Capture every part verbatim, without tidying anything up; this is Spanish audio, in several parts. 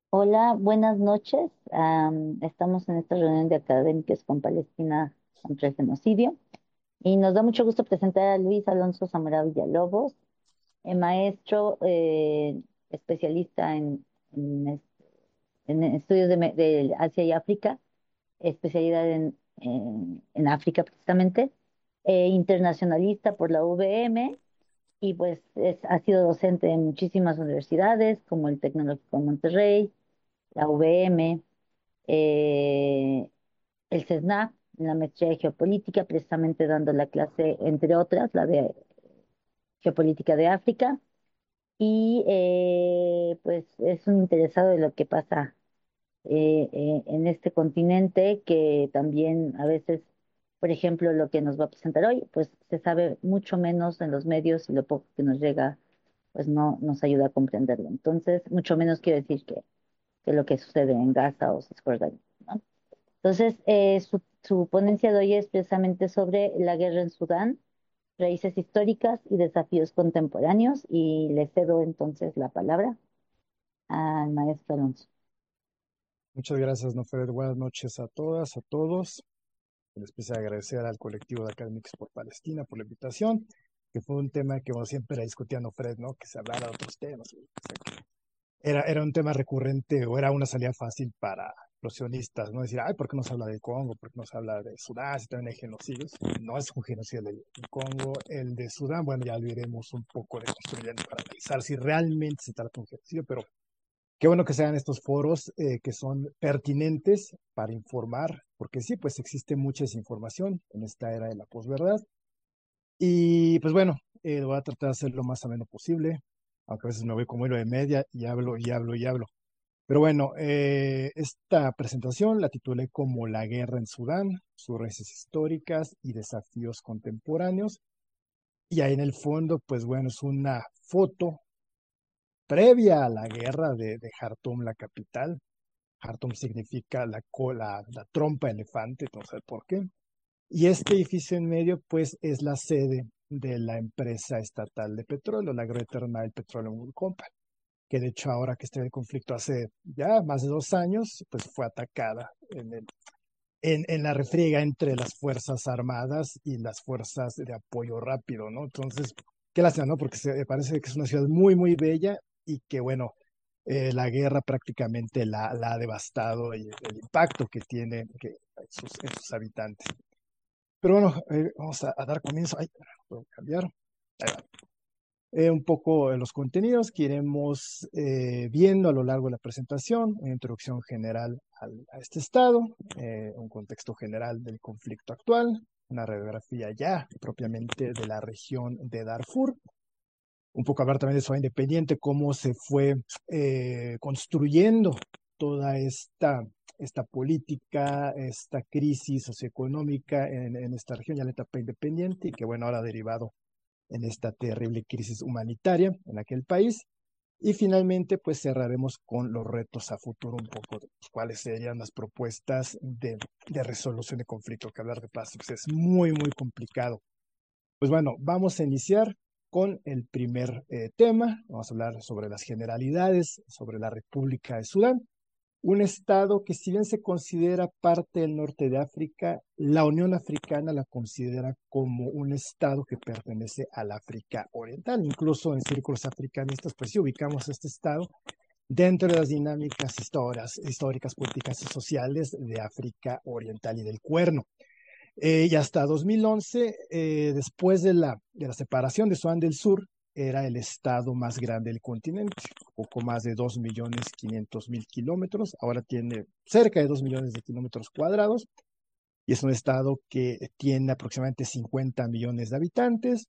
Hola, buenas noches. Am, estamos en esta reunión de académicos con Palestina contra el genocidio y nos da mucho gusto presentar a Luis Alonso Zamora Villalobos, eh, maestro eh, especialista en, en es- en estudios de, me- de Asia y África, especialidad en, en, en África precisamente, eh, internacionalista por la U V M y pues es- ha sido docente en muchísimas universidades como el Tecnológico de Monterrey, la U V M, eh, el CESNAP, en la maestría de geopolítica, precisamente dando la clase, entre otras, la de geopolítica de África. Y eh, pues es un interesado de lo que pasa eh, eh, en este continente, que también a veces, por ejemplo, lo que nos va a presentar hoy, pues se sabe mucho menos en los medios y lo poco que nos llega, pues no nos ayuda a comprenderlo. Entonces, mucho menos quiero decir que, que lo que sucede en Gaza o Cisjordania, ¿no? Entonces, eh, su, su ponencia de hoy es precisamente sobre la guerra en Sudán, raíces históricas y desafíos contemporáneos, y le cedo entonces la palabra al maestro Alonso. Muchas gracias, Nofred. Buenas noches a todas, a todos. En especial agradecer al colectivo de Académicos por Palestina por la invitación, que fue un tema que como siempre discutía Nofred, ¿no? Que se hablara de otros temas. O sea, que era, era un tema recurrente o era una salida fácil para los sionistas, ¿no? Decir, ay, ¿por qué no se habla de Congo? ¿Por qué no se habla de Sudán? Si también hay genocidios. No es un genocidio el de Congo. El de Sudán, bueno, ya lo iremos un poco reconstruyendo para analizar si realmente se trata de un genocidio, pero qué bueno que sean estos foros eh, que son pertinentes para informar, porque sí, pues existe mucha desinformación en esta era de la posverdad. Y pues bueno, eh, voy a tratar de hacer lo más ameno posible, aunque a veces me voy como hilo de media y hablo y hablo y hablo. Pero bueno, eh, esta presentación la titulé como La guerra en Sudán, sus raíces históricas y desafíos contemporáneos. Y ahí en el fondo, pues bueno, es una foto previa a la guerra de, de Jartum, la capital. Hartum significa la cola, la trompa elefante, no sé por qué. Y este edificio en medio, pues, es la sede de la empresa estatal de petróleo, la Greater Nile Petroleum Company, que de hecho ahora que está en el conflicto hace ya más de dos años, pues fue atacada en, el, en, en la refriega entre las Fuerzas Armadas y las Fuerzas de Apoyo Rápido, ¿no? Entonces, qué lástima, ¿no? Porque se, parece que es una ciudad muy, muy bella y que, bueno, eh, la guerra prácticamente la, la ha devastado y el impacto que tiene que, en, sus, en sus habitantes. Pero bueno, eh, vamos a, a, dar comienzo. Ay, puedo cambiar. Ahí va. Eh, un poco de los contenidos que iremos eh, viendo a lo largo de la presentación, una introducción general al, a este estado, eh, un contexto general del conflicto actual, una radiografía ya propiamente de la región de Darfur, un poco hablar también de Ciudad Independiente, cómo se fue eh, construyendo toda esta, esta política, esta crisis socioeconómica en, en esta región, ya en la etapa independiente, y que bueno, ahora ha derivado en esta terrible crisis humanitaria en aquel país. Y finalmente, pues cerraremos con los retos a futuro, un poco de pues, cuáles serían las propuestas de, de resolución de conflicto, que hablar de paz pues, es muy, muy complicado. Pues bueno, vamos a iniciar con el primer eh, tema. Vamos a hablar sobre las generalidades, sobre la República de Sudán, un estado que si bien se considera parte del norte de África, la Unión Africana la considera como un estado que pertenece al África Oriental. Incluso en círculos africanistas, pues sí ubicamos este estado dentro de las dinámicas históricas, históricas políticas y sociales de África Oriental y del Cuerno. Eh, y hasta dos mil once, eh, después de la, de la separación de Sudán del Sur, era el estado más grande del continente, poco más de dos millones quinientos mil kilómetros, ahora tiene cerca de dos millones de kilómetros cuadrados, y es un estado que tiene aproximadamente cincuenta millones de habitantes,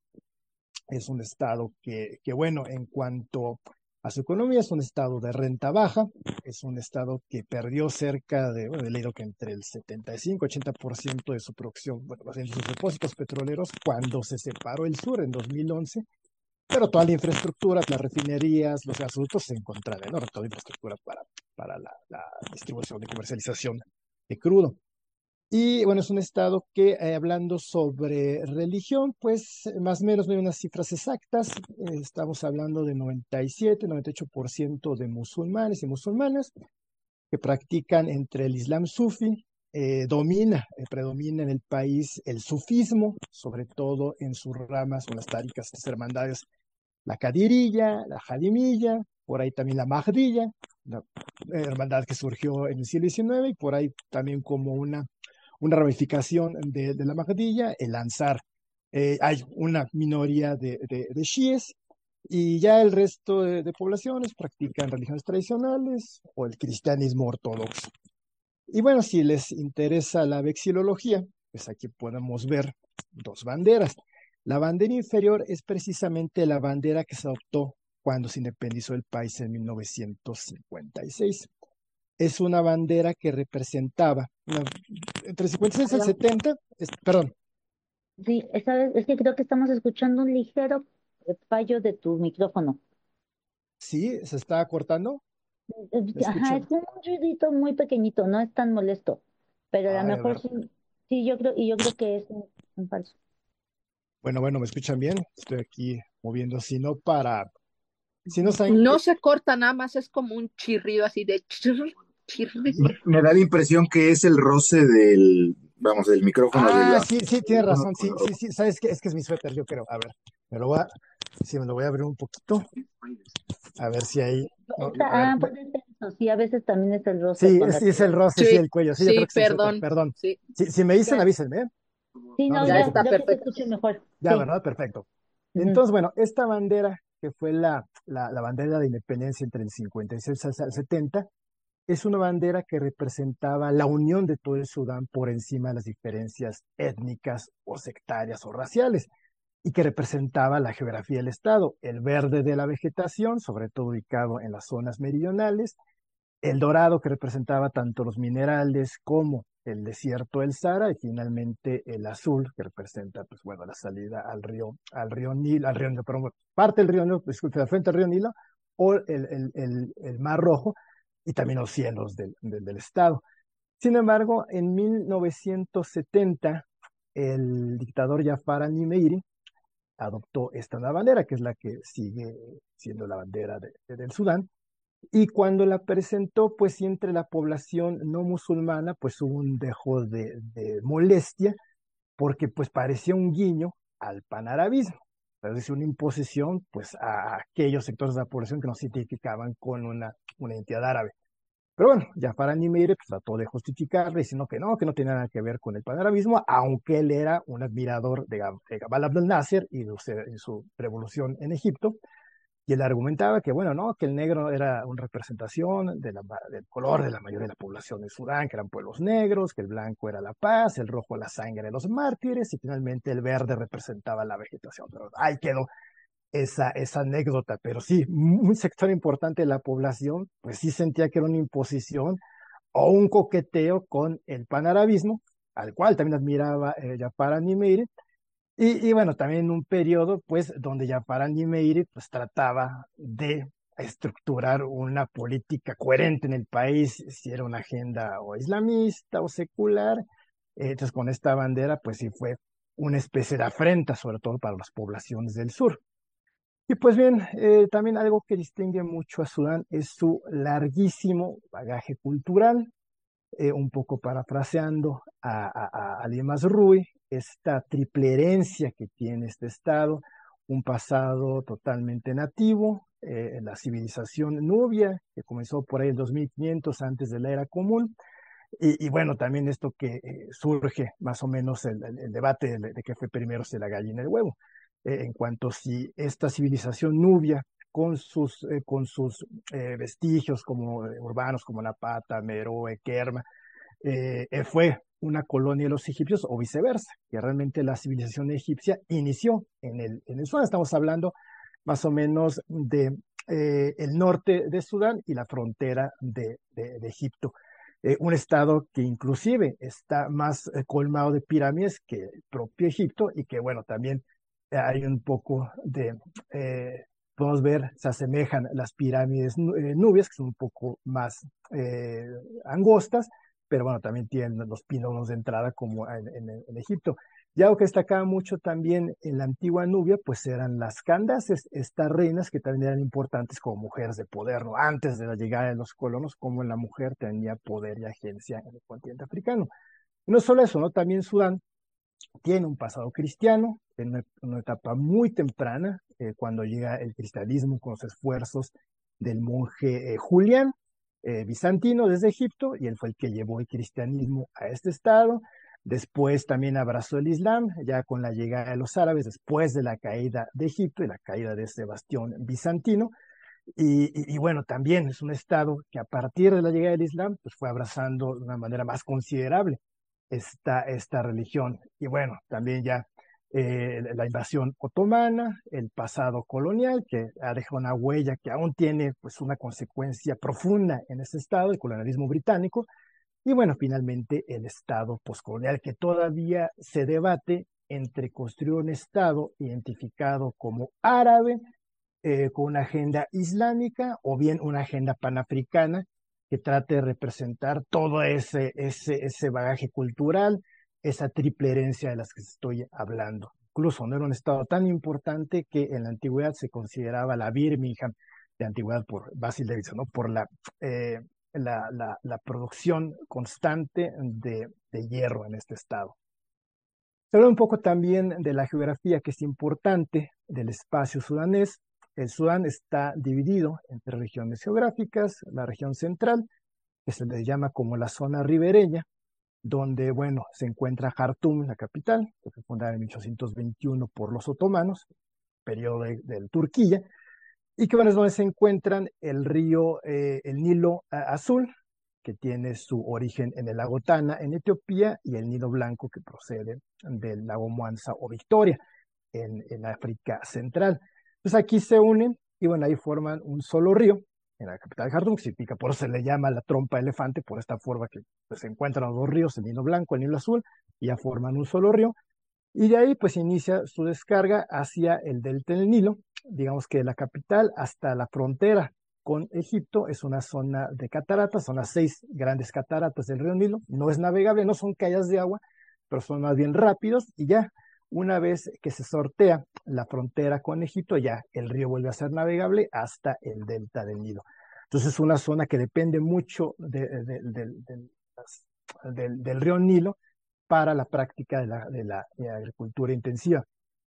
es un estado que, que, bueno, en cuanto a su economía, es un estado de renta baja, es un estado que perdió cerca de, bueno, he leído que entre el setenta y cinco y ochenta por ciento de su producción, bueno, de sus depósitos petroleros cuando se separó el sur en dos mil once, pero toda la infraestructura, las refinerías, los gasoductos se encontraban, ¿no? Toda la infraestructura para, para la, la distribución y comercialización de crudo. Y bueno, es un estado que, eh, hablando sobre religión, pues eh, más o menos no hay unas cifras exactas. Eh, estamos hablando de noventa y siete, noventa y ocho por ciento de musulmanes y musulmanas que practican entre el Islam sufi. Eh, domina, eh, predomina en el país el sufismo, sobre todo en sus ramas o las tarikas, estas hermandades, la Cadirilla, la Jadimilla, por ahí también la Mahdilla, una eh, hermandad que surgió en el siglo diecinueve, y por ahí también como una, una ramificación de, de la Mahdilla, el Ansar. Eh, hay una minoría de, de, de chiíes, y ya el resto de, de poblaciones practican religiones tradicionales o el cristianismo ortodoxo. Y bueno, si les interesa la vexilología, pues aquí podemos ver dos banderas. La bandera inferior es precisamente la bandera que se adoptó cuando se independizó el país en mil novecientos cincuenta y seis. Es una bandera que representaba, una- entre el cincuenta y seis y el Hola. setenta, es- perdón, Sí, esa vez- es que creo que estamos escuchando un ligero eh, fallo de tu micrófono. sí, se está cortando, ¿me Eh, Ajá, es escuchan? como un ruidito muy pequeñito, no es tan molesto, pero a lo Ay, a mejor ver, sí, sí, yo creo, y yo creo que es un, un falso. bueno, bueno, ¿me escuchan bien? Estoy aquí moviendo, si no para, si no saben No qué, se corta nada más, es como un chirrido así de chirr, chirr. Me, me da la impresión que es el roce del, vamos, del micrófono de ah, la... sí, sí, tienes razón. Sí, sí, sí. ¿Sabes qué? Es que es mi suéter, yo creo. A ver, me lo voy a, sí, me lo voy a abrir un poquito. A ver si ahí. No, a ver. Esta- ah, me- puede ser eso, sí, a veces también es el roce Sí, con es, la sí, es el tele. roce, sí, Sí, el cuello. Sí, yo creo sí, que es el suéter. perdón. Perdón. Sí, Si, si me dicen, ya, avísenme, ¿eh? Sí, No, no no, se ya ya, está preocupen. ya que te perfecto. escuche mejor. Ya, Sí. ¿verdad? Perfecto. Ujú. Entonces, bueno, esta bandera, que fue la, la, la bandera de independencia entre el cincuenta y seis al setenta, es una bandera que representaba la unión de todo el Sudán por encima de las diferencias étnicas o sectarias o raciales, y que representaba la geografía del estado, el verde de la vegetación, sobre todo ubicado en las zonas meridionales, el dorado que representaba tanto los minerales como el desierto del Sahara, y finalmente el azul que representa, pues bueno, la salida al río, al río Nilo, al río Nilo, perdón, parte del río Nilo, disculpe, la frente al río Nilo, o el, el, el, el Mar Rojo, y también los cielos del, del, del estado. Sin embargo, en mil novecientos setenta, el dictador Jafar al-Nimeiri adoptó esta nueva bandera, que es la que sigue siendo la bandera de, de, del Sudán, y cuando la presentó, pues sí, entre la población no musulmana, pues hubo un dejo de, de molestia, porque pues parecía un guiño al panarabismo, es decir, una imposición pues a aquellos sectores de la población que no se identificaban con una, una entidad árabe. Pero bueno, Jafar al-Nimeiri pues, trató de justificarle, diciendo que no, que no tenía nada que ver con el panarabismo, aunque él era un admirador de, Gab de Gamal Abdel Nasser y, y su revolución en Egipto. Y él argumentaba que, bueno, no, que el negro era una representación de la, del color de la mayoría de la población de Sudán, que eran pueblos negros, que el blanco era la paz, el rojo la sangre de los mártires, y finalmente el verde representaba la vegetación. Pero ahí quedó esa, esa anécdota. Pero sí, un sector importante de la población, pues sí sentía que era una imposición o un coqueteo con el panarabismo, al cual también admiraba eh, Jafar al-Nimeiri, y, y, bueno, también en un periodo, pues, donde Jafar al-Nimeiri, pues, trataba de estructurar una política coherente en el país, si era una agenda o islamista o secular. Eh, entonces, con esta bandera, pues, sí fue una especie de afrenta, sobre todo para las poblaciones del sur. Y pues bien, eh, también algo que distingue mucho a Sudán es su larguísimo bagaje cultural. Eh, un poco parafraseando a, a, a Ali Masrui, esta triple herencia que tiene este estado, un pasado totalmente nativo, eh, la civilización nubia, que comenzó por ahí en dos mil quinientos antes de la era común, y, y bueno, también esto que eh, surge más o menos el, el, el debate de, de qué fue primero, si la gallina y el huevo, eh, en cuanto si esta civilización nubia con sus, eh, con sus eh, vestigios como eh, urbanos como Napata, Meroe, Kerma, eh, eh, fue una colonia de los egipcios o viceversa, que realmente la civilización egipcia inició en el, en el Sudán. Estamos hablando más o menos de eh, el norte de Sudán y la frontera de, de, de Egipto. Eh, un estado que inclusive está más eh, colmado de pirámides que el propio Egipto, y que bueno, también hay un poco de, eh, podemos ver, se asemejan las pirámides eh, nubias, que son un poco más eh, angostas, pero bueno, también tienen los píldonos de entrada como en, en, en Egipto. Y algo que destacaba mucho también en la antigua Nubia, pues eran las Candaces, estas reinas que también eran importantes como mujeres de poder, ¿no? Antes de la llegada de los colonos, como la mujer tenía poder y agencia en el continente africano. Y no solo eso, ¿no? También Sudán tiene un pasado cristiano, en una, una etapa muy temprana, eh, cuando llega el cristianismo con los esfuerzos del monje eh, Julián, eh, bizantino desde Egipto, y él fue el que llevó el cristianismo a este estado. Después también abrazó el Islam, ya con la llegada de los árabes, después de la caída de Egipto y la caída de este bastión bizantino. Y, y, y, bueno, también es un estado que a partir de la llegada del Islam, pues fue abrazando de una manera más considerable esta, esta religión. Y bueno, también ya eh, la invasión otomana, el pasado colonial, que ha dejado una huella que aún tiene pues una consecuencia profunda en ese estado, el colonialismo británico. Y bueno, finalmente el estado poscolonial, que todavía se debate entre construir un estado identificado como árabe, eh, con una agenda islámica o bien una agenda panafricana que trate de representar todo ese, ese, ese bagaje cultural, esa triple herencia de las que estoy hablando. Incluso no era un estado tan importante que en la antigüedad se consideraba la Birmingham de antigüedad por Basil Davidson, ¿no? Por la, eh, la, la, la producción constante de, de hierro en este estado. Se habla un poco también de la geografía, que es importante, del espacio sudanés. El Sudán está dividido entre regiones geográficas, la región central, que se le llama como la zona ribereña, donde, bueno, se encuentra Jartum, la capital, que fue fundada en mil ochocientos veintiuno por los otomanos, periodo de, de Turquía, y que, bueno, es donde se encuentran el río, eh, el Nilo eh, Azul, que tiene su origen en el lago Tana, en Etiopía, y el Nilo Blanco, que procede del lago Muanza o Victoria, en, en África Central. Entonces aquí se unen y bueno, ahí forman un solo río en la capital de Jartum, que significa, por eso se le llama la trompa de elefante, por esta forma que pues, se encuentran los dos ríos, el Nilo Blanco, el Nilo Azul, y ya forman un solo río. Y de ahí pues inicia su descarga hacia el delta del Nilo, digamos que de la capital hasta la frontera con Egipto. Es una zona de cataratas, son las seis grandes cataratas del río Nilo, no es navegable, no son caídas de agua, pero son más bien rápidos, y ya una vez que se sortea la frontera con Egipto, ya el río vuelve a ser navegable hasta el delta del Nilo. Entonces es una zona que depende mucho de, de, de, de, del, del río Nilo para la práctica de la, de la, de la agricultura intensiva.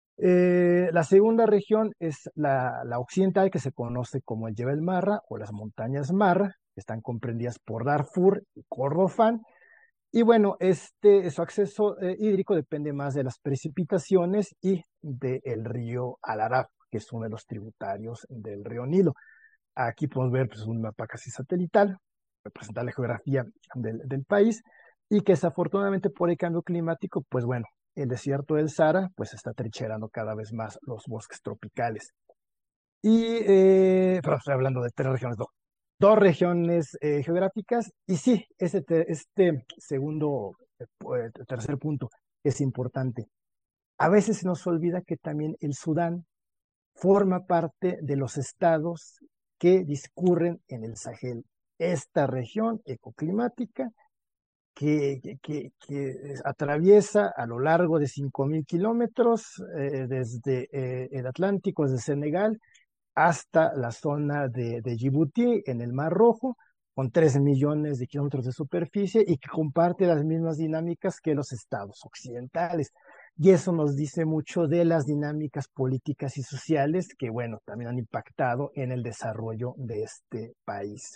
Eh, la segunda región es la, la occidental, que se conoce como el Jebel Marra o las montañas Marra, que están comprendidas por Darfur y Kordofán. Y bueno, este, su acceso eh, hídrico depende más de las precipitaciones y del río Al-Arab, que es uno de los tributarios del río Nilo. Aquí podemos ver pues, un mapa casi satelital, representa la geografía del, del país, y que desafortunadamente por el cambio climático, pues bueno, el desierto del Sahara pues está trincherando cada vez más los bosques tropicales. Y, eh, pero estoy hablando de tres regiones, no, dos regiones eh, geográficas, y sí, este, este segundo, eh, tercer punto es importante. A veces se nos olvida que también el Sudán forma parte de los estados que discurren en el Sahel, esta región ecoclimática que, que, que atraviesa a lo largo de cinco mil kilómetros eh, desde eh, el Atlántico, desde Senegal, hasta la zona de, de Djibouti, en el Mar Rojo, con tres millones de kilómetros de superficie y que comparte las mismas dinámicas que los estados occidentales. Y eso nos dice mucho de las dinámicas políticas y sociales que, bueno, también han impactado en el desarrollo de este país.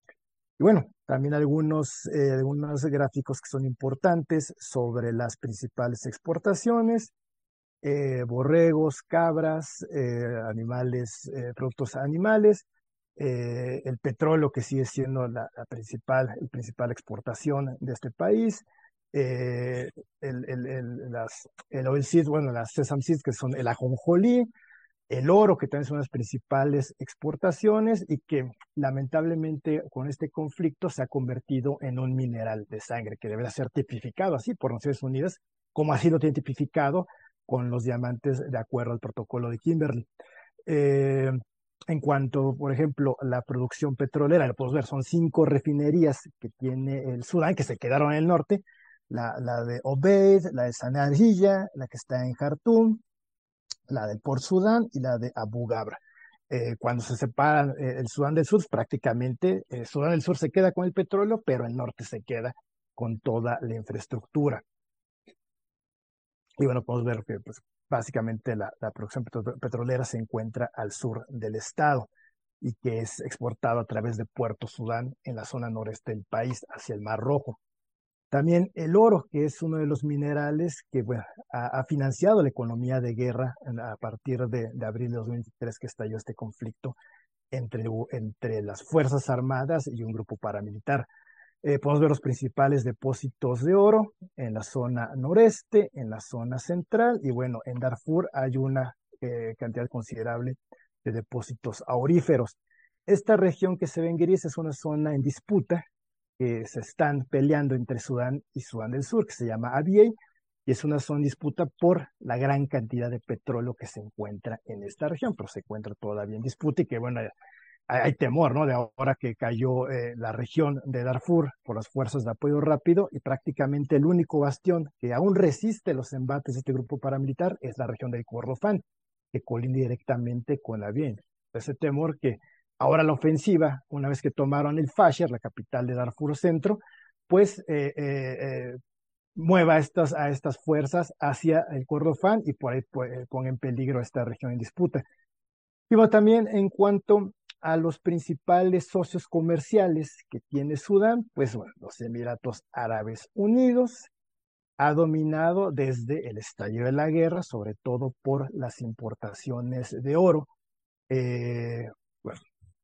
Y bueno, también algunos, eh, algunos gráficos que son importantes sobre las principales exportaciones. Eh, borregos, cabras, eh, animales, eh, productos animales, eh, el petróleo, que sigue siendo la, la principal, el principal exportación de este país, eh, el, el, el, las, el oil seeds, bueno, las sesame seeds, que son el ajonjolí, el oro, que también son las principales exportaciones y que lamentablemente con este conflicto se ha convertido en un mineral de sangre que debe ser tipificado así por Naciones Unidas, como así lo tiene tipificado con los diamantes de acuerdo al protocolo de Kimberley. Eh, en cuanto, por ejemplo, a la producción petrolera, lo podemos ver, son cinco refinerías que tiene el Sudán, que se quedaron en el norte, la, la de Obeid, la de Sanarjilla, la que está en Jartum, la del Port Sudán y la de Abu Gabra. Eh, cuando se separan eh, el Sudán del Sur, prácticamente el eh, Sudán del Sur se queda con el petróleo, pero el norte se queda con toda la infraestructura. Y bueno, podemos ver que pues, básicamente la, la producción petro petrolera se encuentra al sur del estado y que es exportado a través de Puerto Sudán en la zona noreste del país hacia el Mar Rojo. También el oro, que es uno de los minerales que bueno, ha, ha, financiado la economía de guerra a partir de, de abril de dos mil veintitrés que estalló este conflicto entre, entre las Fuerzas Armadas y un grupo paramilitar. Eh, podemos ver los principales depósitos de oro en la zona noreste, en la zona central y bueno, en Darfur hay una eh, cantidad considerable de depósitos auríferos. Esta región que se ve en gris es una zona en disputa que se están peleando entre Sudán y Sudán del Sur, que se llama Abyei, y es una zona en disputa por la gran cantidad de petróleo que se encuentra en esta región, pero se encuentra todavía en disputa y que bueno, hay temor, ¿no? De ahora que cayó eh, la región de Darfur por las fuerzas de apoyo rápido y prácticamente el único bastión que aún resiste los embates de este grupo paramilitar es la región del Kordofán, que colinda directamente con la Abyei. Ese temor que ahora la ofensiva, una vez que tomaron el Fasher, la capital de Darfur Centro, pues eh, eh, eh, mueva a estas, a estas fuerzas hacia el Kordofán y por ahí pues, ponga en peligro esta región en disputa. Y bueno, también en cuanto a los principales socios comerciales que tiene Sudán, pues bueno, los Emiratos Árabes Unidos ha dominado desde el estallido de la guerra, sobre todo por las importaciones de oro. Eh, bueno,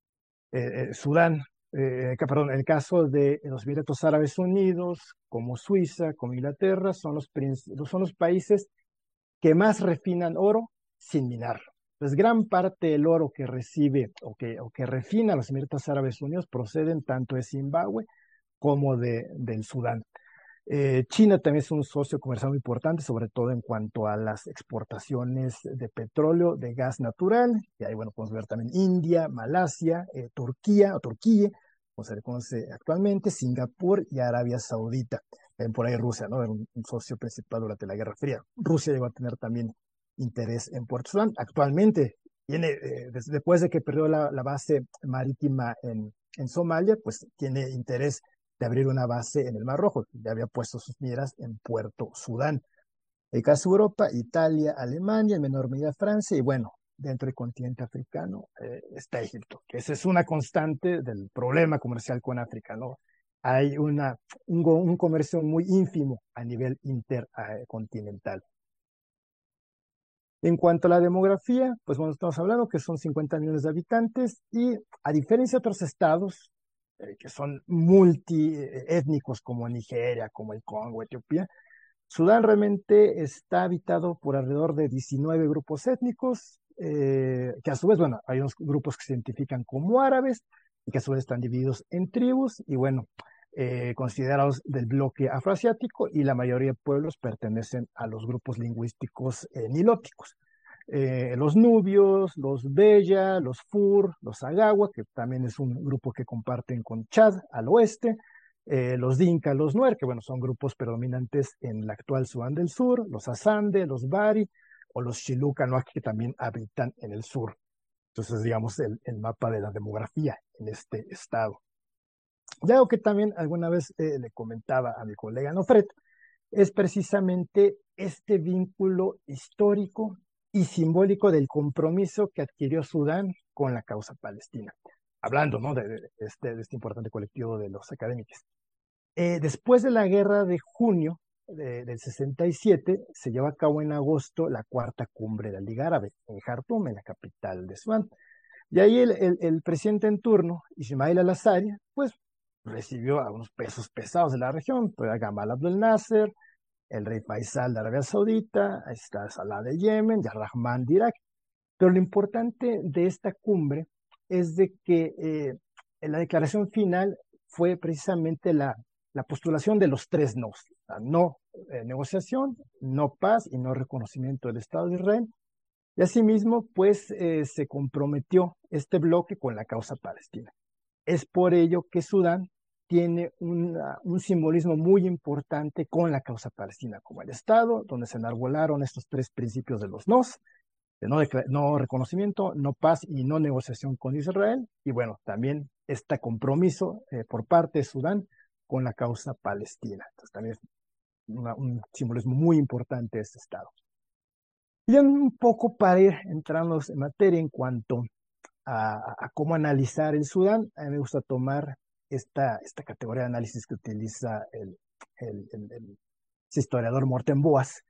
eh, eh, Sudán, eh, perdón, en el caso de los Emiratos Árabes Unidos, como Suiza, como Inglaterra, son los, son los países que más refinan oro sin minarlo. Entonces, gran parte del oro que recibe o que, o que refina los Emiratos Árabes Unidos proceden tanto de Zimbabue como de, del Sudán. Eh, China también es un socio comercial muy importante, sobre todo en cuanto a las exportaciones de petróleo, de gas natural. Y ahí, bueno, podemos ver también India, Malasia, eh, Turquía, o Turquía, como se le conoce actualmente, Singapur y Arabia Saudita. También por ahí Rusia, ¿no? Era un, un socio principal durante la Guerra Fría. Rusia llegó a tener también interés en Puerto Sudán. Actualmente, tiene, eh, desde, después de que perdió la, la base marítima en, en Somalia, pues tiene interés de abrir una base en el Mar Rojo. Ya había puesto sus miras en Puerto Sudán. El caso de Europa, Italia, Alemania, en menor medida Francia, y bueno, dentro del continente africano eh, está Egipto, que esa es una constante del problema comercial con África, ¿no? Hay una, un, un comercio muy ínfimo a nivel intercontinental. En cuanto a la demografía, pues bueno, estamos hablando que son cincuenta millones de habitantes y a diferencia de otros estados, eh, que son multiétnicos como Nigeria, como el Congo, Etiopía, Sudán realmente está habitado por alrededor de diecinueve grupos étnicos, eh, que a su vez, bueno, hay unos grupos que se identifican como árabes y que a su vez están divididos en tribus y bueno, eh, considerados del bloque afroasiático y la mayoría de pueblos pertenecen a los grupos lingüísticos eh, nilóticos. Eh, los nubios, los beya, los fur, los agawa, que también es un grupo que comparten con Chad al oeste, eh, los dinka, los nuer, que bueno, son grupos predominantes en la actual Sudán del Sur, los asande, los bari o los chiluca, ¿no? Que también habitan en el sur. Entonces, digamos, el, el mapa de la demografía en este estado. Ya algo que también alguna vez eh, le comentaba a mi colega Nofret, es precisamente este vínculo histórico y simbólico del compromiso que adquirió Sudán con la causa palestina. Hablando, ¿no? de, de, este, de este importante colectivo de los académicos. Eh, después de la guerra de junio de, del sesenta y siete, se lleva a cabo en agosto la cuarta cumbre de la Liga Árabe en Jartum, en la capital de Sudán. Y ahí el, el, el presidente en turno, Ismail al-Azari, pues recibió a unos pesos pesados de la región, pues a Gamal Abdel Nasser, el rey Faisal de Arabia Saudita, está Salah de Yemen, y Rahman de Irak. Pero lo importante de esta cumbre es de que eh, en la declaración final fue precisamente la, la postulación de los tres nos, la no eh, negociación, no paz y no reconocimiento del Estado de Israel. Y asimismo, pues eh, se comprometió este bloque con la causa palestina. Es por ello que Sudán tiene una, un simbolismo muy importante con la causa palestina como el Estado, donde se enarbolaron estos tres principios de los nos, de no, no reconocimiento, no paz y no negociación con Israel, y bueno, también este compromiso eh, por parte de Sudán con la causa palestina. Entonces también es una, un simbolismo muy importante de este Estado. Y un poco para ir entrando en materia en cuanto a, a cómo analizar el Sudán, a mí me gusta tomar esta, esta categoría de análisis que utiliza el, el, el, el historiador Morten Boas.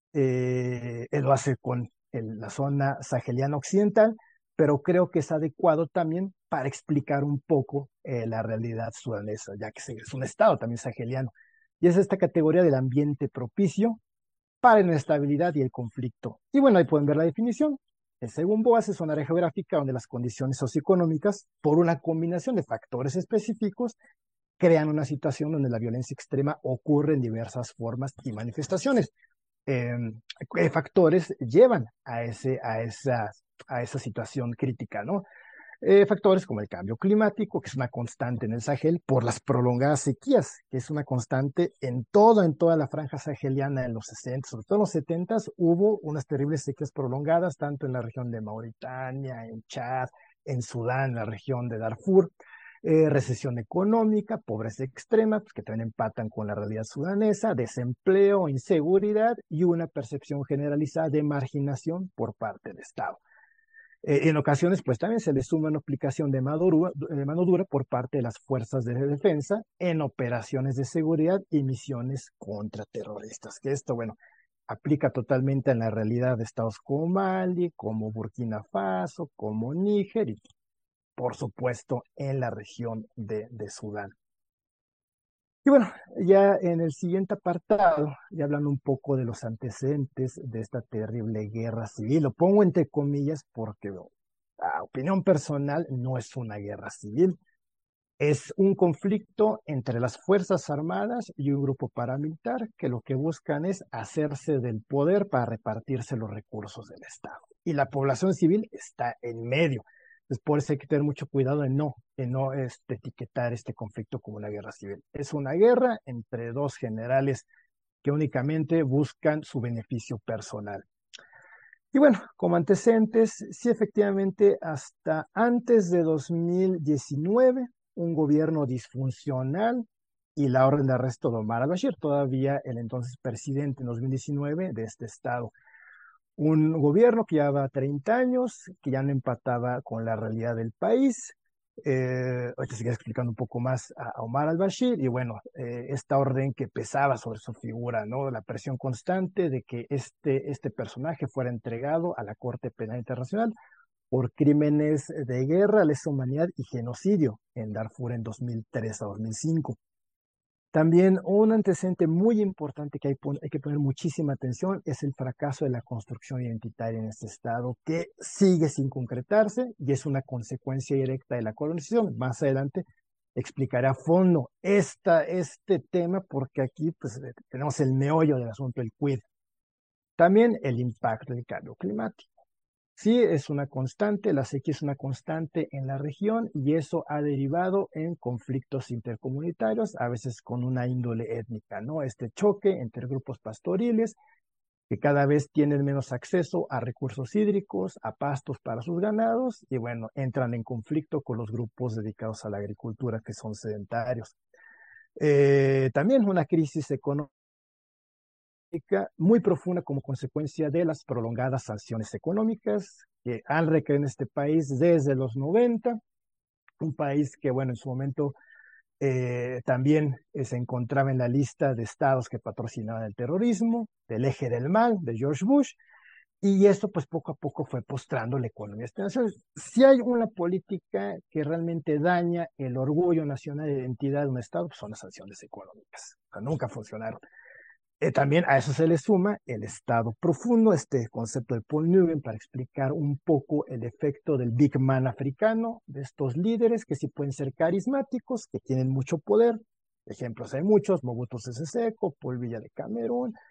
Eh, él lo hace con el, la zona saheliana occidental, pero creo que es adecuado también para explicar un poco eh, la realidad sudanesa, ya que es un estado también saheliano. Y es esta categoría del ambiente propicio para la inestabilidad y el conflicto. Y bueno, ahí pueden ver la definición. Según Boas, es una área geográfica donde las condiciones socioeconómicas, por una combinación de factores específicos, crean una situación donde la violencia extrema ocurre en diversas formas y manifestaciones. Eh, factores llevan a, ese, a, esa, a esa situación crítica, ¿no? Eh, factores como el cambio climático, que es una constante en el Sahel, por las prolongadas sequías, que es una constante en toda, en toda la franja saheliana en los sesenta, sobre todo en los setenta, hubo unas terribles sequías prolongadas, tanto en la región de Mauritania, en Chad, en Sudán, en la región de Darfur. Eh, recesión económica, pobreza extrema, pues, que también empatan con la realidad sudanesa, desempleo, inseguridad y una percepción generalizada de marginación por parte del Estado. Eh, en ocasiones, pues también se le suma una aplicación de mano, dura, de mano dura por parte de las fuerzas de defensa en operaciones de seguridad y misiones contraterroristas. Que esto, bueno, aplica totalmente en la realidad de estados como Mali, como Burkina Faso, como Níger y, por supuesto, en la región de, de Sudán. Y bueno, ya en el siguiente apartado, ya hablando un poco de los antecedentes de esta terrible guerra civil, lo pongo entre comillas porque, a opinión personal, no es una guerra civil, es un conflicto entre las Fuerzas Armadas y un grupo paramilitar que lo que buscan es hacerse del poder para repartirse los recursos del Estado. Y la población civil está en medio. Entonces, por eso hay que tener mucho cuidado en no, en no este, etiquetar este conflicto como una guerra civil. Es una guerra entre dos generales que únicamente buscan su beneficio personal. Y bueno, como antecedentes, sí, efectivamente, hasta antes de dos mil diecinueve, un gobierno disfuncional y la orden de arresto de Omar al-Bashir, todavía el entonces presidente en dos mil diecinueve de este estado. Un gobierno que llevaba treinta años, que ya no empataba con la realidad del país. Eh, ahorita sigue explicando un poco más a, a Omar al-Bashir y bueno, eh, esta orden que pesaba sobre su figura, ¿no? La presión constante de que este, este personaje fuera entregado a la Corte Penal Internacional por crímenes de guerra, lesa humanidad y genocidio en Darfur en dos mil tres a dos mil cinco. También un antecedente muy importante que hay, hay, que poner muchísima atención es el fracaso de la construcción identitaria en este estado, que sigue sin concretarse y es una consecuencia directa de la colonización. Más adelante explicaré a fondo esta, este tema porque aquí pues, tenemos el meollo del asunto, el quid. También el impacto del cambio climático. Sí, es una constante, la sequía es una constante en la región y eso ha derivado en conflictos intercomunitarios, a veces con una índole étnica, ¿no? Este choque entre grupos pastoriles que cada vez tienen menos acceso a recursos hídricos, a pastos para sus ganados y bueno, entran en conflicto con los grupos dedicados a la agricultura que son sedentarios. Eh, también una crisis económica muy profunda como consecuencia de las prolongadas sanciones económicas que han recaído en este país desde los noventa, un país que, bueno, en su momento eh, también eh, se encontraba en la lista de estados que patrocinaban el terrorismo, del eje del mal, de George Bush, y eso pues poco a poco fue postrando la economía estadounidense. Si hay una política que realmente daña el orgullo nacional de identidad de un estado, pues son las sanciones económicas, o sea, nunca funcionaron. Eh, también a eso se le suma el estado profundo, este concepto de Paul Newman para explicar un poco el efecto del Big Man africano, de estos líderes que sí pueden ser carismáticos, que tienen mucho poder. Ejemplos hay muchos: Mobutu Sese Seko, Paul Biya de Camerún,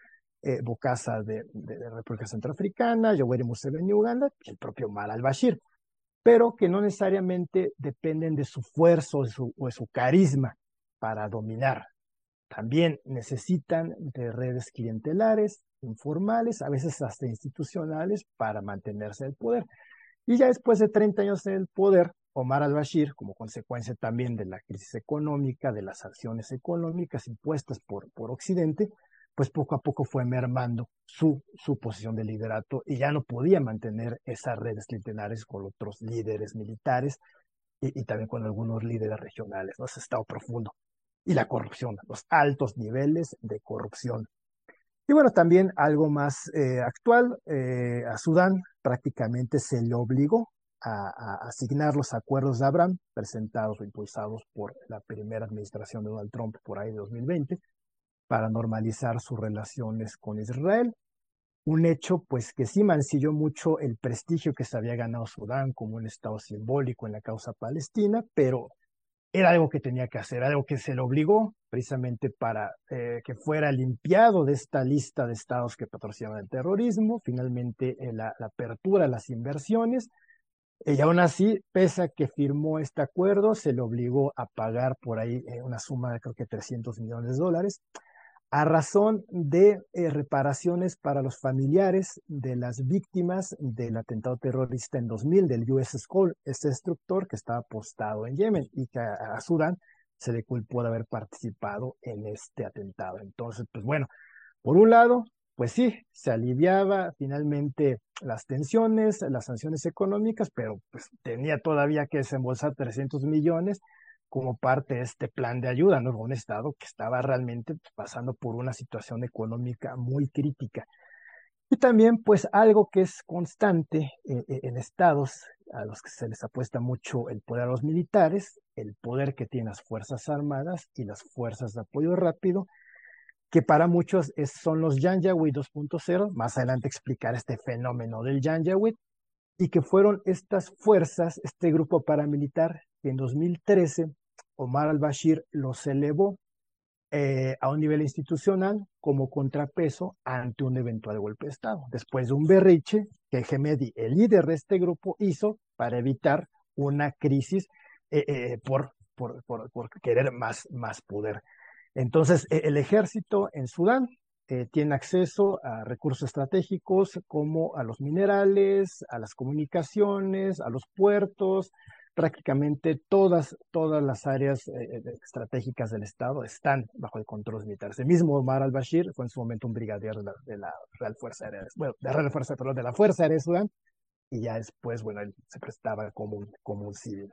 eh, Bokassa de, de, de República Centroafricana, Yoweri Museveni de Uganda, y el propio Omar al-Bashir, pero que no necesariamente dependen de su fuerza o de su, o de su carisma para dominar. También necesitan de redes clientelares, informales, a veces hasta institucionales, para mantenerse en el poder. Y ya después de treinta años en el poder, Omar al-Bashir, como consecuencia también de la crisis económica, de las sanciones económicas impuestas por, por Occidente, pues poco a poco fue mermando su, su posición de liderato y ya no podía mantener esas redes clientelares con otros líderes militares y, y también con algunos líderes regionales, ¿no? Ese estado profundo. Y la corrupción, los altos niveles de corrupción. Y bueno, también algo más eh, actual, eh, a Sudán prácticamente se le obligó a, a, asignar los acuerdos de Abraham, presentados o impulsados por la primera administración de Donald Trump por ahí de dos mil veinte, para normalizar sus relaciones con Israel. Un hecho pues que sí mancilló mucho el prestigio que se había ganado Sudán como un estado simbólico en la causa palestina, pero era algo que tenía que hacer, algo que se le obligó precisamente para eh, que fuera limpiado de esta lista de estados que patrocinan el terrorismo, finalmente eh, la, la apertura a las inversiones, y aún así, pese a que firmó este acuerdo, se le obligó a pagar por ahí eh, una suma de creo que trescientos millones de dólares, a razón de eh, reparaciones para los familiares de las víctimas del atentado terrorista en dos mil del U S Scroll, este instructor que estaba apostado en Yemen y que a, a Sudán se le culpó de haber participado en este atentado. Entonces, pues bueno, por un lado, pues sí, se aliviaba finalmente las tensiones, las sanciones económicas, pero pues tenía todavía que desembolsar trescientos millones como parte de este plan de ayuda, ¿no? Un Estado que estaba realmente pasando por una situación económica muy crítica. Y también, pues, algo que es constante eh, en estados a los que se les apuesta mucho el poder a los militares, el poder que tienen las Fuerzas Armadas y las Fuerzas de Apoyo Rápido, que para muchos es, son los Janjaweed dos punto cero, más adelante explicar este fenómeno del Janjaweed, y que fueron estas fuerzas, este grupo paramilitar, que en dos mil trece Omar al-Bashir los elevó eh, a un nivel institucional como contrapeso ante un eventual golpe de Estado, después de un berriche que Hemedi, el líder de este grupo, hizo para evitar una crisis eh, eh, por, por, por, por, querer más, más poder. Entonces, eh, el ejército en Sudán eh, tiene acceso a recursos estratégicos como a los minerales, a las comunicaciones, a los puertos, prácticamente todas, todas las áreas eh, estratégicas del Estado están bajo el control militar. El mismo Omar al-Bashir fue en su momento un brigadier de la, de la Real Fuerza Aérea, bueno, de la Real Fuerza, perdón, de la Fuerza Aérea de Sudán, y ya después, bueno, él se prestaba como un, como un civil.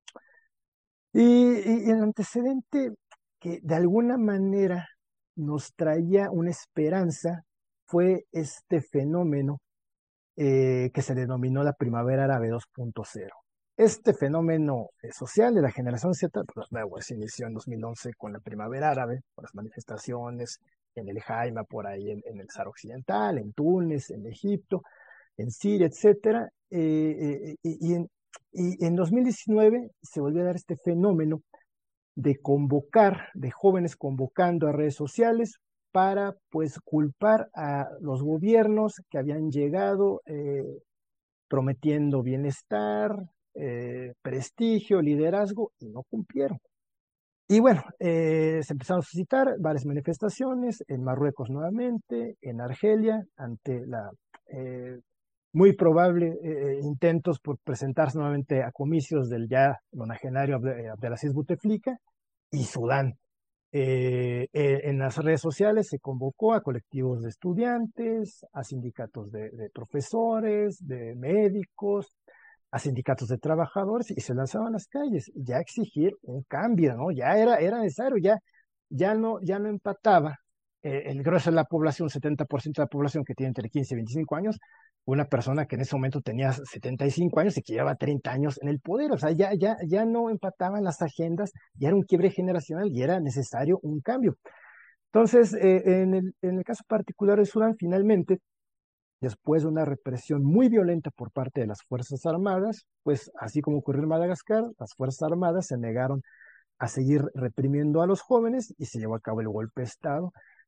Y, y, y el antecedente que de alguna manera nos traía una esperanza fue este fenómeno eh, que se denominó la Primavera Árabe dos punto cero. Este fenómeno eh, social de la generación Z, pues luego se inició en dos mil once con la Primavera Árabe, con las manifestaciones en el Jaima, por ahí en, en el Sahara Occidental, en Túnez, en Egipto, en Siria, etcétera. Eh, eh, y, y, en, y en dos mil diecinueve se volvió a dar este fenómeno de convocar, de jóvenes convocando a redes sociales para pues culpar a los gobiernos que habían llegado eh, prometiendo bienestar, eh, prestigio, liderazgo, y no cumplieron. Y bueno, eh, se empezaron a suscitar varias manifestaciones en Marruecos nuevamente, en Argelia, ante la eh, muy probable eh, intentos por presentarse nuevamente a comicios del ya nonagenario Abdelaziz Bouteflika, y Sudán. Eh, eh, en las redes sociales se convocó a colectivos de estudiantes, a sindicatos de, de profesores, de médicos, a sindicatos de trabajadores, y se lanzaban a las calles ya a exigir un cambio, ¿no? Ya era, era necesario, ya, ya, no, ya no empataba eh, el grueso de la población, setenta por ciento de la población que tiene entre quince y veinticinco años, una persona que en ese momento tenía setenta y cinco años y que llevaba treinta años en el poder. O sea, ya, ya, ya no empataban las agendas, ya era un quiebre generacional y era necesario un cambio. Entonces, eh, en, el, en el caso particular de Sudán, finalmente, después de una represión muy violenta por parte de las Fuerzas Armadas, pues así como ocurrió en Madagascar, las Fuerzas Armadas se negaron a seguir reprimiendo a los jóvenes y se llevó a cabo el golpe de Estado,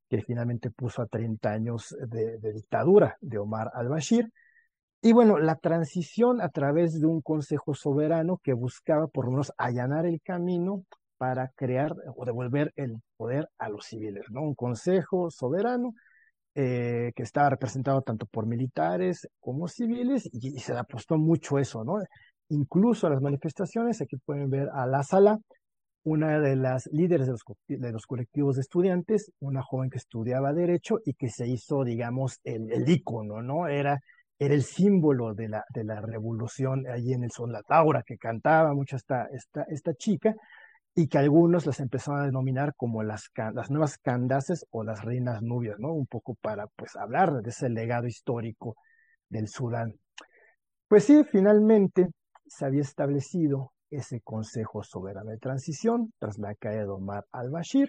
que finalmente puso a treinta años de, de dictadura de Omar al-Bashir. Y bueno, la transición a través de un consejo soberano que buscaba por lo menos allanar el camino para crear o devolver el poder a los civiles, ¿no? Un consejo soberano eh, que estaba representado tanto por militares como civiles y, y se le apostó mucho eso, ¿no? Incluso a las manifestaciones, aquí pueden ver a la Sala, una de las líderes de los, de los colectivos de estudiantes, una joven que estudiaba Derecho y que se hizo, digamos, el, el ícono, ¿no? Era, era el símbolo de la, de la revolución allí en el Sol, la Taura, que cantaba mucho esta, esta, esta chica y que algunos las empezaron a denominar como las, las nuevas Candaces o las reinas nubias, ¿no? Un poco para, pues, hablar de ese legado histórico del Sudán. Pues sí, finalmente se había establecido ese Consejo Soberano de Transición tras la caída de Omar al-Bashir.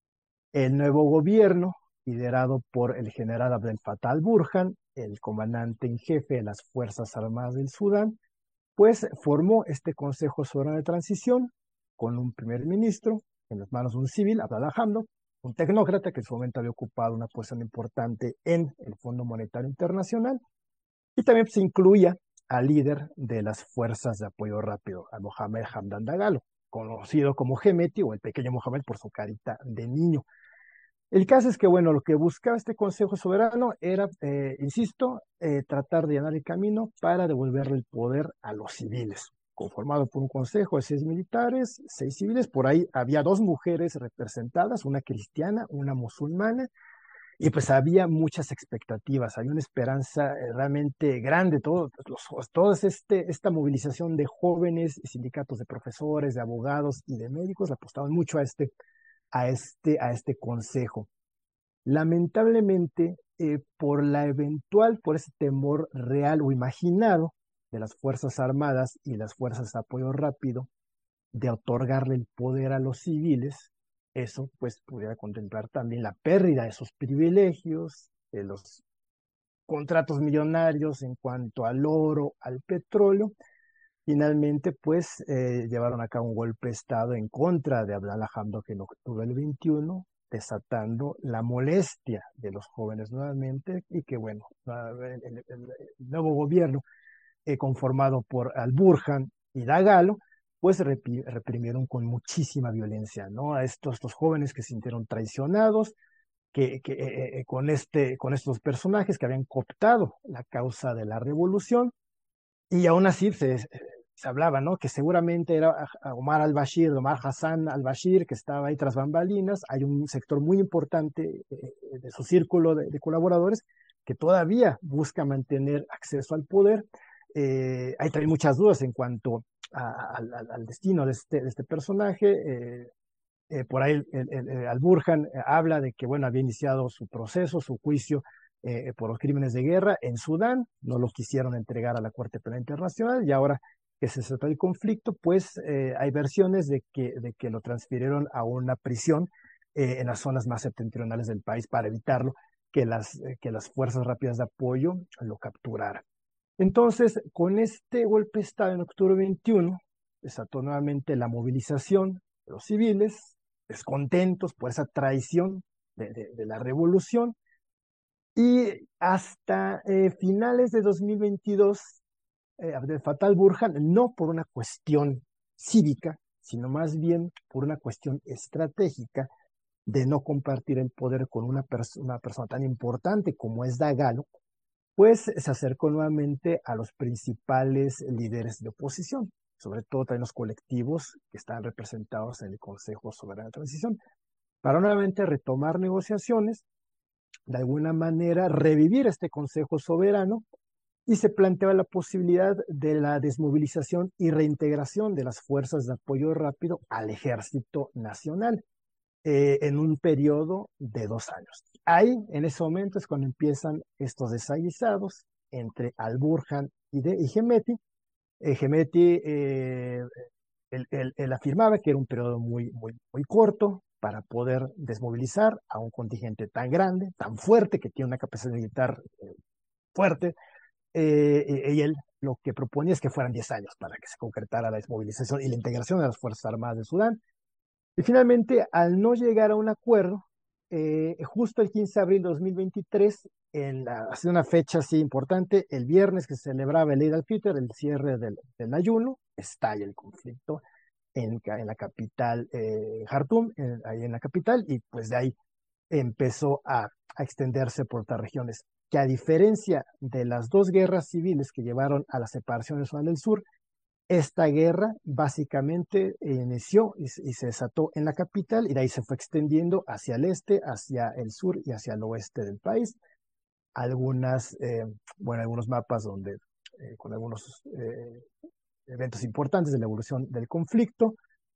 El nuevo gobierno, liderado por el general Abdel Fattah al-Burhan, el comandante en jefe de las Fuerzas Armadas del Sudán, pues formó este Consejo Soberano de Transición con un primer ministro, en las manos de un civil, Abdallah Hamdok, un tecnócrata que en su momento había ocupado una posición importante en el Fondo Monetario Internacional, y también se incluía al líder de las fuerzas de apoyo rápido, a Mohamed Hamdan Dagalo, conocido como Hemeti o el pequeño Mohamed por su carita de niño. El caso es que, bueno, lo que buscaba este Consejo Soberano era, eh, insisto, eh, tratar de allanar el camino para devolverle el poder a los civiles, conformado por un consejo de seis militares, seis civiles, por ahí había dos mujeres representadas, una cristiana, una musulmana, y pues había muchas expectativas, había una esperanza eh, realmente grande, todo, los, todos este, esta movilización de jóvenes, sindicatos de profesores, de abogados y de médicos apostaban mucho a este, a este, a este consejo. Lamentablemente, eh, por la eventual, por ese temor real o imaginado de las Fuerzas Armadas y las Fuerzas de Apoyo Rápido de otorgarle el poder a los civiles, eso pues pudiera contemplar también la pérdida de sus privilegios, de los contratos millonarios en cuanto al oro, al petróleo. Finalmente, pues, eh, llevaron a cabo un golpe de Estado en contra de Abdallah Hamdok en octubre del veintiuno, desatando la molestia de los jóvenes nuevamente, y que, bueno, el, el, el nuevo gobierno, eh, conformado por Al-Burhan y Dagalo, pues reprimieron con muchísima violencia, ¿no? A estos, estos jóvenes que se sintieron traicionados, que, que eh, eh, con, este, con estos personajes que habían cooptado la causa de la revolución, y aún así se, se hablaba, ¿no? Que seguramente era Omar al-Bashir, Omar Hassan al-Bashir, que estaba ahí tras bambalinas. Hay un sector muy importante eh, de su círculo de, de, colaboradores que todavía busca mantener acceso al poder. Eh, hay también muchas dudas en cuanto a, a, al destino de este, de este personaje. Eh, eh, por ahí el, el, el Al-Burhan habla de que, bueno, había iniciado su proceso, su juicio eh, por los crímenes de guerra en Sudán, no los quisieron entregar a la Corte Penal Internacional, y ahora que se trata el conflicto, pues eh, hay versiones de que, de que lo transfirieron a una prisión eh, en las zonas más septentrionales del país para evitarlo, que las, eh, que las fuerzas rápidas de apoyo lo capturaran. Entonces, con este golpe de Estado en octubre veintiuno, desató nuevamente la movilización de los civiles, descontentos por esa traición de, de, de la revolución, y hasta eh, finales de dos mil veintidós, eh, Abdel Fattah al-Burhan, no por una cuestión cívica, sino más bien por una cuestión estratégica de no compartir el poder con una, pers una persona tan importante como es Dagalo, pues se acercó nuevamente a los principales líderes de oposición, sobre todo también los colectivos que están representados en el Consejo Soberano de Transición, para nuevamente retomar negociaciones, de alguna manera revivir este Consejo Soberano, y se planteaba la posibilidad de la desmovilización y reintegración de las fuerzas de apoyo rápido al Ejército Nacional eh, en un periodo de dos años. Ahí, en ese momento, es cuando empiezan estos desaguisados entre Al-Burhan y, de, y Hemeti. Eh, Hemeti, eh, él, él, él afirmaba que era un periodo muy, muy, muy corto para poder desmovilizar a un contingente tan grande, tan fuerte, que tiene una capacidad militar eh, fuerte, eh, y él lo que proponía es que fueran diez años para que se concretara la desmovilización y la integración de las Fuerzas Armadas de Sudán. Y finalmente, al no llegar a un acuerdo, eh, justo el quince de abril de dos mil veintitrés, en la, ha sido una fecha así importante, el viernes que se celebraba el Eid al-Fitr, el cierre del, del ayuno, estalla el conflicto en, en la capital, eh, Jartum, en, ahí en la capital, y pues de ahí empezó a, a extenderse por otras regiones, que a diferencia de las dos guerras civiles que llevaron a la separación del Sudán del Sur, esta guerra básicamente inició y, y se desató en la capital y de ahí se fue extendiendo hacia el este, hacia el sur y hacia el oeste del país. Algunas, eh, bueno, algunos mapas donde, eh, con algunos eh, eventos importantes de la evolución del conflicto.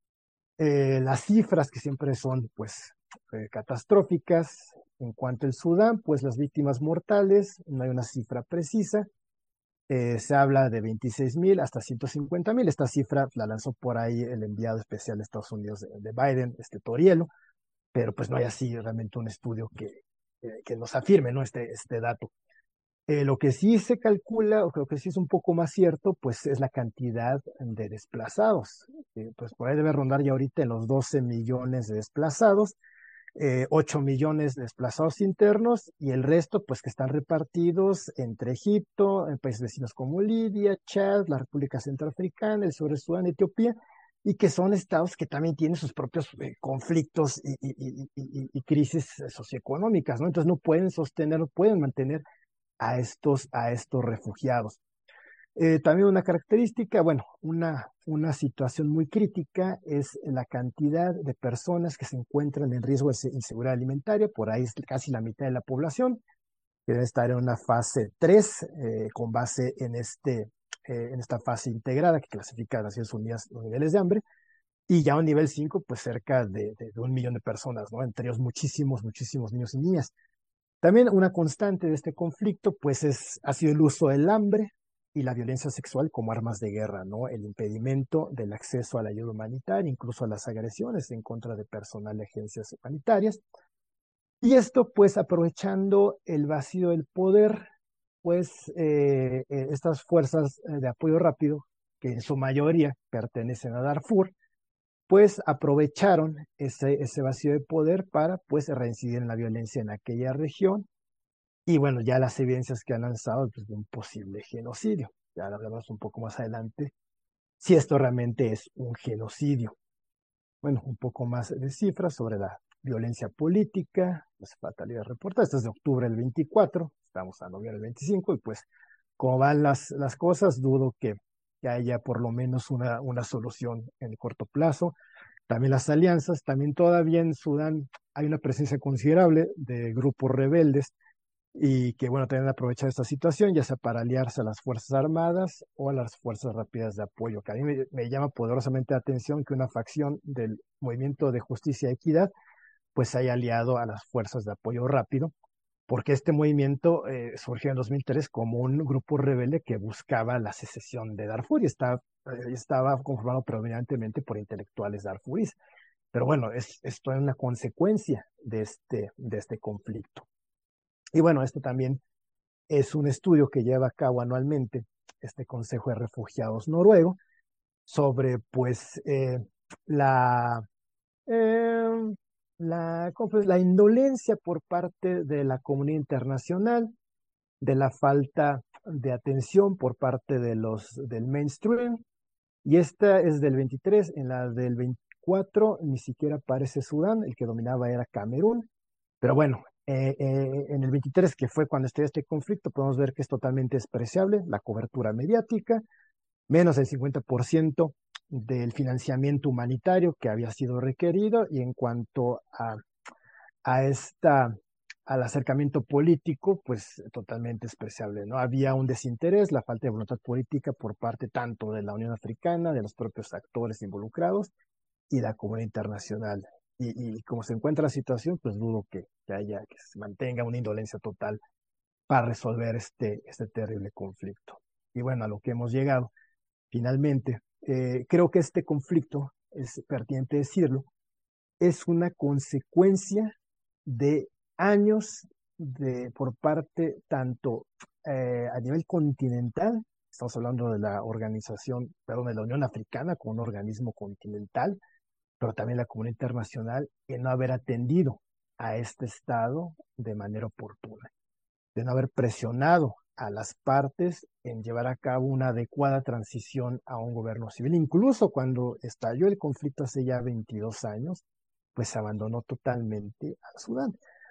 Eh, las cifras que siempre son, pues, eh, catastróficas. En cuanto al Sudán, pues las víctimas mortales, no hay una cifra precisa. Eh, se habla de veintiséis mil hasta ciento cincuenta mil. Esta cifra la lanzó por ahí el enviado especial de Estados Unidos de, de Biden, este Torielo, pero pues no hay así realmente un estudio que, que, que nos afirme, ¿no? este, este dato. Eh, lo que sí se calcula, o lo que sí es un poco más cierto, pues es la cantidad de desplazados. Eh, pues por ahí debe rondar ya ahorita en los doce millones de desplazados, eh, ocho millones de desplazados internos y el resto pues que están repartidos entre Egipto, en países vecinos como Libia, Chad, la República Centroafricana, el sur de Sudán, Etiopía, y que son estados que también tienen sus propios eh, conflictos y, y, y, y, y crisis socioeconómicas, ¿no? Entonces no pueden sostener, no pueden mantener a estos, a estos refugiados. Eh, también una característica, bueno, una, una situación muy crítica es la cantidad de personas que se encuentran en riesgo de inseguridad alimentaria, por ahí es casi la mitad de la población, que debe estar en una fase tres, eh, con base en, este, eh, en esta fase integrada que clasifica a Naciones Unidas los niveles de hambre, y ya a un nivel cinco, pues cerca de, de, de un millón de personas, ¿no? Entre ellos muchísimos, muchísimos niños y niñas. También una constante de este conflicto, pues es, ha sido el uso del hambre y la violencia sexual como armas de guerra, ¿no? El impedimento del acceso a la ayuda humanitaria, incluso a las agresiones en contra de personal de agencias humanitarias. Y esto, pues, aprovechando el vacío del poder, pues, eh, eh, estas fuerzas de apoyo rápido, que en su mayoría pertenecen a Darfur, pues aprovecharon ese, ese vacío de poder para, pues, reincidir en la violencia en aquella región. Y bueno, ya las evidencias que han lanzado, pues, de un posible genocidio. Ya lo hablamos un poco más adelante, si esto realmente es un genocidio. Bueno, un poco más de cifras sobre la violencia política, las fatalidades reportadas. Esto es de octubre del veinticuatro, estamos a noviembre del veinticinco, y pues, como van las, las cosas, dudo que, que haya por lo menos una, una solución en el corto plazo. También las alianzas, también todavía en Sudán hay una presencia considerable de grupos rebeldes y que, bueno, también aprovechar esta situación, ya sea para aliarse a las Fuerzas Armadas o a las Fuerzas Rápidas de Apoyo, que a mí me, me llama poderosamente la atención que una facción del Movimiento de Justicia y Equidad pues se haya aliado a las Fuerzas de Apoyo Rápido, porque este movimiento eh, surgió en dos mil tres como un grupo rebelde que buscaba la secesión de Darfur y está, eh, estaba conformado predominantemente por intelectuales darfuríes. Pero bueno, es, esto es una consecuencia de este, de este conflicto. Y bueno, esto también es un estudio que lleva a cabo anualmente este Consejo de Refugiados noruego sobre, pues, eh, la, eh, la, la indolencia por parte de la comunidad internacional, de la falta de atención por parte de los, del mainstream. Y esta es del veintitrés, en la del veinticuatro ni siquiera aparece Sudán, el que dominaba era Camerún. Pero bueno, eh, eh, en el veintitrés, que fue cuando estalló este conflicto, podemos ver que es totalmente despreciable la cobertura mediática, menos del cincuenta por ciento del financiamiento humanitario que había sido requerido, y en cuanto a, a esta, al acercamiento político, pues totalmente despreciable, ¿no? Había un desinterés, la falta de voluntad política por parte tanto de la Unión Africana, de los propios actores involucrados y la comunidad internacional. Y, y como se encuentra la situación, pues dudo que, que haya, que se mantenga una indolencia total para resolver este, este terrible conflicto. Y bueno, a lo que hemos llegado, finalmente, eh, creo que este conflicto, es pertinente decirlo, es una consecuencia de años de, por parte tanto eh, a nivel continental, estamos hablando de la organización, perdón, de la Unión Africana como un organismo continental, pero también la comunidad internacional, en no haber atendido a este Estado de manera oportuna, de no haber presionado a las partes en llevar a cabo una adecuada transición a un gobierno civil. Incluso cuando estalló el conflicto hace ya veintidós años, pues se abandonó totalmente a Sudán.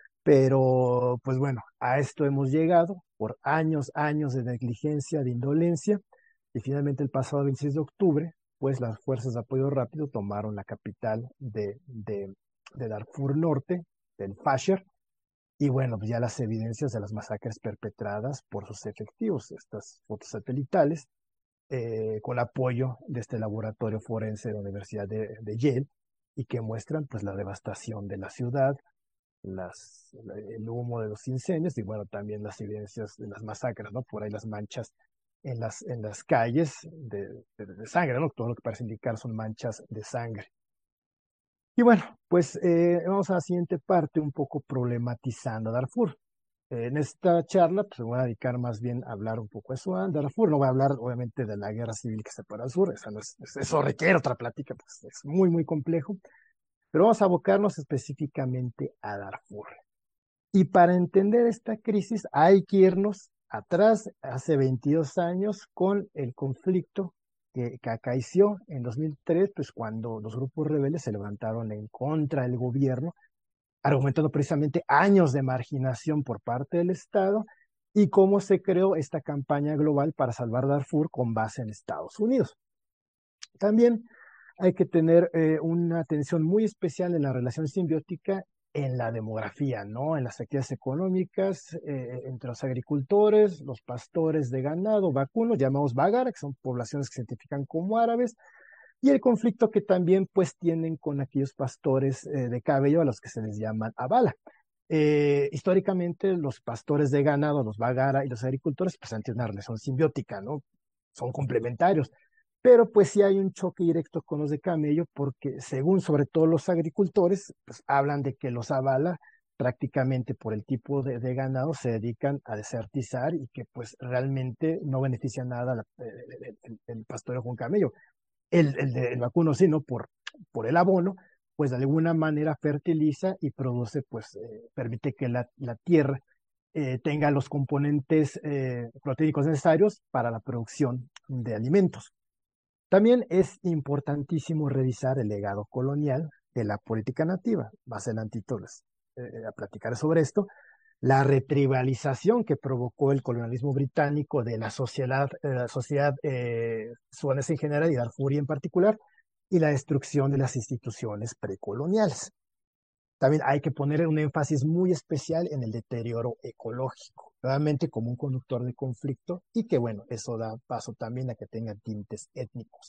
Pero, pues bueno, a esto hemos llegado por años, años de negligencia, de indolencia, y finalmente el pasado veintiséis de octubre, pues las fuerzas de apoyo rápido tomaron la capital de, de, de Darfur Norte, del Fasher, y bueno, pues ya las evidencias de las masacres perpetradas por sus efectivos, estas fotos satelitales, eh, con apoyo de este laboratorio forense de la Universidad de, de Yale, y que muestran pues la devastación de la ciudad, las, el humo de los incendios y bueno, también las evidencias de las masacres, ¿no? Por ahí las manchas en las, en las calles de, de, de sangre, ¿no? Todo lo que parece indicar son manchas de sangre. Y bueno, pues eh, vamos a la siguiente parte, un poco problematizando a Darfur. Eh, en esta charla, pues me voy a dedicar más bien a hablar un poco de Sudán, de Darfur. No voy a hablar, obviamente, de la guerra civil que separa al sur. Esa no es, eso requiere otra plática, pues es muy, muy complejo. Pero vamos a abocarnos específicamente a Darfur. Y para entender esta crisis hay que irnos atrás, hace veintidós años, con el conflicto que, que acaeció en dos mil tres, pues cuando los grupos rebeldes se levantaron en contra del gobierno, argumentando precisamente años de marginación por parte del Estado y cómo se creó esta campaña global para salvar Darfur con base en Estados Unidos. También hay que tener eh, una atención muy especial en la relación simbiótica en la demografía, ¿no? En las actividades económicas, eh, entre los agricultores, los pastores de ganado, vacunos, llamados Bagara, que son poblaciones que se identifican como árabes, y el conflicto que también pues tienen con aquellos pastores eh, de cabello a los que se les llaman Abala. Eh, históricamente los pastores de ganado, los Bagara y los agricultores pues han tenido una relación simbiótica, ¿no? Son complementarios. Pero pues sí hay un choque directo con los de camello porque según sobre todo los agricultores, pues hablan de que los Abala prácticamente por el tipo de, de ganado se dedican a desertizar y que pues realmente no beneficia nada la, el, el, el pastoreo con camello. El, el, el vacuno sí, ¿no? Por, por el abono, pues de alguna manera fertiliza y produce, pues eh, permite que la, la tierra eh, tenga los componentes eh, proteínicos necesarios para la producción de alimentos. También es importantísimo revisar el legado colonial de la política nativa. Más adelantito les eh, a platicar sobre esto. La retribalización que provocó el colonialismo británico de la sociedad, eh, la sociedad eh, sudanesa en general y Darfur en particular, y la destrucción de las instituciones precoloniales. También hay que poner un énfasis muy especial en el deterioro ecológico, nuevamente como un conductor de conflicto y que bueno, eso da paso también a que tenga tintes étnicos.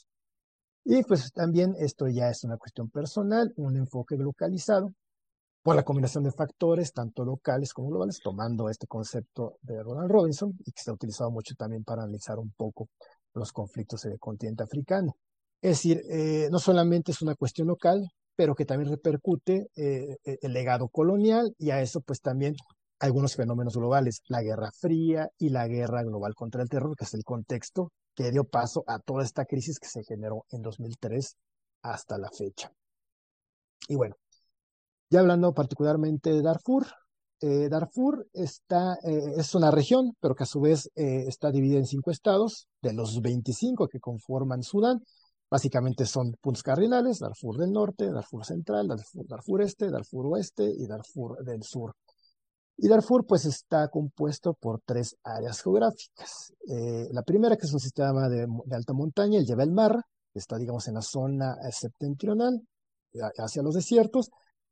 Y pues también esto ya es una cuestión personal, un enfoque localizado por la combinación de factores, tanto locales como globales, tomando este concepto de Ronald Robinson y que se ha utilizado mucho también para analizar un poco los conflictos en el continente africano. Es decir, eh, no solamente es una cuestión local, pero que también repercute eh, el legado colonial y a eso pues también algunos fenómenos globales, la Guerra Fría y la guerra global contra el terror, que es el contexto que dio paso a toda esta crisis que se generó en dos mil tres hasta la fecha. Y bueno, ya hablando particularmente de Darfur, eh, Darfur está, eh, es una región, pero que a su vez eh, está dividida en cinco estados, de los veinticinco que conforman Sudán. Básicamente son puntos cardinales: Darfur del Norte, Darfur Central, Darfur, Darfur Este, Darfur Oeste y Darfur del Sur. Y Darfur pues está compuesto por tres áreas geográficas. Eh, la primera, que es un sistema de, de alta montaña, el Jebel Marra, que está digamos en la zona septentrional, hacia los desiertos,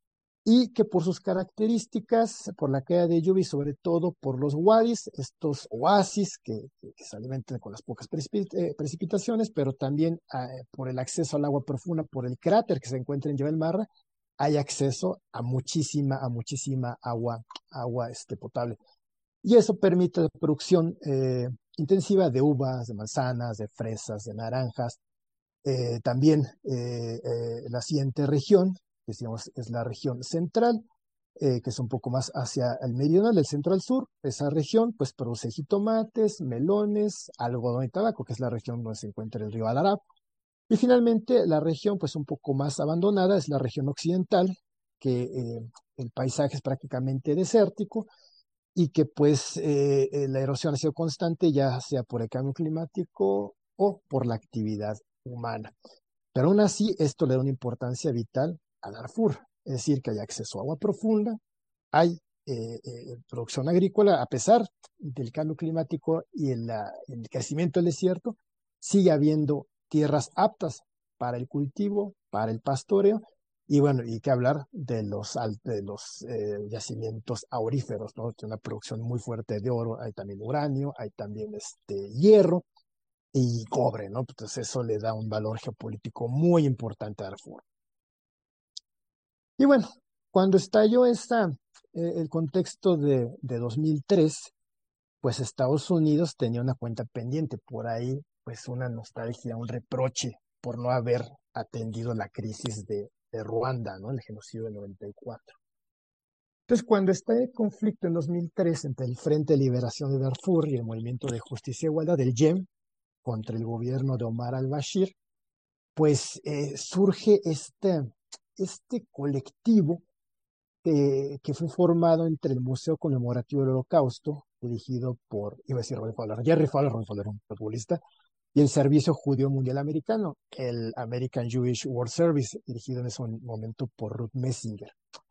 y que por sus características, por la caída de lluvia y sobre todo por los wadis, estos oasis que, que, que se alimentan con las pocas precipit eh, precipitaciones, pero también eh, por el acceso al agua profunda, por el cráter que se encuentra en Jebel Marra, hay acceso a muchísima, a muchísima agua, agua este, potable. Y eso permite la producción eh, intensiva de uvas, de manzanas, de fresas, de naranjas. Eh, también eh, eh, la siguiente región, que digamos, es la región central, eh, que es un poco más hacia el meridional, del centro al sur. Esa región pues produce jitomates, melones, algodón y tabaco, que es la región donde se encuentra el río Al-Arab. Y finalmente la región pues un poco más abandonada es la región occidental, que eh, el paisaje es prácticamente desértico y que pues eh, eh, la erosión ha sido constante, ya sea por el cambio climático o por la actividad humana. Pero aún así, esto le da una importancia vital a Darfur, es decir, que hay acceso a agua profunda, hay eh, eh, producción agrícola, a pesar del cambio climático y el, la- el crecimiento del desierto, sigue habiendo tierras aptas para el cultivo, para el pastoreo, y bueno, y que hablar de los, al- de los eh, yacimientos auríferos, ¿no? Tiene una producción muy fuerte de oro, hay también uranio, hay también este, hierro y cobre, ¿no? Entonces eso le da un valor geopolítico muy importante a Darfur. Y bueno, cuando estalló esta, eh, el contexto de, de dos mil tres, pues Estados Unidos tenía una cuenta pendiente, por ahí pues una nostalgia, un reproche por no haber atendido la crisis de, de Ruanda, ¿no? El genocidio del noventa y cuatro. Entonces, cuando está el conflicto en dos mil tres entre el Frente de Liberación de Darfur y el Movimiento de Justicia e Igualdad, del Y E M, contra el gobierno de Omar al-Bashir, pues eh, surge este, este colectivo eh, que fue formado entre el Museo Conmemorativo del Holocausto, dirigido por, iba a decir Robin Fowler, Jerry Fowler, Robin Fowler, un futbolista, y el Servicio Judío Mundial Americano, el American Jewish World Service, dirigido en ese momento por Ruth Messinger.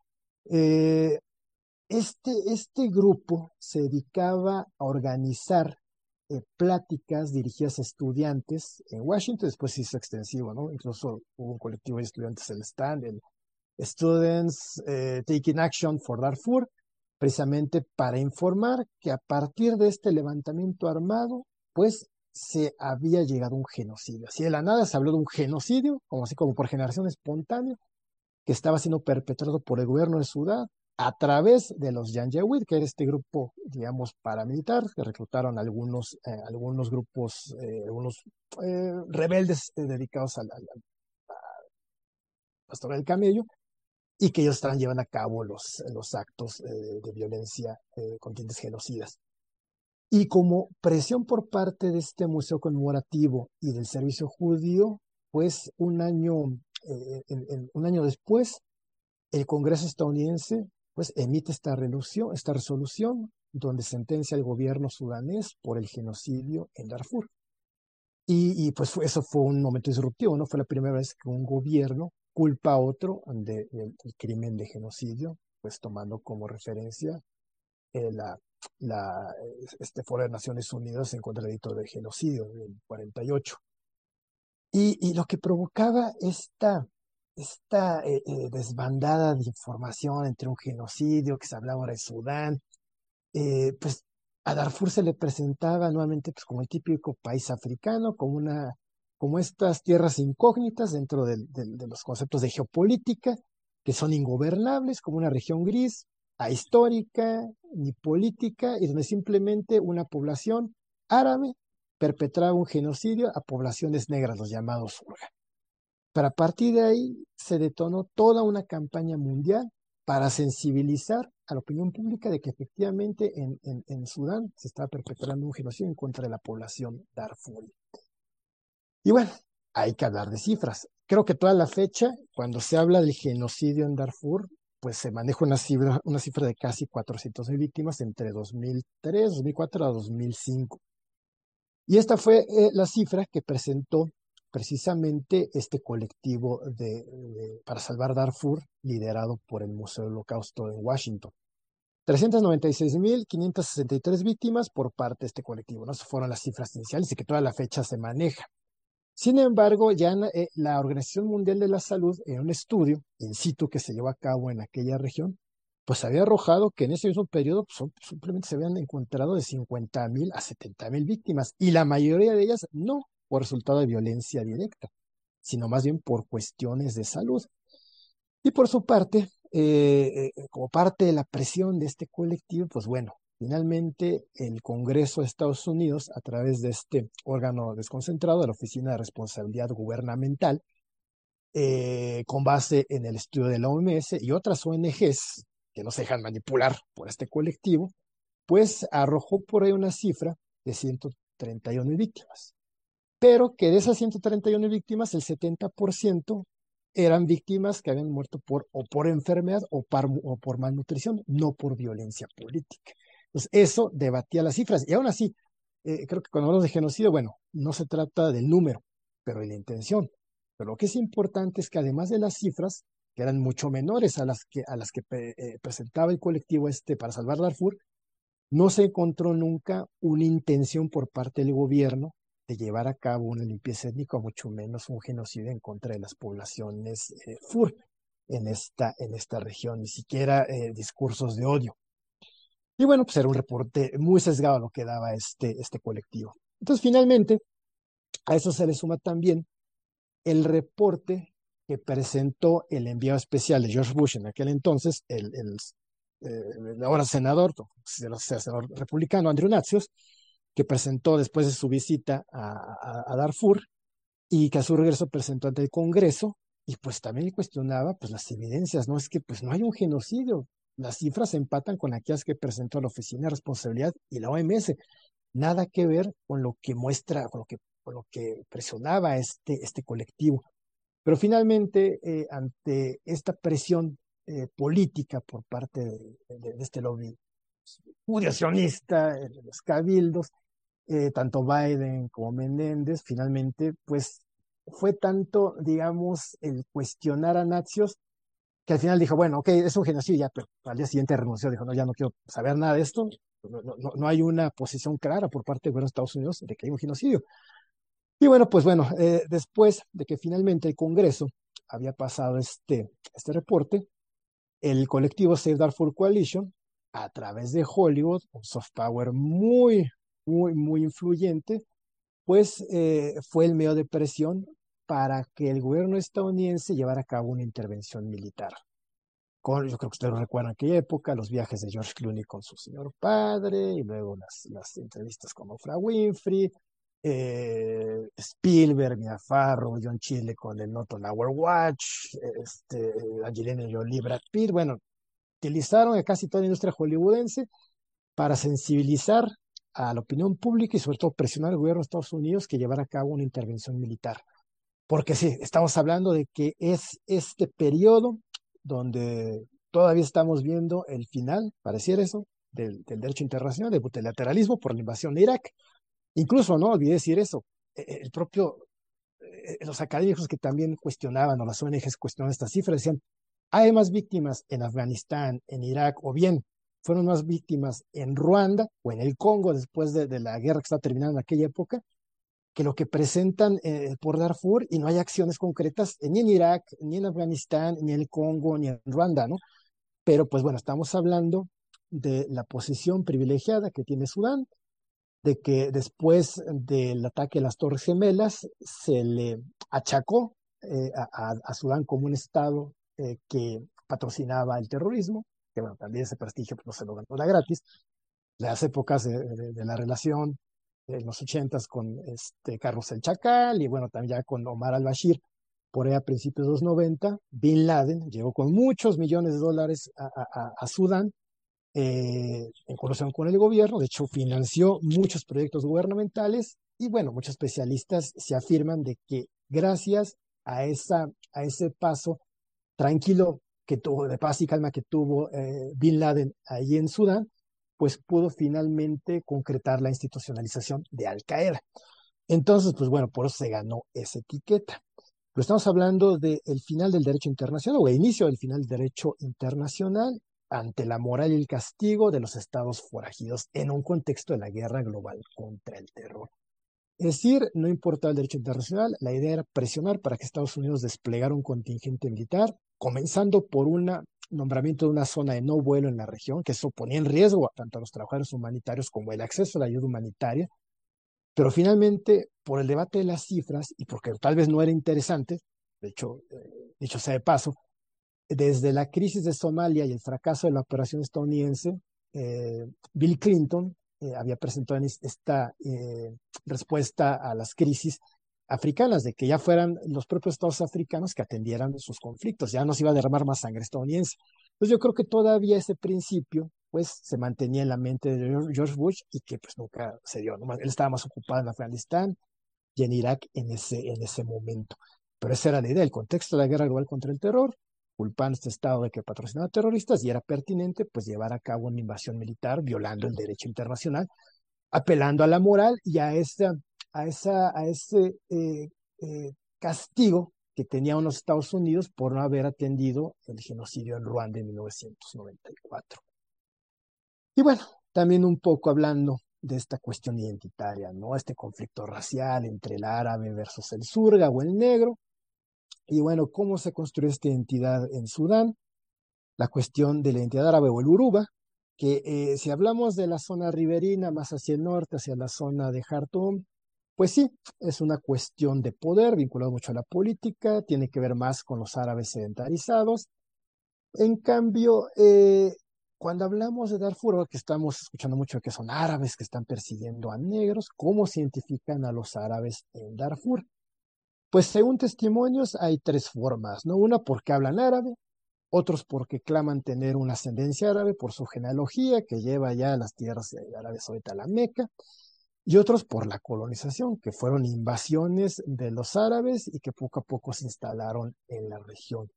Eh, este, este grupo se dedicaba a organizar eh, pláticas dirigidas a estudiantes en Washington, después se hizo extensivo, ¿no? Incluso hubo un colectivo de estudiantes, el STAND, el Students eh, Taking Action for Darfur, precisamente para informar que a partir de este levantamiento armado, pues se había llegado a un genocidio. Así de la nada se habló de un genocidio, como así como por generación espontánea, que estaba siendo perpetrado por el gobierno de Sudán a través de los Janjaweed, que era este grupo, digamos, paramilitar, que reclutaron algunos, eh, algunos grupos, eh, algunos eh, rebeldes eh, dedicados al, al, al pastor del camello, y que ellos estaban llevando a cabo los, los actos eh, de violencia eh, con tintes genocidas. Y como presión por parte de este museo conmemorativo y del servicio judío, pues un año, eh, en, en, un año después, el Congreso estadounidense pues emite esta resolución, esta resolución donde sentencia al gobierno sudanés por el genocidio en Darfur. Y, y pues fue, eso fue un momento disruptivo, ¿no? Fue la primera vez que un gobierno culpa a otro de, de, del crimen de genocidio, pues tomando como referencia eh, la, la, este Foro de Naciones Unidas en contra del delito de genocidio del cuarenta y ocho. Y, y lo que provocaba esta, esta eh, eh, desbandada de información entre un genocidio que se hablaba ahora de Sudán, eh, pues a Darfur se le presentaba nuevamente pues, como el típico país africano, como, una, como estas tierras incógnitas dentro del- del- de los conceptos de geopolítica, que son ingobernables, como una región gris, ahistórica, ni política, y donde simplemente una población árabe perpetraba un genocidio a poblaciones negras, los llamados Urga. Pero a partir de ahí se detonó toda una campaña mundial para sensibilizar a la opinión pública de que efectivamente en, en, en Sudán se estaba perpetrando un genocidio en contra de la población darfurí. Y bueno, hay que hablar de cifras. Creo que toda la fecha, cuando se habla del genocidio en Darfur, pues se maneja una cifra, una cifra de casi cuatrocientas mil víctimas entre dos mil tres, dos mil cuatro a dos mil cinco. Y esta fue eh, la cifra que presentó precisamente este colectivo de, de, para salvar Darfur, liderado por el Museo del Holocausto en Washington. trescientas noventa y seis mil quinientas sesenta y tres víctimas por parte de este colectivo, ¿no? Esas fueron las cifras iniciales y que toda la fecha se maneja. Sin embargo, ya eh, la Organización Mundial de la Salud, en un estudio in situ que se llevó a cabo en aquella región, pues había arrojado que en ese mismo periodo pues, simplemente se habían encontrado de cincuenta mil a setenta mil víctimas, y la mayoría de ellas no por resultado de violencia directa, sino más bien por cuestiones de salud. Y por su parte, eh, eh, como parte de la presión de este colectivo, pues bueno, finalmente el Congreso de Estados Unidos, a través de este órgano desconcentrado de la Oficina de Responsabilidad Gubernamental, eh, con base en el estudio de la O M S y otras O N Ges que no se dejan manipular por este colectivo, pues arrojó por ahí una cifra de ciento treinta y una víctimas. Pero que de esas ciento treinta y una víctimas, el setenta por ciento eran víctimas que habían muerto por, o por enfermedad o, par, o por malnutrición, no por violencia política. Entonces, eso debatía las cifras. Y aún así, eh, creo que cuando hablamos de genocidio, bueno, no se trata del número, pero de la intención. Pero lo que es importante es que además de las cifras, que eran mucho menores a las que, a las que eh, presentaba el colectivo este para salvar Darfur, no se encontró nunca una intención por parte del gobierno de llevar a cabo una limpieza étnica, o mucho menos un genocidio en contra de las poblaciones eh, Fur en esta, en esta región, ni siquiera eh, discursos de odio. Y bueno, pues era un reporte muy sesgado lo que daba este, este colectivo. Entonces, finalmente, a eso se le suma también el reporte que presentó el enviado especial de George Bush en aquel entonces, el, el, el ahora senador, senador republicano Andrew Natsios, que presentó después de su visita a, a, a Darfur y que a su regreso presentó ante el Congreso, y pues también cuestionaba pues las evidencias, ¿no? Es que pues no hay un genocidio, las cifras empatan con aquellas que presentó la Oficina de Responsabilidad y la O M S, nada que ver con lo que muestra, con lo que, con lo que presionaba este, este colectivo. Pero finalmente, eh, ante esta presión eh, política por parte de, de, de este lobby judío-sionista, de los cabildos, eh, tanto Biden como Menéndez, finalmente, pues fue tanto, digamos, el cuestionar a Natsios, que al final dijo, bueno, ok, es un genocidio, ya, pero al día siguiente renunció, dijo, no, ya no quiero saber nada de esto, no, no, no hay una posición clara por parte del gobierno de Estados Unidos de que hay un genocidio. Y bueno, pues bueno, eh, después de que finalmente el Congreso había pasado este, este reporte, el colectivo Save Darfur Coalition, a través de Hollywood, un soft power muy, muy, muy influyente, pues eh, fue el medio de presión para que el gobierno estadounidense llevara a cabo una intervención militar. Con, yo creo que ustedes lo recuerdan aquella época, los viajes de George Clooney con su señor padre, y luego las, las entrevistas con Oprah Winfrey, eh, Spielberg, Mia Farrow, John Chile con el Not on Our Watch, este, Angelina Jolie, Brad Pitt, bueno, utilizaron a casi toda la industria hollywoodense para sensibilizar a la opinión pública y sobre todo presionar al gobierno de Estados Unidos que llevara a cabo una intervención militar. Porque sí, estamos hablando de que es este periodo donde todavía estamos viendo el final, pareciera eso, del, del derecho internacional, del multilateralismo por la invasión de Irak. Incluso, no olvidé decir eso, el propio, eh, los académicos que también cuestionaban, o las O N Ges cuestionaban estas cifras, decían, hay más víctimas en Afganistán, en Irak, o bien fueron más víctimas en Ruanda o en el Congo después de, de la guerra que estaba terminando en aquella época, que lo que presentan eh, por Darfur, y no hay acciones concretas ni en Irak, ni en Afganistán, ni en el Congo, ni en Ruanda, ¿no? Pero pues bueno, estamos hablando de la posición privilegiada que tiene Sudán, de que después del ataque a las Torres Gemelas se le achacó eh, a, a, Sudán como un estado eh, que patrocinaba el terrorismo, que bueno, también ese prestigio pues, no se lo ganó la gratis. Las épocas de, de, de la relación en los ochentas con este Carlos el Chacal y bueno, también ya con Omar al-Bashir, por ahí a principios de los noventa, Bin Laden llegó con muchos millones de dólares a, a, a Sudán, eh, en colaboración con el gobierno, de hecho financió muchos proyectos gubernamentales y bueno, muchos especialistas se afirman de que gracias a, esa, a ese paso tranquilo que tuvo, de paz y calma que tuvo eh, Bin Laden ahí en Sudán, pues pudo finalmente concretar la institucionalización de Al Qaeda. Entonces, pues bueno, por eso se ganó esa etiqueta. Pero estamos hablando del final del derecho internacional o el inicio del final del derecho internacional ante la moral y el castigo de los estados forajidos en un contexto de la guerra global contra el terror. Es decir, no importaba el derecho internacional, la idea era presionar para que Estados Unidos desplegara un contingente militar, comenzando por un nombramiento de una zona de no vuelo en la región, que eso ponía en riesgo tanto a los trabajadores humanitarios como el acceso a la ayuda humanitaria. Pero finalmente, por el debate de las cifras, y porque tal vez no era interesante, de hecho, eh, dicho sea de paso, desde la crisis de Somalia y el fracaso de la operación estadounidense, eh, Bill Clinton eh, había presentado esta eh, respuesta a las crisis africanas, de que ya fueran los propios estados africanos que atendieran sus conflictos, ya no se iba a derramar más sangre estadounidense. Entonces yo creo que todavía ese principio pues se mantenía en la mente de George Bush y que pues nunca se dio, ¿no? Él estaba más ocupado en Afganistán y en Irak en ese, en ese momento. Pero esa era la idea, el contexto de la guerra global contra el terror, culpando a este Estado de que patrocinaba terroristas y era pertinente pues llevar a cabo una invasión militar violando el derecho internacional, apelando a la moral y a, esa, a, esa, a ese eh, eh, castigo que tenían los Estados Unidos por no haber atendido el genocidio en Ruanda en mil novecientos noventa y cuatro. Y bueno, también un poco hablando de esta cuestión identitaria, ¿no? Este conflicto racial entre el árabe versus el surga o el negro. Y bueno, ¿cómo se construyó esta identidad en Sudán? La cuestión de la identidad árabe o el Uruba, que eh, si hablamos de la zona riberina, más hacia el norte, hacia la zona de Jartum, pues sí, es una cuestión de poder vinculado mucho a la política, tiene que ver más con los árabes sedentarizados. En cambio, eh, cuando hablamos de Darfur, que estamos escuchando mucho que son árabes que están persiguiendo a negros, ¿cómo se identifican a los árabes en Darfur? Pues según testimonios hay tres formas, ¿no? Una porque hablan árabe, otros porque claman tener una ascendencia árabe por su genealogía que lleva ya a las tierras árabes ahorita a la Meca, y otros por la colonización, que fueron invasiones de los árabes y que poco a poco se instalaron en la región.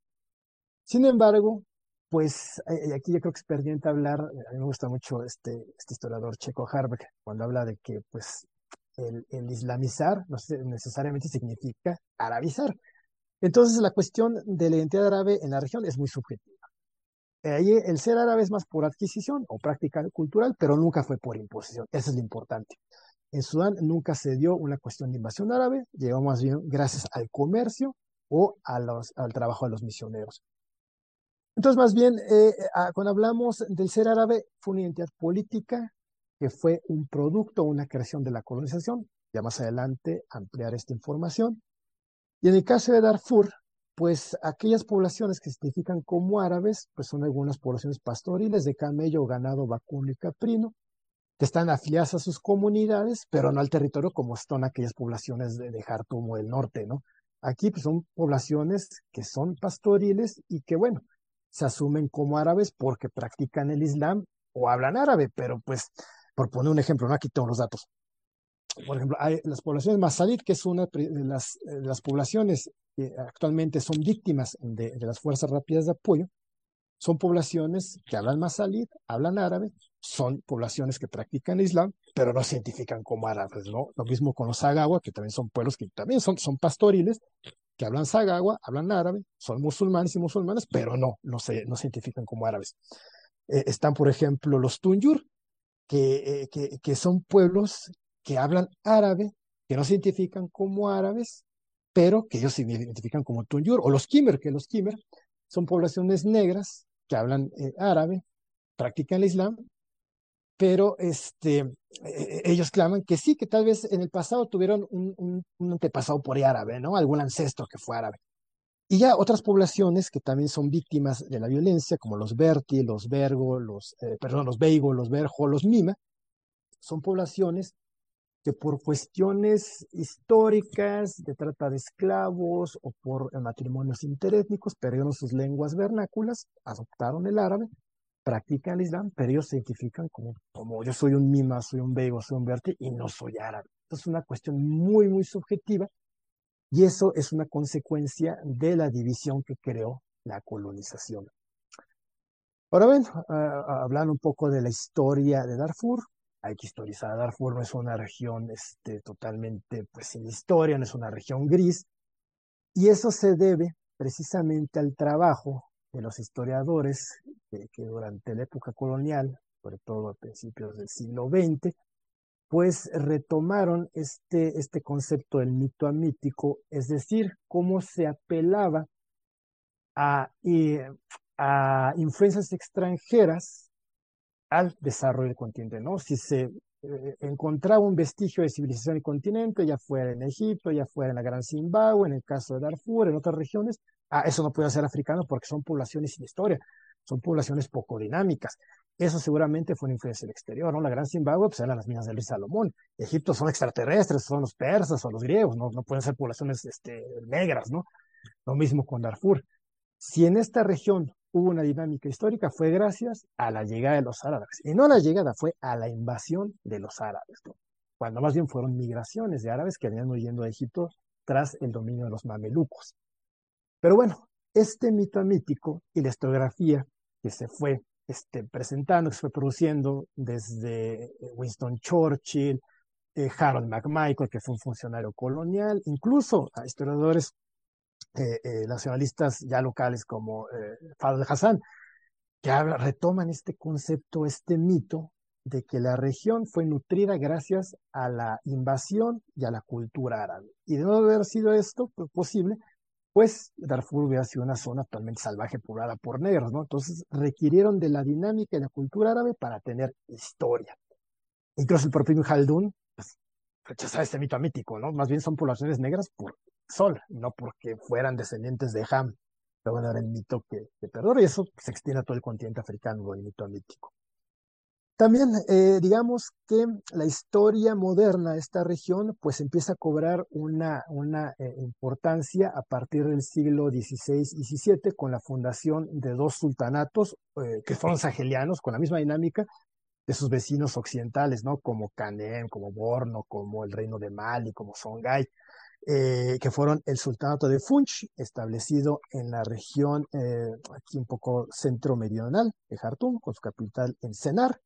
Sin embargo, pues eh, aquí yo creo que es pertinente hablar, a mí me gusta mucho este, este historiador checo Harbeck, cuando habla de que pues el, el islamizar no necesariamente significa arabizar. Entonces la cuestión de la identidad árabe en la región es muy subjetiva. Ahí el ser árabe es más por adquisición o práctica cultural, pero nunca fue por imposición. Eso es lo importante. En Sudán nunca se dio una cuestión de invasión árabe, llegó más bien gracias al comercio o a los, al trabajo de los misioneros. Entonces, más bien, eh, cuando hablamos del ser árabe, fue una identidad política que fue un producto, una creación de la colonización. Ya más adelante ampliar esta información. Y en el caso de Darfur, pues aquellas poblaciones que se identifican como árabes, pues son algunas poblaciones pastoriles de camello, ganado, vacuno y caprino, que están afiliadas a sus comunidades, pero no al territorio como son aquellas poblaciones de, de Jartum o del norte, ¿no? Aquí pues, son poblaciones que son pastoriles y que, bueno, se asumen como árabes porque practican el Islam o hablan árabe, pero pues, por poner un ejemplo, ¿no? Aquí tengo los datos. Por ejemplo, hay las poblaciones Masalit, que es una de las, de las poblaciones que actualmente son víctimas de, de las fuerzas rápidas de apoyo, son poblaciones que hablan Masalit, hablan árabe, son poblaciones que practican Islam, pero no se identifican como árabes, ¿no? Lo mismo con los Sagawa, que también son pueblos que también son, son pastoriles, que hablan Sagawa, hablan árabe, son musulmanes y musulmanes, pero no, no se, no se identifican como árabes. Eh, están, por ejemplo, los Tunyur, que, eh, que, que son pueblos que hablan árabe, que no se identifican como árabes, pero que ellos se identifican como Tunyur, o los Kimer, que los Kimer son poblaciones negras que hablan eh, árabe, practican el Islam, pero este, eh, ellos claman que sí, que tal vez en el pasado tuvieron un, un, un antepasado por ahí árabe, ¿no? Algún ancestro que fue árabe. Y ya otras poblaciones que también son víctimas de la violencia, como los Berti, los Bergo, los, eh, perdón, los Beigo, los Berjo, los Mima, son poblaciones que por cuestiones históricas de trata de esclavos o por matrimonios interétnicos perdieron sus lenguas vernáculas, adoptaron el árabe, practican el Islam, pero ellos se identifican como, como yo soy un Mima, soy un Beigo, soy un Berti y no soy árabe. Entonces es una cuestión muy, muy subjetiva y eso es una consecuencia de la división que creó la colonización. Ahora bien, uh, hablando un poco de la historia de Darfur, hay que historizar. Darfur no es una región este, totalmente pues, sin historia, no es una región gris, y eso se debe precisamente al trabajo de los historiadores que, que durante la época colonial, sobre todo a principios del siglo veinte, pues retomaron este, este concepto del mito amítico, es decir, cómo se apelaba a, eh, a influencias extranjeras al desarrollo del continente, ¿no? Si se eh, encontraba un vestigio de civilización en el continente, ya fuera en Egipto, ya fuera en la Gran Zimbabue, en el caso de Darfur, en otras regiones, ah, eso no puede ser africano porque son poblaciones sin historia, son poblaciones poco dinámicas. Eso seguramente fue una influencia del exterior, ¿no? La Gran Zimbabue, pues eran las minas del rey Salomón. Egipto son extraterrestres, son los persas o los griegos, no, no pueden ser poblaciones este, negras, ¿no? Lo mismo con Darfur. Si en esta región hubo una dinámica histórica, fue gracias a la llegada de los árabes. Y no a la llegada, fue a la invasión de los árabes, ¿no? Cuando más bien fueron migraciones de árabes que venían huyendo de Egipto tras el dominio de los mamelucos. Pero bueno, este mito mítico y la historiografía que se fue este, presentando, que se fue produciendo desde Winston Churchill, eh, Harold McMichael, que fue un funcionario colonial, incluso a historiadores eh, eh, nacionalistas ya locales como eh, Fadl Hassan, que habla, retoman este concepto, este mito de que la región fue nutrida gracias a la invasión y a la cultura árabe. Y de no haber sido esto pues, posible, pues Darfur hubiera sido una zona totalmente salvaje poblada por negros, ¿no? Entonces requirieron de la dinámica y la cultura árabe para tener historia. Incluso el propio Ibn Khaldun pues, rechazaba este mito mítico, ¿no? Más bien son poblaciones negras por sol, no porque fueran descendientes de Ham. Pero bueno, era el mito que, que perdura y eso se extiende a todo el continente africano, el mito mítico. También, eh, digamos que la historia moderna de esta región pues empieza a cobrar una, una eh, importancia a partir del siglo dieciséis diecisiete con la fundación de dos sultanatos eh, que fueron sahelianos con la misma dinámica de sus vecinos occidentales, ¿no? Como Kanem, como Borno, como el reino de Mali, como Songhai, eh, que fueron el sultanato de Funch, establecido en la región eh, aquí un poco centro-meridional de Jartum, con su capital en Sennar,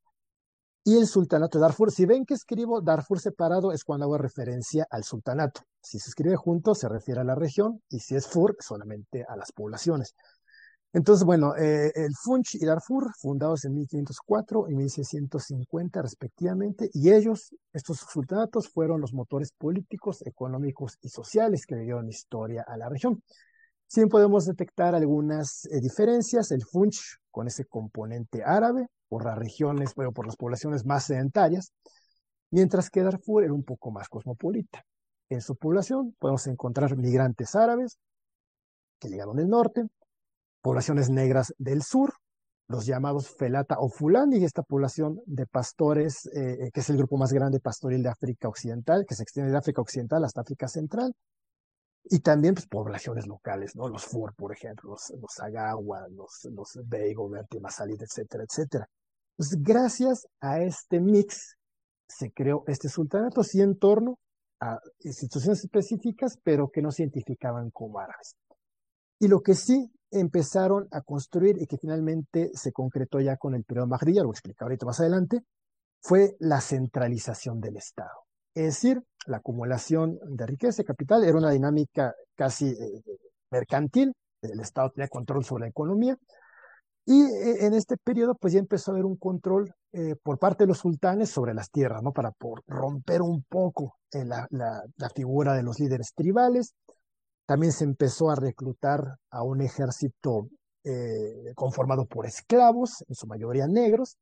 y el sultanato de Darfur. Si ven que escribo Darfur separado es cuando hago referencia al sultanato. Si se escribe junto se refiere a la región y si es Fur solamente a las poblaciones. Entonces, bueno, eh, el Funch y Darfur, fundados en mil quinientos cuatro y mil seiscientos cincuenta respectivamente, y ellos, estos sultanatos, fueron los motores políticos, económicos y sociales que le dieron historia a la región. Sí podemos detectar algunas eh, diferencias, el Funch con ese componente árabe, por las regiones, bueno, por las poblaciones más sedentarias, mientras que Darfur era un poco más cosmopolita. En su población podemos encontrar migrantes árabes que llegaron del norte, poblaciones negras del sur, los llamados Felata o Fulani, y esta población de pastores, eh, que es el grupo más grande pastoril de África Occidental, que se extiende de África Occidental hasta África Central, y también pues, poblaciones locales, ¿no? Los Fur, por ejemplo, los, los Agawa, los, los Beigo, Masalit, etcétera, etcétera. Entonces, gracias a este mix, se creó este sultanato, sí en torno a instituciones específicas, pero que no se identificaban como árabes. Y lo que sí empezaron a construir y que finalmente se concretó ya con el periodo Mahdi, lo explicaré ahorita más adelante, fue la centralización del Estado. Es decir, la acumulación de riqueza y capital era una dinámica casi eh, mercantil, el Estado tenía control sobre la economía, y eh, en este periodo pues ya empezó a haber un control eh, por parte de los sultanes sobre las tierras, ¿no? Para por romper un poco eh, la, la, la figura de los líderes tribales. También se empezó a reclutar a un ejército eh, conformado por esclavos, en su mayoría negros,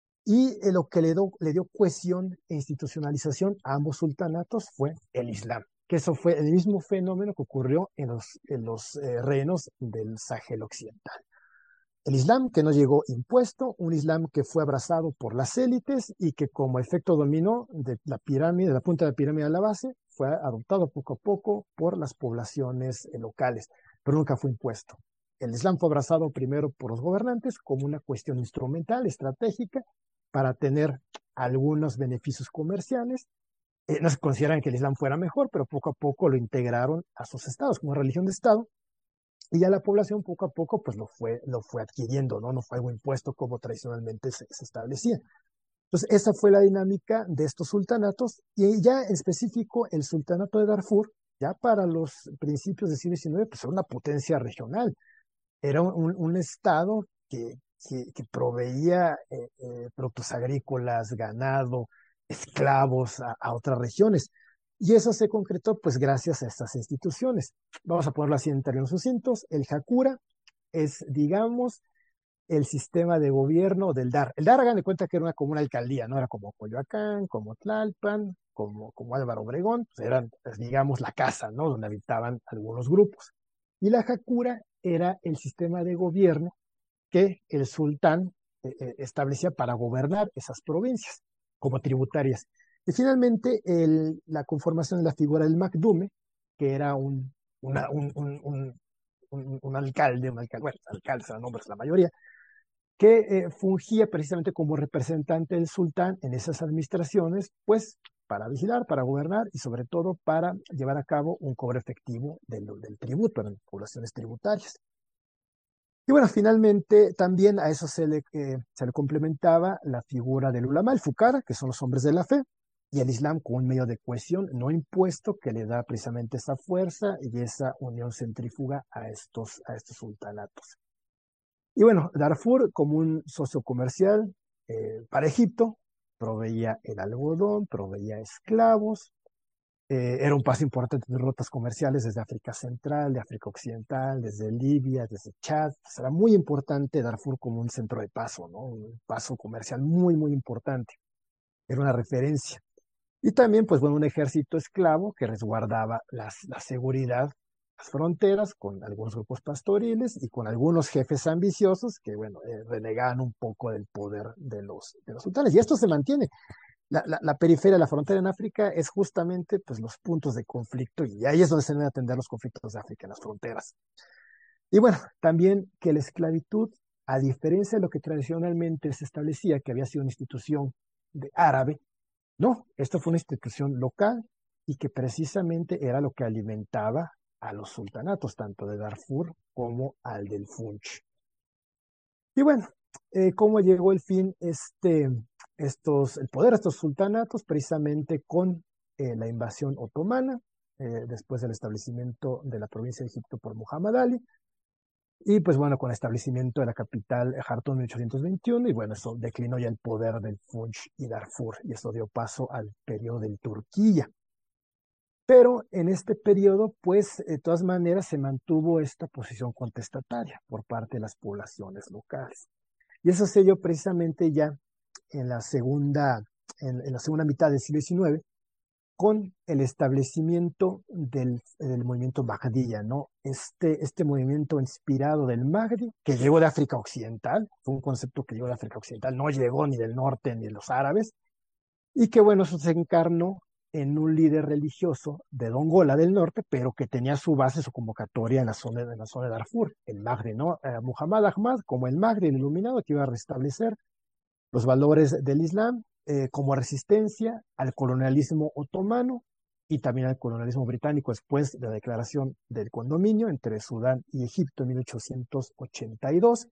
y eh, lo que le, do, le dio cohesión e institucionalización a ambos sultanatos fue el Islam, que eso fue el mismo fenómeno que ocurrió en los, en los eh, reinos del Sahel occidental. El Islam que no llegó impuesto, un Islam que fue abrazado por las élites y que como efecto dominó de la pirámide, de la punta de la pirámide a la base, fue adoptado poco a poco por las poblaciones eh, locales, pero nunca fue impuesto. El Islam fue abrazado primero por los gobernantes como una cuestión instrumental, estratégica, para tener algunos beneficios comerciales. Eh, no se consideran que el Islam fuera mejor, pero poco a poco lo integraron a sus estados como religión de estado. Y ya la población poco a poco pues lo fue, lo fue adquiriendo, ¿no? No fue algo impuesto como tradicionalmente se, se establecía. Entonces, esa fue la dinámica de estos sultanatos y ya en específico el sultanato de Darfur, ya para los principios del siglo diecinueve, pues era una potencia regional. Era un, un estado que, que, que proveía eh, eh, productos agrícolas, ganado, esclavos a, a otras regiones. Y eso se concretó pues gracias a estas instituciones. Vamos a ponerlo así en términos sucintos. El Hakura es, digamos, el sistema de gobierno del D A R. El D A R, hagan de cuenta que era una, como una alcaldía, ¿no? Era como Coyoacán, como Tlalpan, como, como Álvaro Obregón, pues eran, pues, digamos, la casa, ¿no? Donde habitaban algunos grupos. Y la Hakura era el sistema de gobierno que el sultán eh, eh, establecía para gobernar esas provincias como tributarias. Y finalmente, el, la conformación de la figura del Makdume, que era un, una, un, un, un, un, un alcalde, un alcalde, bueno, alcaldes eran nombres la mayoría, que eh, fungía precisamente como representante del sultán en esas administraciones, pues para vigilar, para gobernar y sobre todo para llevar a cabo un cobro efectivo del, del tributo en poblaciones tributarias. Y bueno, finalmente también a eso se le, eh, se le complementaba la figura del ulama, el fukara, que son los hombres de la fe, y el Islam como un medio de cohesión no impuesto que le da precisamente esa fuerza y esa unión centrífuga a estos, a estos sultanatos. Y bueno, Darfur como un socio comercial eh, para Egipto, proveía el algodón, proveía esclavos, eh, era un paso importante de rutas comerciales desde África Central, de África Occidental, desde Libia, desde Chad. Pues era muy importante Darfur como un centro de paso, ¿no? Un paso comercial muy, muy importante. Era una referencia. Y también, pues bueno, un ejército esclavo que resguardaba las, la seguridad, las fronteras, con algunos grupos pastoriles y con algunos jefes ambiciosos que, bueno, eh, renegaban un poco del poder de los, de los sultanes. Y esto se mantiene. La, la, la periferia, la frontera en África es justamente pues, los puntos de conflicto y ahí es donde se deben atender los conflictos de África, en las fronteras. Y bueno, también que la esclavitud, a diferencia de lo que tradicionalmente se establecía, que había sido una institución de árabe, no, esto fue una institución local y que precisamente era lo que alimentaba a los sultanatos, tanto de Darfur como al del Funch. Y bueno, eh, ¿cómo llegó el fin este, estos, el poder de estos sultanatos? Precisamente con eh, la invasión otomana, eh, después del establecimiento de la provincia de Egipto por Muhammad Ali, y pues bueno, con el establecimiento de la capital Jartum en mil ochocientos veintiuno, y bueno, eso declinó ya el poder del Funch y Darfur, y eso dio paso al periodo del Turquía. Pero en este periodo, pues, de todas maneras, se mantuvo esta posición contestataria por parte de las poblaciones locales. Y eso se dio precisamente ya en la segunda, en, en la segunda mitad del siglo diecinueve, con el establecimiento del, del movimiento Mahdiya, ¿no? Este, este movimiento inspirado del Mahdi, que llegó de África Occidental, fue un concepto que llegó de África Occidental, no llegó ni del norte ni de los árabes, y que bueno, eso se encarnó en un líder religioso de Dongola del norte, pero que tenía su base, su convocatoria en la zona, en la zona de Darfur, el Mahdi, ¿no? Eh, Muhammad Ahmad, como el Mahdi, el iluminado, que iba a restablecer los valores del Islam eh, como resistencia al colonialismo otomano y también al colonialismo británico después de la declaración del condominio entre Sudán y Egipto en mil ochocientos ochenta y dos.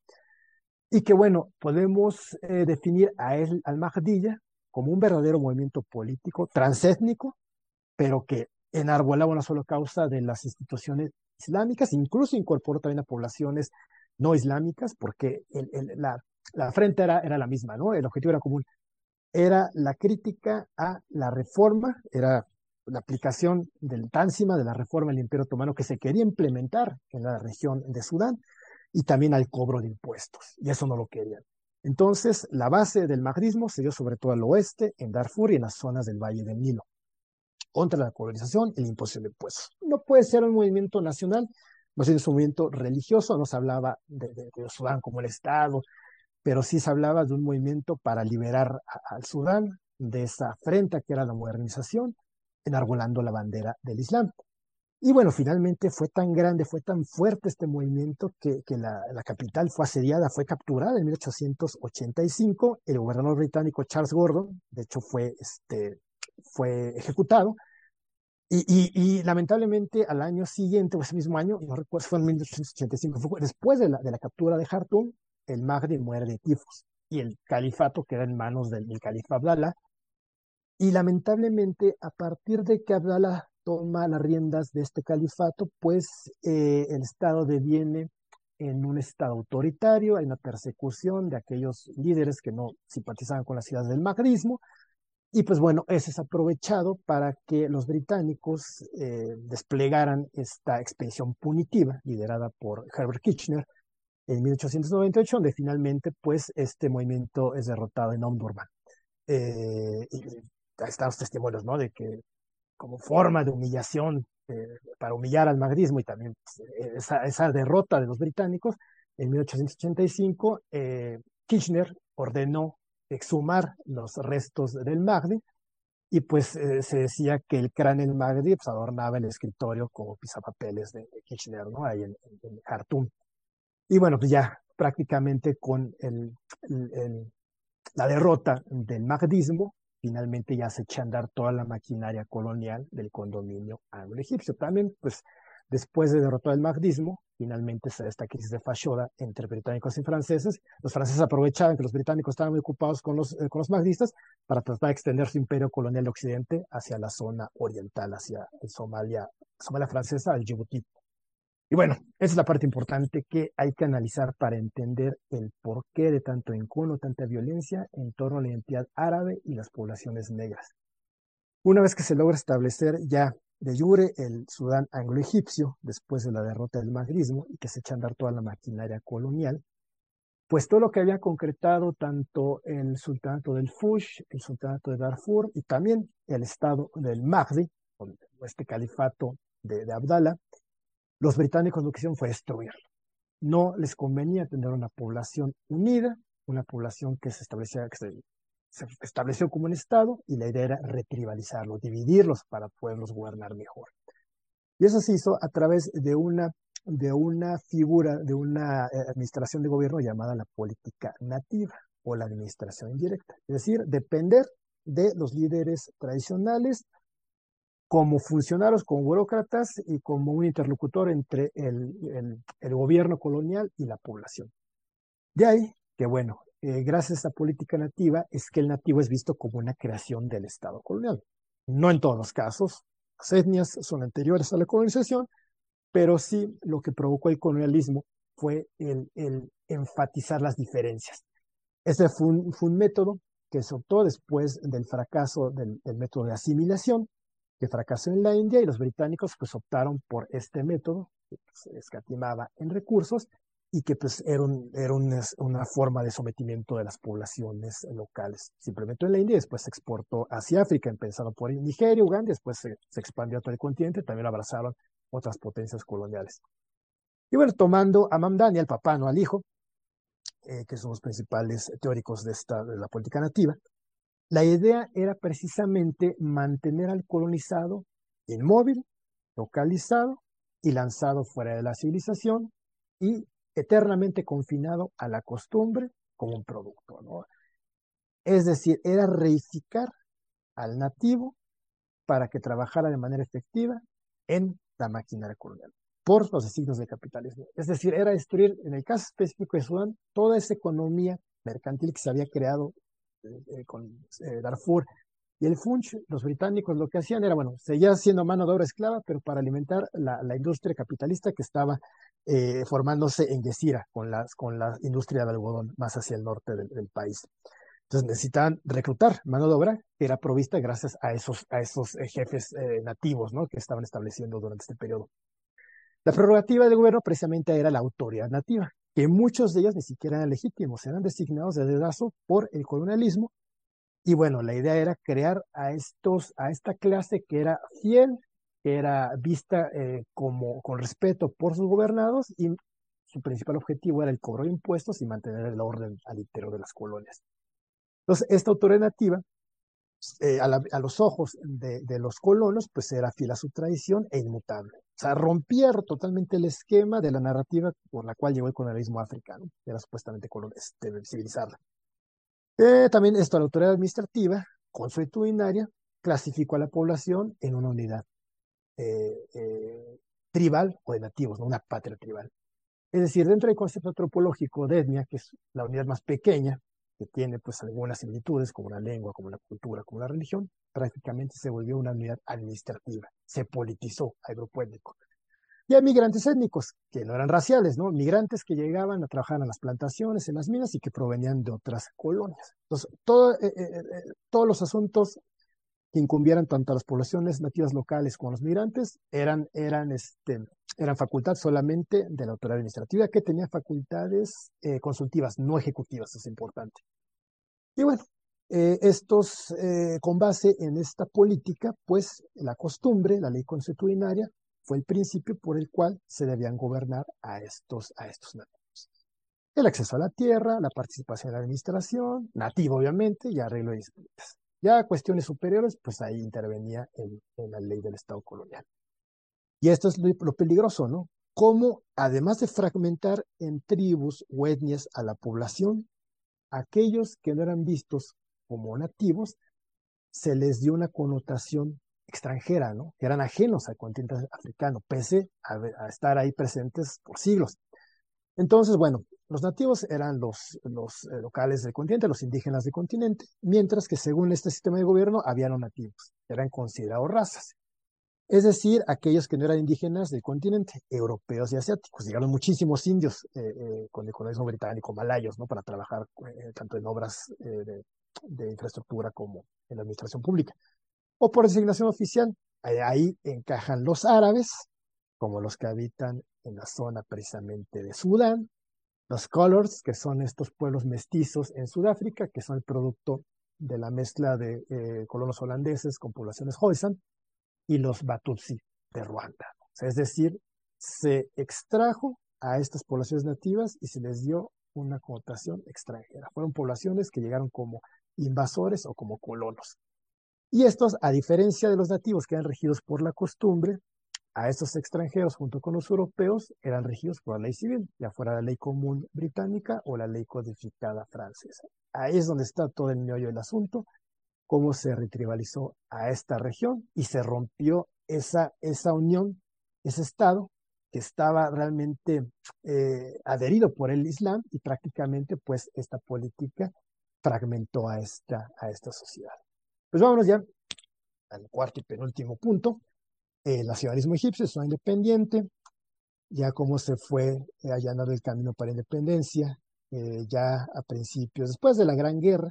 Y que bueno, podemos eh, definir a él, al Mahdiya como un verdadero movimiento político transétnico, pero que enarbolaba una sola causa de las instituciones islámicas, incluso incorporó también a poblaciones no islámicas, porque el, el, la, la frente era, era la misma, ¿no? El objetivo era común. Era la crítica a la reforma, era la aplicación del Tánsima, de la reforma del Imperio Otomano que se quería implementar en la región de Sudán, y también al cobro de impuestos, y eso no lo querían. Entonces, la base del mahdismo se dio sobre todo al oeste, en Darfur y en las zonas del Valle del Nilo, contra la colonización y la imposición de impuestos. No puede ser un movimiento nacional, más bien es un movimiento religioso, no se hablaba de, de, de Sudán como el Estado, pero sí se hablaba de un movimiento para liberar a, al Sudán de esa afrenta que era la modernización, enarbolando la bandera del Islam. Y bueno, finalmente fue tan grande, fue tan fuerte este movimiento que, que la, la capital fue asediada, fue capturada en mil ochocientos ochenta y cinco. El gobernador británico Charles Gordon, de hecho, fue, este, fue ejecutado. Y, y, y lamentablemente al año siguiente, o ese mismo año, no recuerdo, fue en mil ochocientos ochenta y cinco, fue después de la, de la captura de Jartum, el Mahdi muere de tifus y el califato queda en manos del, del califa Abdallah. Y lamentablemente, a partir de que Abdallah toma las riendas de este califato, pues eh, el Estado deviene en un Estado autoritario, hay una persecución de aquellos líderes que no simpatizaban con las ideas del mahdismo, y pues bueno, ese es aprovechado para que los británicos eh, desplegaran esta expedición punitiva liderada por Herbert Kitchener en mil ochocientos noventa y ocho, donde finalmente pues este movimiento es derrotado en Omdurman. Eh, y están los testimonios, ¿no? De que como forma de humillación, eh, para humillar al mahdismo y también pues, esa, esa derrota de los británicos, en mil ochocientos ochenta y cinco, eh, Kitchener ordenó exhumar los restos del Mahdi y pues eh, se decía que el cráneo del Mahdi pues, adornaba el escritorio como pisapapeles de, de Kitchener, ¿no? Ahí en, en, en Jartum. Y bueno, pues ya prácticamente con el, el, el, la derrota del mahdismo, finalmente ya se echa a andar toda la maquinaria colonial del condominio anglo-egipcio. También, pues, después de derrotar el mahdismo, finalmente se da esta crisis de Fashoda entre británicos y franceses. Los franceses aprovechaban que los británicos estaban muy ocupados con los, eh, con los mahdistas para tratar de extender su imperio colonial de Occidente hacia la zona oriental, hacia el Somalia, Somalia francesa, el Djibouti. Y bueno, esa es la parte importante que hay que analizar para entender el porqué de tanto encono, tanta violencia en torno a la identidad árabe y las poblaciones negras. Una vez que se logra establecer ya de jure el Sudán anglo-egipcio, después de la derrota del mahdismo y que se echa a andar toda la maquinaria colonial, pues todo lo que había concretado tanto el sultanato del Fush, el sultanato de Darfur y también el estado del Mahdi, este califato de, de Abdalá, los británicos lo que hicieron fue destruirlo. No les convenía tener una población unida, una población que se establecía, que se, se estableció como un estado, y la idea era retribalizarlos, dividirlos para poderlos gobernar mejor. Y eso se hizo a través de una, de una figura, de una eh, administración de gobierno llamada la política nativa o la administración indirecta. Es decir, depender de los líderes tradicionales como funcionarios, como burócratas y como un interlocutor entre el, el, el gobierno colonial y la población. De ahí que, bueno, eh, gracias a esta política nativa es que el nativo es visto como una creación del Estado colonial. No en todos los casos, las etnias son anteriores a la colonización, pero sí lo que provocó el colonialismo fue el, el enfatizar las diferencias. Este fue un, fue un método que se optó después del fracaso del, del método de asimilación, que fracasó en la India, y los británicos pues optaron por este método, que pues, escatimaba en recursos y que pues era, un, era un, una forma de sometimiento de las poblaciones locales. Se implementó en la India y después se exportó hacia África, empezando por Nigeria, Uganda, y después se, se expandió a todo el continente, también lo abrazaron otras potencias coloniales. Y bueno, tomando a Mamdani, al papá, no al hijo, eh, que son los principales teóricos de, esta, de la política nativa, la idea era precisamente mantener al colonizado inmóvil, localizado y lanzado fuera de la civilización y eternamente confinado a la costumbre como un producto, ¿no? Es decir, era reificar al nativo para que trabajara de manera efectiva en la maquinaria colonial por los designios del capitalismo. Es decir, era destruir, en el caso específico de Sudán, toda esa economía mercantil que se había creado eh, con eh, Darfur y el Funch. Los británicos lo que hacían era, bueno, seguía siendo mano de obra esclava, pero para alimentar la, la industria capitalista que estaba eh, formándose en Gezira, con, las, con la industria del algodón más hacia el norte del, del país. Entonces necesitaban reclutar mano de obra que era provista gracias a esos, a esos eh, jefes eh, nativos, ¿no?, que estaban estableciendo durante este periodo. La prerrogativa del gobierno precisamente era la autoridad nativa, que muchos de ellos ni siquiera eran legítimos, eran designados de dedazo por el colonialismo. Y bueno, la idea era crear a, estos, a esta clase que era fiel, que era vista eh, como, con respeto por sus gobernados, y su principal objetivo era el cobro de impuestos y mantener el orden al interior de las colonias. Entonces, esta autoridad nativa, eh, a, la, a los ojos de, de los colonos, pues era fiel a su tradición e inmutable. O sea, rompía totalmente el esquema de la narrativa por la cual llegó el colonialismo africano, que era supuestamente este, civilizarla. Eh, también esto, la autoridad administrativa consuetudinaria clasificó a la población en una unidad eh, eh, tribal o de nativos, ¿no?, una patria tribal. Es decir, dentro del concepto antropológico de etnia, que es la unidad más pequeña, que tiene pues algunas similitudes como la lengua, como la cultura, como la religión, prácticamente se volvió una unidad administrativa, se politizó al grupo étnico. Y hay migrantes étnicos, que no eran raciales, ¿no? Migrantes que llegaban a trabajar en las plantaciones, en las minas, y que provenían de otras colonias. Entonces, todo, eh, eh, eh, todos los asuntos que incumbieran tanto a las poblaciones nativas locales como a los migrantes eran, eran, este, eran facultad solamente de la autoridad administrativa, que tenía facultades eh, consultivas, no ejecutivas, es importante. Y bueno, eh, estos, eh, con base en esta política, pues la costumbre, la ley consuetudinaria, fue el principio por el cual se debían gobernar a estos, a estos nativos. El acceso a la tierra, la participación en la administración, nativo obviamente, y arreglo de disputas. Ya cuestiones superiores, pues ahí intervenía en, en la ley del Estado colonial. Y esto es lo, lo peligroso, ¿no? Cómo, además de fragmentar en tribus o etnias a la población, aquellos que no eran vistos como nativos se les dio una connotación extranjera, ¿no? Que eran ajenos al continente africano, pese a, a estar ahí presentes por siglos. Entonces, bueno, los nativos eran los, los eh, locales del continente, los indígenas del continente, mientras que según este sistema de gobierno había no nativos, que eran considerados razas. Es decir, aquellos que no eran indígenas del continente, europeos y asiáticos. Llegaron muchísimos indios eh, eh, con el colonialismo británico, malayos, ¿no? Para trabajar eh, tanto en obras eh, de, de infraestructura como en la administración pública. O por designación oficial, ahí, ahí encajan los árabes, como los que habitan en la zona precisamente de Sudán, los Colors, que son estos pueblos mestizos en Sudáfrica, que son el producto de la mezcla de eh, colonos holandeses con poblaciones Khoisan, y los Batutsi de Ruanda. O sea, es decir, se extrajo a estas poblaciones nativas y se les dio una connotación extranjera. Fueron poblaciones que llegaron como invasores o como colonos. Y estos, a diferencia de los nativos que eran regidos por la costumbre, a estos extranjeros, junto con los europeos, eran regidos por la ley civil, ya fuera la ley común británica o la ley codificada francesa. Ahí es donde está todo el meollo del asunto, cómo se retribalizó a esta región y se rompió esa, esa unión, ese Estado que estaba realmente eh, adherido por el Islam y prácticamente pues esta política fragmentó a esta, a esta sociedad. Pues vámonos ya al cuarto y penúltimo punto. El nacionalismo egipcio es una independiente, ya como se fue eh, allanando el camino para la independencia, eh, ya a principios, después de la Gran Guerra,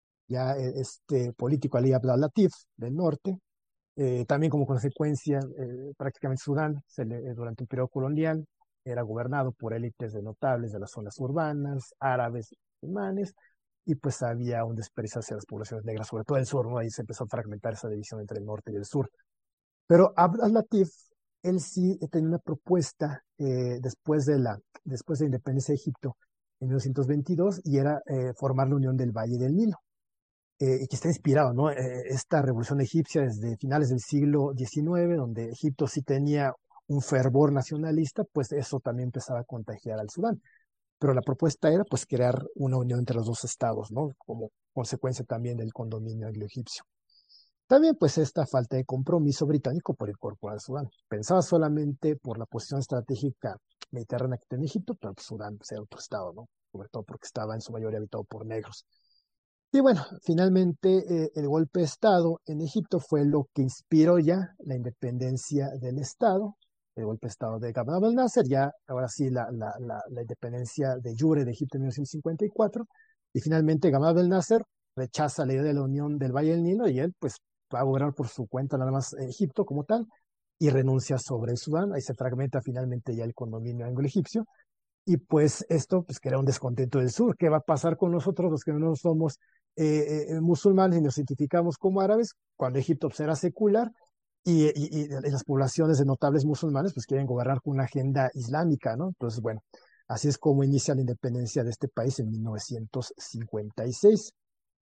ya eh, este político Ali Abdel Latif del norte, eh, también como consecuencia, eh, prácticamente Sudán, se le, eh, durante el periodo colonial, era gobernado por élites de notables de las zonas urbanas, árabes, musulmanes, y pues había un desprecio hacia las poblaciones negras, sobre todo el sur, ¿no? Ahí se empezó a fragmentar esa división entre el norte y el sur. Pero Abd al-Latif, él sí tenía una propuesta eh, después, de la, después de la independencia de Egipto en mil novecientos veintidós y era eh, formar la Unión del Valle del Nilo. Eh, y que está inspirado, ¿no? Eh, esta revolución egipcia desde finales del siglo diecinueve, donde Egipto sí tenía un fervor nacionalista, pues eso también empezaba a contagiar al Sudán. Pero la propuesta era pues crear una unión entre los dos estados, ¿no? Como consecuencia también del condominio anglo-egipcio. También pues esta falta de compromiso británico por incorporar al Sudán. Pensaba solamente por la posición estratégica mediterránea que tenía Egipto, pero pues, Sudán pues, era otro estado, ¿no? Sobre todo porque estaba en su mayoría habitado por negros. Y bueno, finalmente eh, el golpe de Estado en Egipto fue lo que inspiró ya la independencia del Estado, el golpe de Estado de Gamal Abdel Nasser, ya ahora sí la, la, la, la independencia de jure de Egipto en mil novecientos cincuenta y cuatro, y finalmente Gamal Abdel Nasser rechaza la idea de la unión del Valle del Nilo y él pues va a gobernar por su cuenta nada más Egipto como tal y renuncia sobre el Sudán, ahí se fragmenta finalmente ya el condominio anglo-egipcio. Y pues esto pues crea un descontento del sur. ¿Qué va a pasar con nosotros los que no somos eh, eh, musulmanes y nos identificamos como árabes cuando Egipto pues, era secular y, y, y, las poblaciones de notables musulmanes pues quieren gobernar con una agenda islámica, ¿no? Entonces, bueno, así es como inicia la independencia de este país en mil novecientos cincuenta y seis.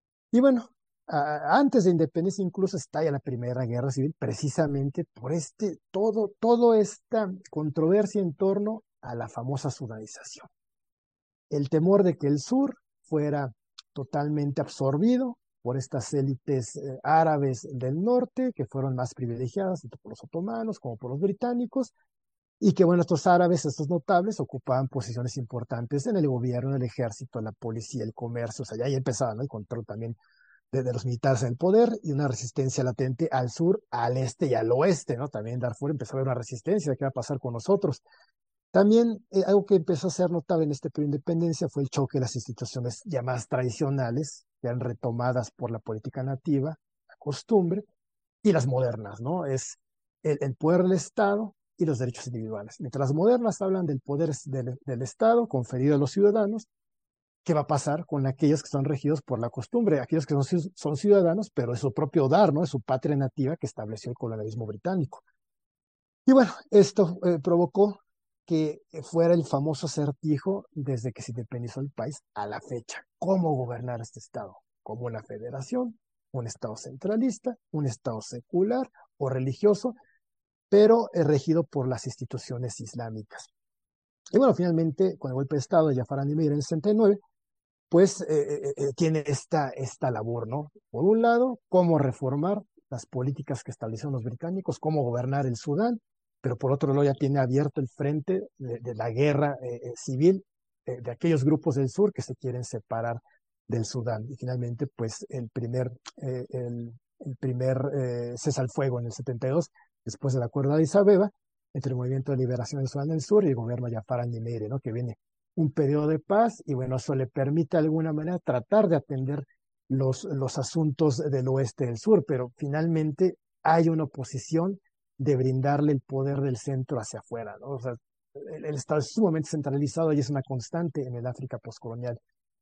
Y bueno, a, antes de independencia incluso estalla la Primera Guerra Civil precisamente por este, todo, toda esta controversia en torno a la famosa sudanización. El temor de que el sur fuera totalmente absorbido por estas élites eh, árabes del norte, que fueron más privilegiadas tanto por los otomanos como por los británicos, y que bueno, estos árabes, estos notables, ocupaban posiciones importantes en el gobierno, en el ejército, la policía, el comercio, o sea, ya ahí empezaba, ¿no? El control también de, de los militares en el poder y una resistencia latente al sur, al este y al oeste, ¿no? También Darfur empezó a haber una resistencia, ¿qué va a pasar con nosotros? También eh, algo que empezó a ser notable en este periodo de independencia fue el choque de las instituciones llamadas tradicionales, que eran retomadas por la política nativa, la costumbre, y las modernas, ¿no? Es el, el poder del Estado y los derechos individuales. Mientras las modernas hablan del poder del, del Estado conferido a los ciudadanos, ¿qué va a pasar con aquellos que son regidos por la costumbre? Aquellos que son, son ciudadanos, pero es su propio dar, ¿no? Es su patria nativa que estableció el colonialismo británico. Y bueno, esto eh, provocó que fuera el famoso acertijo desde que se independizó el país a la fecha. ¿Cómo gobernar este Estado? ¿Como una federación, un Estado centralista, un Estado secular o religioso, pero eh, regido por las instituciones islámicas? Y bueno, finalmente, con el golpe de Estado de Jafar al-Nimr en el sesenta y nueve, pues eh, eh, eh, tiene esta, esta labor, ¿no? Por un lado, cómo reformar las políticas que establecieron los británicos, cómo gobernar el Sudán, pero por otro lado ya tiene abierto el frente de, de la guerra eh, eh, civil eh, de aquellos grupos del sur que se quieren separar del Sudán. Y finalmente, pues el primer, eh, el, el primer eh, cese al fuego en el setenta y dos, después del acuerdo de Addis Abeba, entre el Movimiento de Liberación del Sudán del Sur y el gobierno de Jafar al-Nimeiri, ¿no? Que viene un periodo de paz y bueno, eso le permite de alguna manera tratar de atender los, los asuntos del oeste y del sur, pero finalmente hay una oposición de brindarle el poder del centro hacia afuera, ¿no? O sea, el, el Estado es sumamente centralizado y es una constante en el África postcolonial.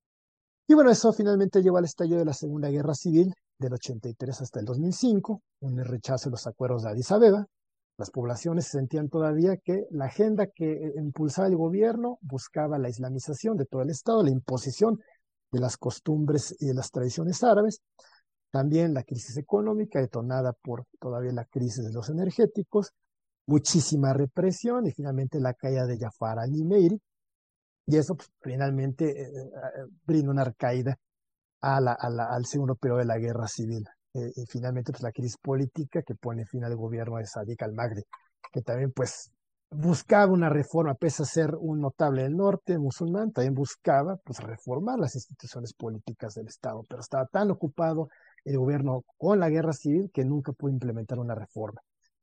Y bueno, eso finalmente llevó al estallido de la Segunda Guerra Civil del ochenta y tres hasta el dos mil cinco, un rechazo de los acuerdos de Addis Abeba. Las poblaciones sentían todavía que la agenda que impulsaba el gobierno buscaba la islamización de todo el Estado, la imposición de las costumbres y de las tradiciones árabes, también la crisis económica detonada por todavía la crisis de los energéticos, muchísima represión y finalmente la caída de Jafar al-Nimeiri, y eso pues, finalmente eh, eh, brinda una recaída a la, a la, al segundo periodo de la guerra civil. Eh, y finalmente, pues la crisis política que pone fin al gobierno de Sadiq al-Magri, que también, pues, buscaba una reforma, pese a ser un notable del norte, musulmán, también buscaba, pues, reformar las instituciones políticas del Estado, pero estaba tan ocupado el gobierno con la guerra civil que nunca pudo implementar una reforma.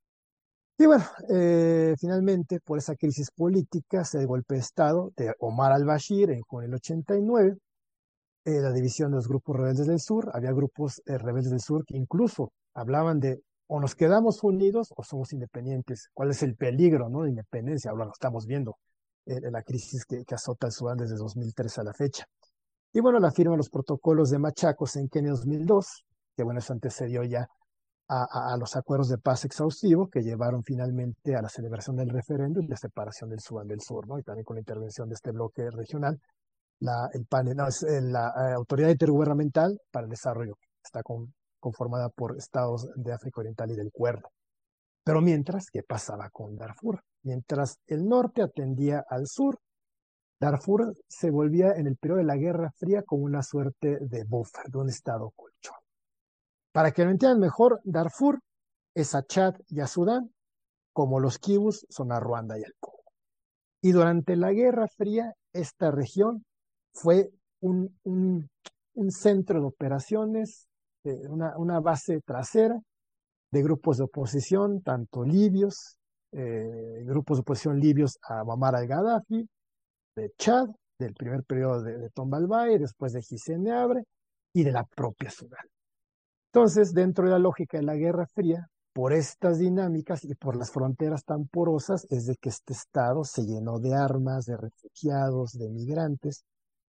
Y bueno, eh, finalmente, por esa crisis política, se da el golpe de Estado de Omar al-Bashir en junio del ochenta y nueve, eh, la división de los grupos rebeldes del sur. Había grupos eh, rebeldes del sur que incluso hablaban de o nos quedamos unidos o somos independientes. ¿Cuál es el peligro, no, de independencia? Ahora lo estamos viendo, eh, la crisis que, que azota el Sudán desde dos mil tres a la fecha. Y bueno, la firma de los protocolos de Machacos en Kenia dos mil dos, que bueno, eso antecedió ya a, a, a los acuerdos de paz exhaustivos que llevaron finalmente a la celebración del referéndum y la separación del Sudán del Sur, ¿no? Y también con la intervención de este bloque regional, la, el panel, no, es, eh, la eh, Autoridad Intergubernamental para el Desarrollo, está con, conformada por estados de África Oriental y del Cuerno. Pero mientras, ¿qué pasaba con Darfur? Mientras el norte atendía al sur, Darfur se volvía en el periodo de la Guerra Fría como una suerte de buffer, de un estado colchón. Para que lo entiendan mejor, Darfur es a Chad y a Sudán, como los kibus son a Ruanda y al Congo. Y durante la Guerra Fría, esta región fue un, un, un centro de operaciones, eh, una, una base trasera de grupos de oposición, tanto libios, eh, grupos de oposición libios a Muammar al-Gaddafi, de Chad, del primer periodo de, de Tombalbaye, después de Hissène Habré y de la propia Sudán. Entonces, dentro de la lógica de la Guerra Fría, por estas dinámicas y por las fronteras tan porosas, es de que este estado se llenó de armas, de refugiados, de migrantes,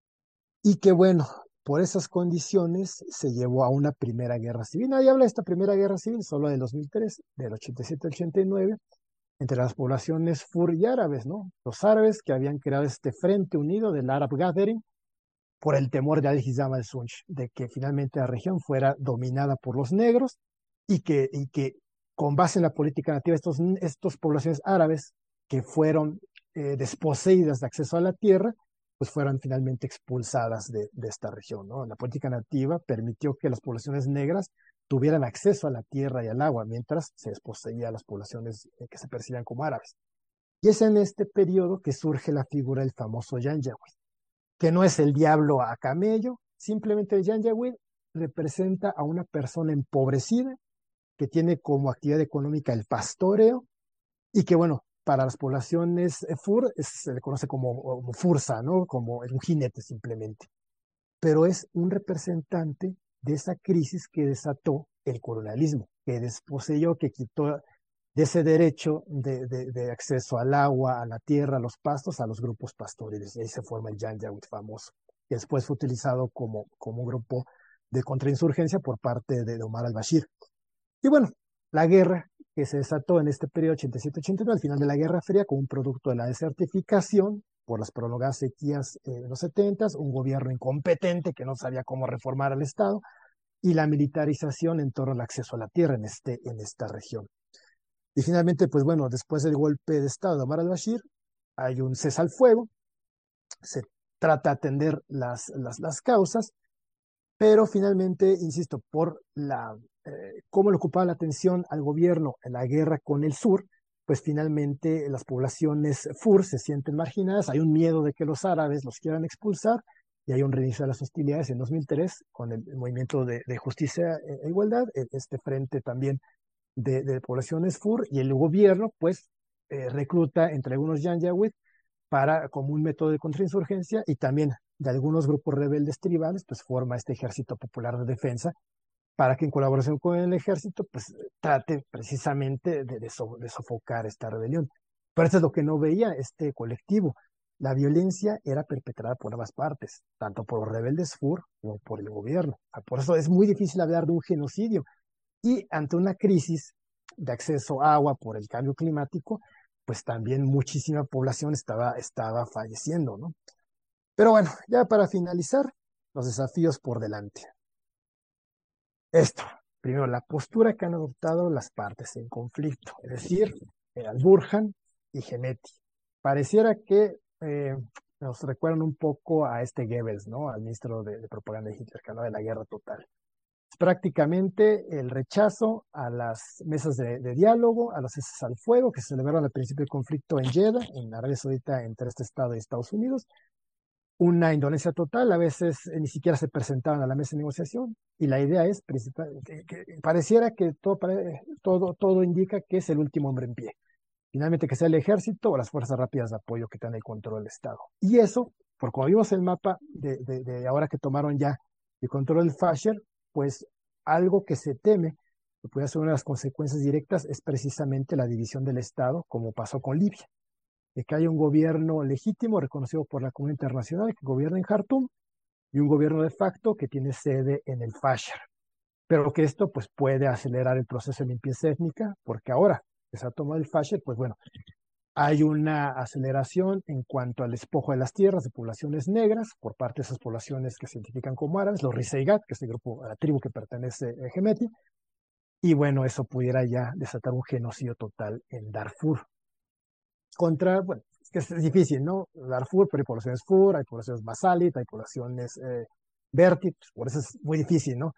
y que bueno, por esas condiciones se llevó a una primera guerra civil. Nadie habla de esta primera guerra civil, solo del dos mil tres, del ochenta y siete al ochenta y nueve, entre las poblaciones fur y árabes, ¿no? Los árabes que habían creado este Frente Unido del Arab Gathering por el temor de Al-Hizam al-Sunj, de que finalmente la región fuera dominada por los negros y que, y que con base en la política nativa, estos, estos poblaciones árabes que fueron eh, desposeídas de acceso a la tierra, pues fueron finalmente expulsadas de, de esta región, ¿no? La política nativa permitió que las poblaciones negras tuvieran acceso a la tierra y al agua, mientras se desposeía a las poblaciones eh, que se percibían como árabes. Y es en este periodo que surge la figura del famoso Janjaweed, que no es el diablo a camello, simplemente el Janjaweed representa a una persona empobrecida que tiene como actividad económica el pastoreo y que, bueno, para las poblaciones fur es, se le conoce como, como fursa, ¿no? Como un jinete simplemente. Pero es un representante de esa crisis que desató el colonialismo, que desposeyó, que quitó de ese derecho de, de, de acceso al agua, a la tierra, a los pastos, a los grupos pastoriles. Y ahí se forma el Janjaweed famoso, que después fue utilizado como, como un grupo de contrainsurgencia por parte de Omar al-Bashir. Y bueno, la guerra que se desató en este periodo ochenta y siete ochenta y nueve, al final de la Guerra Fría, como un producto de la desertificación por las prolongadas sequías eh, de los setentas, un gobierno incompetente que no sabía cómo reformar al Estado, y la militarización en torno al acceso a la tierra en, este, en esta región. Y finalmente, pues bueno, después del golpe de Estado de Omar al-Bashir, hay un cese al fuego, se trata de atender las, las, las causas, pero finalmente, insisto, por la, eh, cómo le ocupaba la atención al gobierno en la guerra con el sur, pues finalmente las poblaciones fur se sienten marginadas, hay un miedo de que los árabes los quieran expulsar, y hay un reinicio de las hostilidades en dos mil tres con el, el movimiento de, de justicia e igualdad, este frente también de, de poblaciones fur, y el gobierno pues eh, recluta entre algunos Janjaweed para, como un método de contrainsurgencia, y también de algunos grupos rebeldes tribales, pues forma este ejército popular de defensa para que en colaboración con el ejército, pues trate precisamente de, de, so, de sofocar esta rebelión. Pero eso es lo que no veía este colectivo. La violencia era perpetrada por ambas partes, tanto por los rebeldes fur como por el gobierno. O sea, por eso es muy difícil hablar de un genocidio. Y ante una crisis de acceso a agua por el cambio climático, pues también muchísima población estaba, estaba falleciendo, ¿no? Pero bueno, ya para finalizar, los desafíos por delante. Esto, primero, la postura que han adoptado las partes en conflicto, es decir, eh, Al-Burhan y Hemeti. Pareciera que eh, nos recuerdan un poco a este Goebbels, ¿no? Al ministro de, de propaganda de Hitler, que hablaba de la guerra total. Es prácticamente el rechazo a las mesas de, de diálogo, a los ceses al fuego que se celebraron al principio del conflicto en Jeddah, en Arabia Saudita, entre este estado y Estados Unidos. Una indolencia total, a veces eh, ni siquiera se presentaban a la mesa de negociación, y la idea es, que, que pareciera que todo, todo, todo indica que es el último hombre en pie. Finalmente que sea el ejército o las fuerzas rápidas de apoyo que tengan el control del Estado. Y eso, por como vimos el mapa de, de, de ahora que tomaron ya el control del Fasher, pues algo que se teme que puede ser una de las consecuencias directas es precisamente la división del Estado, como pasó con Libia, de que haya un gobierno legítimo reconocido por la comunidad internacional que gobierna en Jartum, y un gobierno de facto que tiene sede en el Fasher. Pero que esto pues puede acelerar el proceso de limpieza étnica, porque ahora que se ha tomado el Fasher, pues bueno, hay una aceleración en cuanto al despojo de las tierras de poblaciones negras por parte de esas poblaciones que se identifican como árabes, los Riseigat, que es el grupo, la tribu que pertenece a Hemeti, y bueno, eso pudiera ya desatar un genocidio total en Darfur. Contra, bueno, es que es difícil, ¿no? Darfur, pero hay poblaciones Fur, hay poblaciones Masalit, hay poblaciones eh, Berti, pues por eso es muy difícil, ¿no?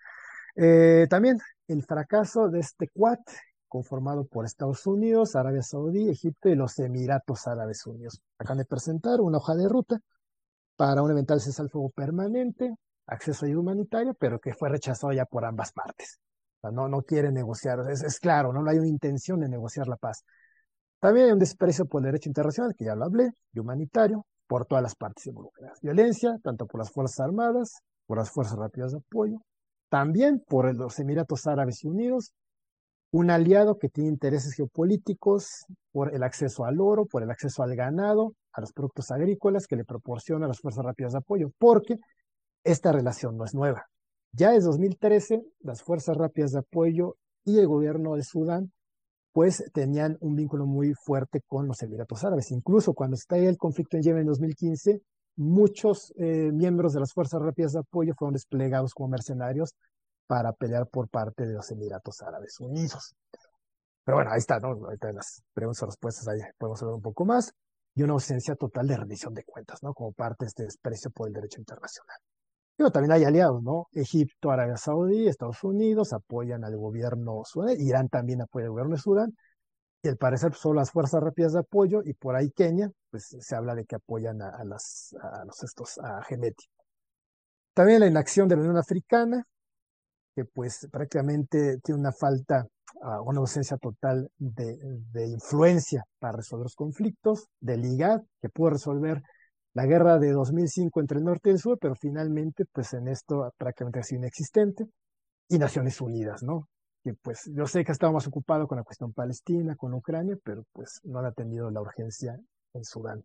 Eh, también el fracaso de este Quad, conformado por Estados Unidos, Arabia Saudí, Egipto y los Emiratos Árabes Unidos. Acaban de presentar una hoja de ruta para un eventual cese al fuego permanente, acceso a ayuda humanitaria, pero que fue rechazado ya por ambas partes. O sea, no, no quiere negociar, es, es claro, no hay una intención de negociar la paz. También hay un desprecio por el derecho internacional, que ya lo hablé, y humanitario, por todas las partes involucradas. Violencia, tanto por las Fuerzas Armadas, por las Fuerzas Rápidas de Apoyo, también por los Emiratos Árabes Unidos, un aliado que tiene intereses geopolíticos por el acceso al oro, por el acceso al ganado, a los productos agrícolas que le proporciona las Fuerzas Rápidas de Apoyo, porque esta relación no es nueva. Ya desde dos mil trece, las Fuerzas Rápidas de Apoyo y el gobierno de Sudán pues tenían un vínculo muy fuerte con los Emiratos Árabes. Incluso cuando estalla el conflicto en Yemen en dos mil quince, muchos eh, miembros de las Fuerzas Rápidas de Apoyo fueron desplegados como mercenarios para pelear por parte de los Emiratos Árabes Unidos. Pero bueno, ahí está, ¿no? Ahorita en las preguntas y respuestas ahí podemos hablar un poco más. Y una ausencia total de rendición de cuentas, ¿no? Como parte de este desprecio por el derecho internacional. Pero también hay aliados, ¿no? Egipto, Arabia Saudí, Estados Unidos apoyan al gobierno sudán, Irán también apoya al gobierno de Sudán, y al parecer pues, son las fuerzas rápidas de apoyo, y por ahí Kenia, pues se habla de que apoyan a, a, las, a los estos, a Hemeti. También la inacción de la Unión Africana, que pues prácticamente tiene una falta, uh, una ausencia total de, de influencia para resolver los conflictos, del IGAD, que pudo resolver la guerra de dos mil cinco entre el norte y el sur, pero finalmente, pues en esto prácticamente ha sido inexistente, y Naciones Unidas, ¿no? Que pues yo sé que estaba más ocupado con la cuestión palestina, con Ucrania, pero pues no han atendido la urgencia en Sudán.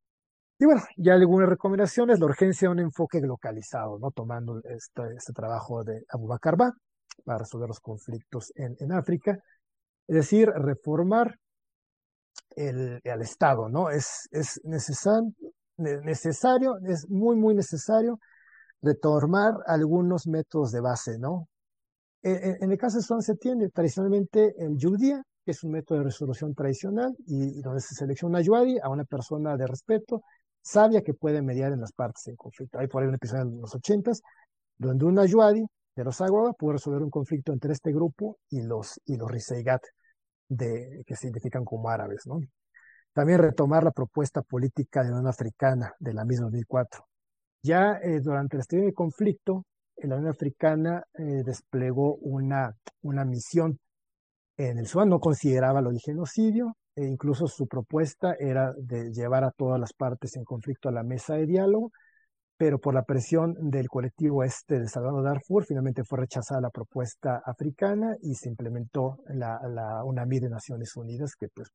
Y bueno, ya algunas recomendaciones, la urgencia de un enfoque localizado, ¿no? Tomando este, este trabajo de Abu Bakr Ba para resolver los conflictos en, en África, es decir, reformar el, el Estado, ¿no? Es, es necesario, necesario, es muy, muy necesario retomar algunos métodos de base, ¿no? En, en el caso de Sudán se tiene tradicionalmente el Yudia, que es un método de resolución tradicional, y, y donde se selecciona una Yuadi, a una persona de respeto, sabia que puede mediar en las partes en conflicto. Hay por ahí un episodio en los ochentas, donde un Ayuadi de los Agua pudo resolver un conflicto entre este grupo y los, y los Riseigat, de, que se identifican como árabes, ¿no? También retomar la propuesta política de la Unión Africana de la misma dos mil cuatro. Ya eh, durante el estudio del conflicto, eh, la Unión Africana eh, desplegó una, una misión en el Sudán, no consideraba lo de genocidio, e incluso su propuesta era de llevar a todas las partes en conflicto a la mesa de diálogo, pero por la presión del colectivo este de Salvador Darfur, finalmente fue rechazada la propuesta africana y se implementó la, la UNAMID de Naciones Unidas, que pues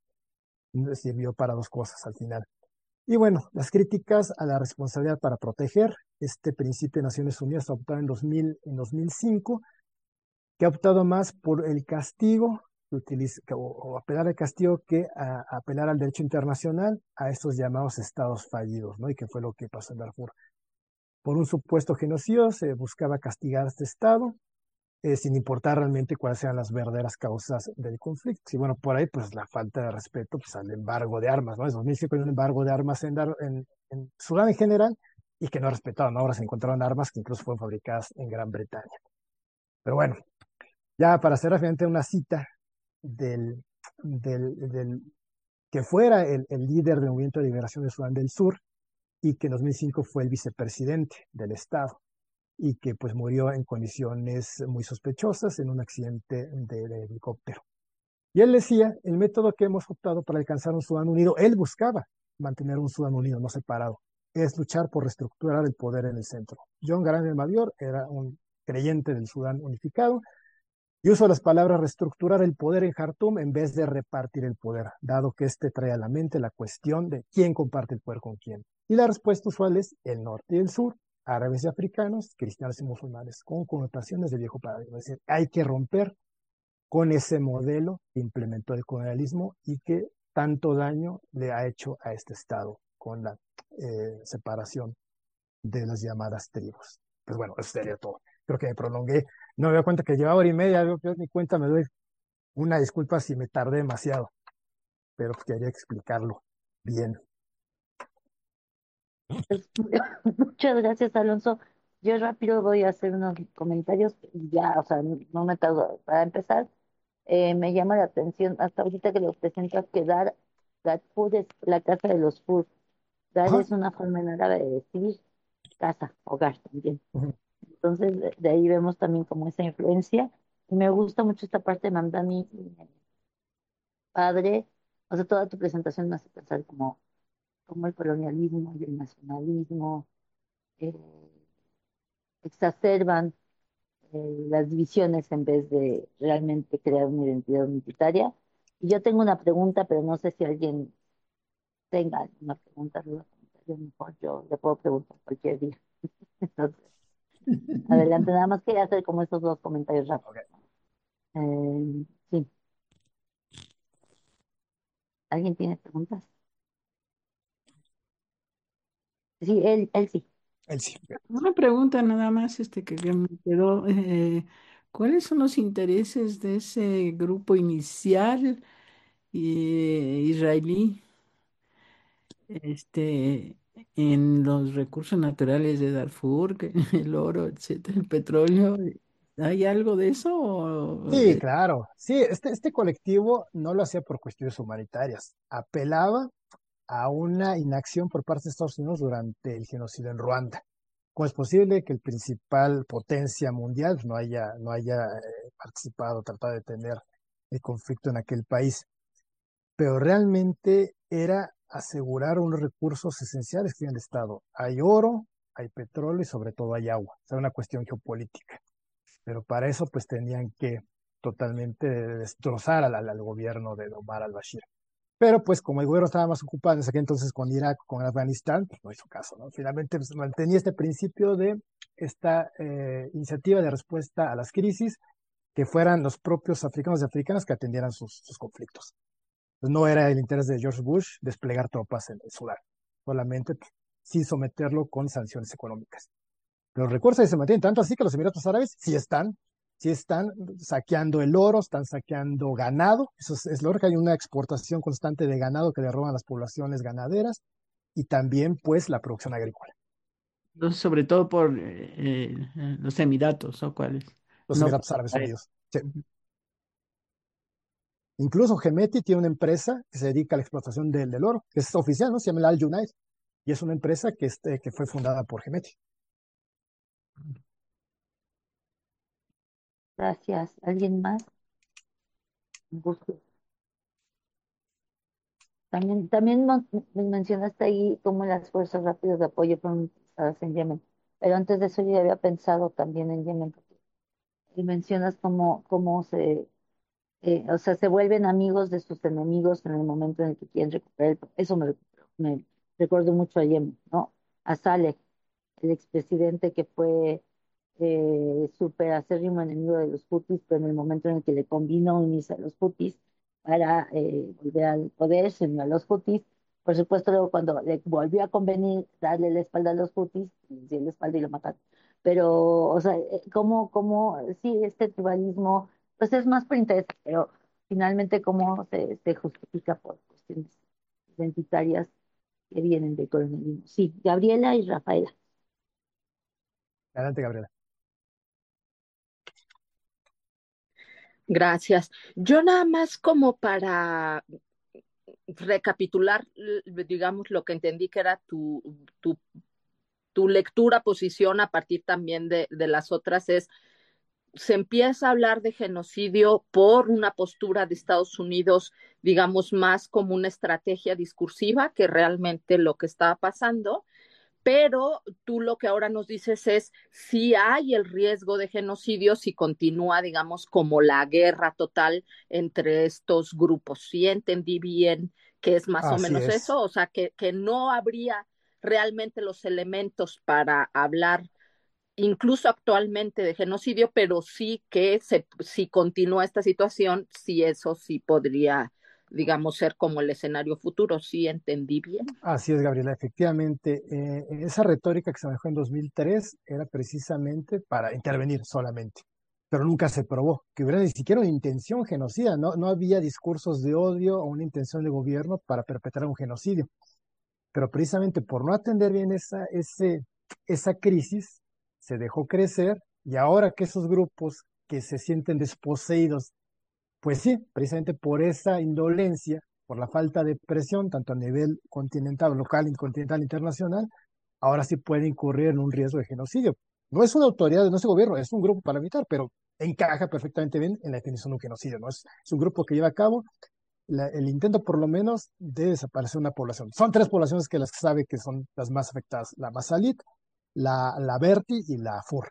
sirvió para dos cosas al final. Y bueno, las críticas a la responsabilidad para proteger, este principio de Naciones Unidas adoptado en, dos mil, en dos mil cinco, que ha optado más por el castigo, utiliza, o, o apelar al castigo que a, a apelar al derecho internacional a estos llamados estados fallidos, ¿no? Y que fue lo que pasó en Darfur. Por un supuesto genocidio se buscaba castigar a este estado, eh, sin importar realmente cuáles eran las verdaderas causas del conflicto. Y bueno, por ahí pues la falta de respeto pues, al embargo de armas, ¿no? En dos mil cinco hay un embargo de armas en, Dar en, en Sudán en general y que no respetaron. Ahora se encontraron armas que incluso fueron fabricadas en Gran Bretaña. Pero bueno, ya para hacer finalmente una cita del, del, del que fuera el, el líder del Movimiento de Liberación de Sudán del Sur y que en dos mil cinco fue el vicepresidente del Estado y que pues murió en condiciones muy sospechosas en un accidente de, de helicóptero. Y él decía, el método que hemos optado para alcanzar un Sudán unido, él buscaba mantener un Sudán unido, no separado, es luchar por reestructurar el poder en el centro. John Garang el Mayor era un creyente del Sudán unificado y uso las palabras reestructurar el poder en Jartum en vez de repartir el poder, dado que este trae a la mente la cuestión de quién comparte el poder con quién. Y la respuesta usual es el norte y el sur, árabes y africanos, cristianos y musulmanes, con connotaciones de viejo paradigma. Es decir, hay que romper con ese modelo que implementó el colonialismo y que tanto daño le ha hecho a este Estado con la eh, separación de las llamadas tribus. Pues bueno, eso sería todo. Creo que me prolongué. No me doy cuenta que llevaba hora y media, yo, yo ni cuenta me doy. Una disculpa si me tardé demasiado, pero pues quería explicarlo bien. Pues, muchas gracias, Alonso. Yo rápido voy a hacer unos comentarios y ya, o sea, no me tardo. Para empezar, eh, me llama la atención hasta ahorita que lo presentas que Dar, Darfur es la casa de los Fur. Dar Ajá. es una forma en árabe de decir casa, hogar también. Ujú. Entonces, de, de ahí vemos también como esa influencia. Y me gusta mucho esta parte de Mamdani, eh, padre. O sea, toda tu presentación me hace pensar como, como el colonialismo y el nacionalismo eh, exacerban eh, las divisiones en vez de realmente crear una identidad unitaria. Y yo tengo una pregunta, pero no sé si alguien tenga una pregunta, duda, comentario, mejor yo le puedo preguntar cualquier día. Entonces, adelante, nada más quería hacer como estos dos comentarios rápidos. Okay. Eh, sí, ¿alguien tiene preguntas? Sí, él, él sí. Él sí. Okay. Una pregunta nada más, este que que me quedó. Eh, ¿cuáles son los intereses de ese grupo inicial eh, israelí, este, en los recursos naturales de Darfur, que- el oro, etcétera, el petróleo? ¿Hay algo de eso? O, Sí, eh, claro. Sí, este, este colectivo no lo hacía por cuestiones humanitarias. Apelaba a una inacción por parte de Estados Unidos durante el genocidio en Ruanda. ¿Cómo es posible que el principal potencia mundial no haya, no haya eh, participado, tratado de detener el conflicto en aquel país? Pero realmente era asegurar unos recursos esenciales que tiene el Estado. Hay oro, hay petróleo y sobre todo hay agua. Era una cuestión geopolítica. Pero para eso pues tenían que totalmente destrozar al, al gobierno de Omar al-Bashir. Pero pues como el gobierno estaba más ocupado en ese entonces con Irak, con Afganistán, pues no hizo caso, ¿no? Finalmente pues, mantenía este principio de esta eh, iniciativa de respuesta a las crisis, que fueran los propios africanos y africanas que atendieran sus, sus conflictos. Pues no era el interés de George Bush desplegar tropas en el Sudán, solamente pues, sí someterlo con sanciones económicas. Los recursos se mantienen tanto así que los Emiratos Árabes sí están, sí están saqueando el oro, están saqueando ganado. Eso es, es lo que hay una exportación constante de ganado que le roban las poblaciones ganaderas. y también pues la producción agrícola. Entonces, sobre todo por eh, eh, los Emiratos, ¿o cuáles? Los No. Emiratos Árabes Unidos. Sí. Incluso Gemeti tiene una empresa que se dedica a la explotación del, del oro, que es oficial, ¿no? Se llama el Al Junaid, y es una empresa que, este, que fue fundada por Gemeti. Gracias. ¿Alguien más? Un gusto. También, también mon- me mencionaste ahí cómo las fuerzas rápidas de apoyo fueron utilizadas en Yemen. Pero antes de eso yo ya había pensado también en Yemen. Porque y mencionas cómo, cómo se, eh, o sea, se vuelven amigos de sus enemigos en el momento en el que quieren recuperar. el- Eso me, me recuerdo mucho a Yemen, ¿no? A Saleh, el expresidente que fue eh, súper acérrimo enemigo de los Hutis, pero en el momento en el que le convino unirse a los Hutis para eh, volver al poder, se unió a los Hutis. Por supuesto, luego cuando le volvió a convenir darle la espalda a los Hutis, le dio la espalda y lo mataron. Pero, o sea, eh, cómo, cómo, sí, este tribalismo, pues es más por interés, pero finalmente cómo se, se justifica por cuestiones identitarias que vienen del colonialismo. Sí, Gabriela y Rafaela. Adelante, Gabriela. Gracias. Yo nada más como para recapitular, digamos, lo que entendí que era tu, tu, tu lectura, posición a partir también de, de las otras es, se empieza a hablar de genocidio por una postura de Estados Unidos, digamos, más como una estrategia discursiva que realmente lo que estaba pasando. Pero tú lo que ahora nos dices es si hay el riesgo de genocidio si continúa, digamos, como la guerra total entre estos grupos. ¿Sí entendí bien que es más o Así menos es. eso? O sea, que, que no habría realmente los elementos para hablar incluso actualmente de genocidio, pero sí que se, si continúa esta situación, sí eso sí podría, digamos, ser como el escenario futuro. ¿Sí entendí bien? Así es, Gabriela. Efectivamente, eh, esa retórica que se manejó en dos mil tres era precisamente para intervenir solamente, pero nunca se probó que hubiera ni siquiera una intención genocida, no, no había discursos de odio o una intención de gobierno para perpetrar un genocidio, pero precisamente por no atender bien esa, ese, esa crisis, se dejó crecer y ahora que esos grupos que se sienten desposeídos, pues sí, precisamente por esa indolencia, por la falta de presión, tanto a nivel continental, local, continental, internacional, ahora sí puede incurrir en un riesgo de genocidio. No es una autoridad, no es un gobierno, es un grupo paramilitar, pero encaja perfectamente bien en la definición de un genocidio, ¿no? Es, es un grupo que lleva a cabo la, el intento, por lo menos, de desaparecer una población. Son tres poblaciones que las que sabe que son las más afectadas: la Masalit, la, la Berti y la Fur.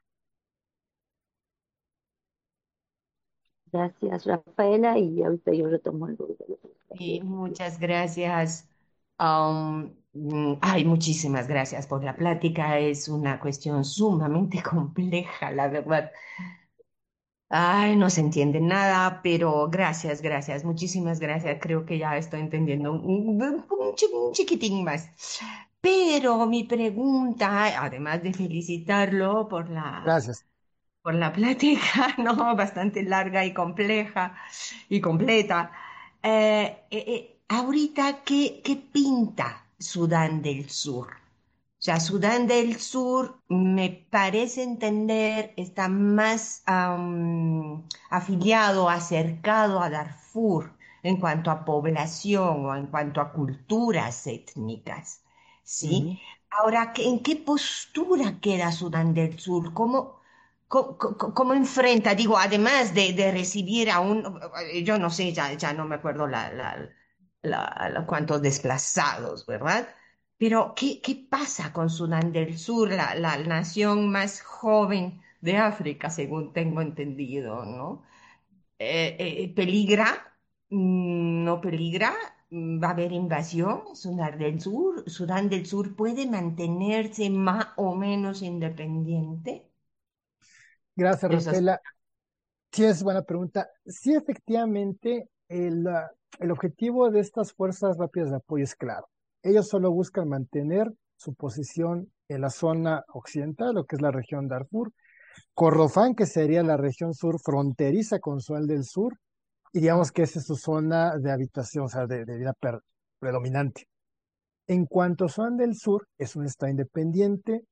Gracias, Rafaela, y ahorita yo retomo el de los Y extranjeros. muchas gracias. Am, mm, ay, muchísimas gracias por la plática. Es una cuestión sumamente compleja, la verdad. Ay, no se entiende nada, pero gracias, gracias, muchísimas gracias. Creo que ya estoy entendiendo un, un- un chi- un chiquitín más. Pero mi pregunta, además de felicitarlo por la, Gracias. por la plática, ¿no? Bastante larga y compleja y completa. Eh, eh, eh, ahorita, ¿qué, qué pinta Sudán del Sur? O sea, Sudán del Sur, me parece entender, está más am, afiliado, acercado a Darfur en cuanto a población o en cuanto a culturas étnicas, ¿sí? Ujú. Ahora, ¿qué- ¿en qué postura queda Sudán del Sur? ¿Cómo, cómo, cómo- cómo enfrenta? Digo, además de, de recibir a un, yo no sé, ya, ya no me acuerdo la, la, la, la- cuántos desplazados, ¿verdad? Pero, ¿qué, qué pasa con Sudán del Sur, la, la nación más joven de África, según tengo entendido, ¿no? Eh, eh, ¿peligra? Mm, ¿No peligra? Mm, ¿Va a haber invasión en Sudán del Sur? ¿Sudán del Sur puede mantenerse más o menos independiente? Gracias, Esas, Rafaela. Sí, es buena pregunta. Sí, efectivamente, el, ah, el objetivo de estas fuerzas rápidas de apoyo es claro. Ellos solo buscan mantener su posición en la zona occidental, lo que es la región Darfur, Kordofán, que sería la región sur fronteriza con Sudán del Sur, y digamos que esa es su zona de habitación, o sea, de, de vida per- predominante. En cuanto a Sudán del Sur, es un estado independiente.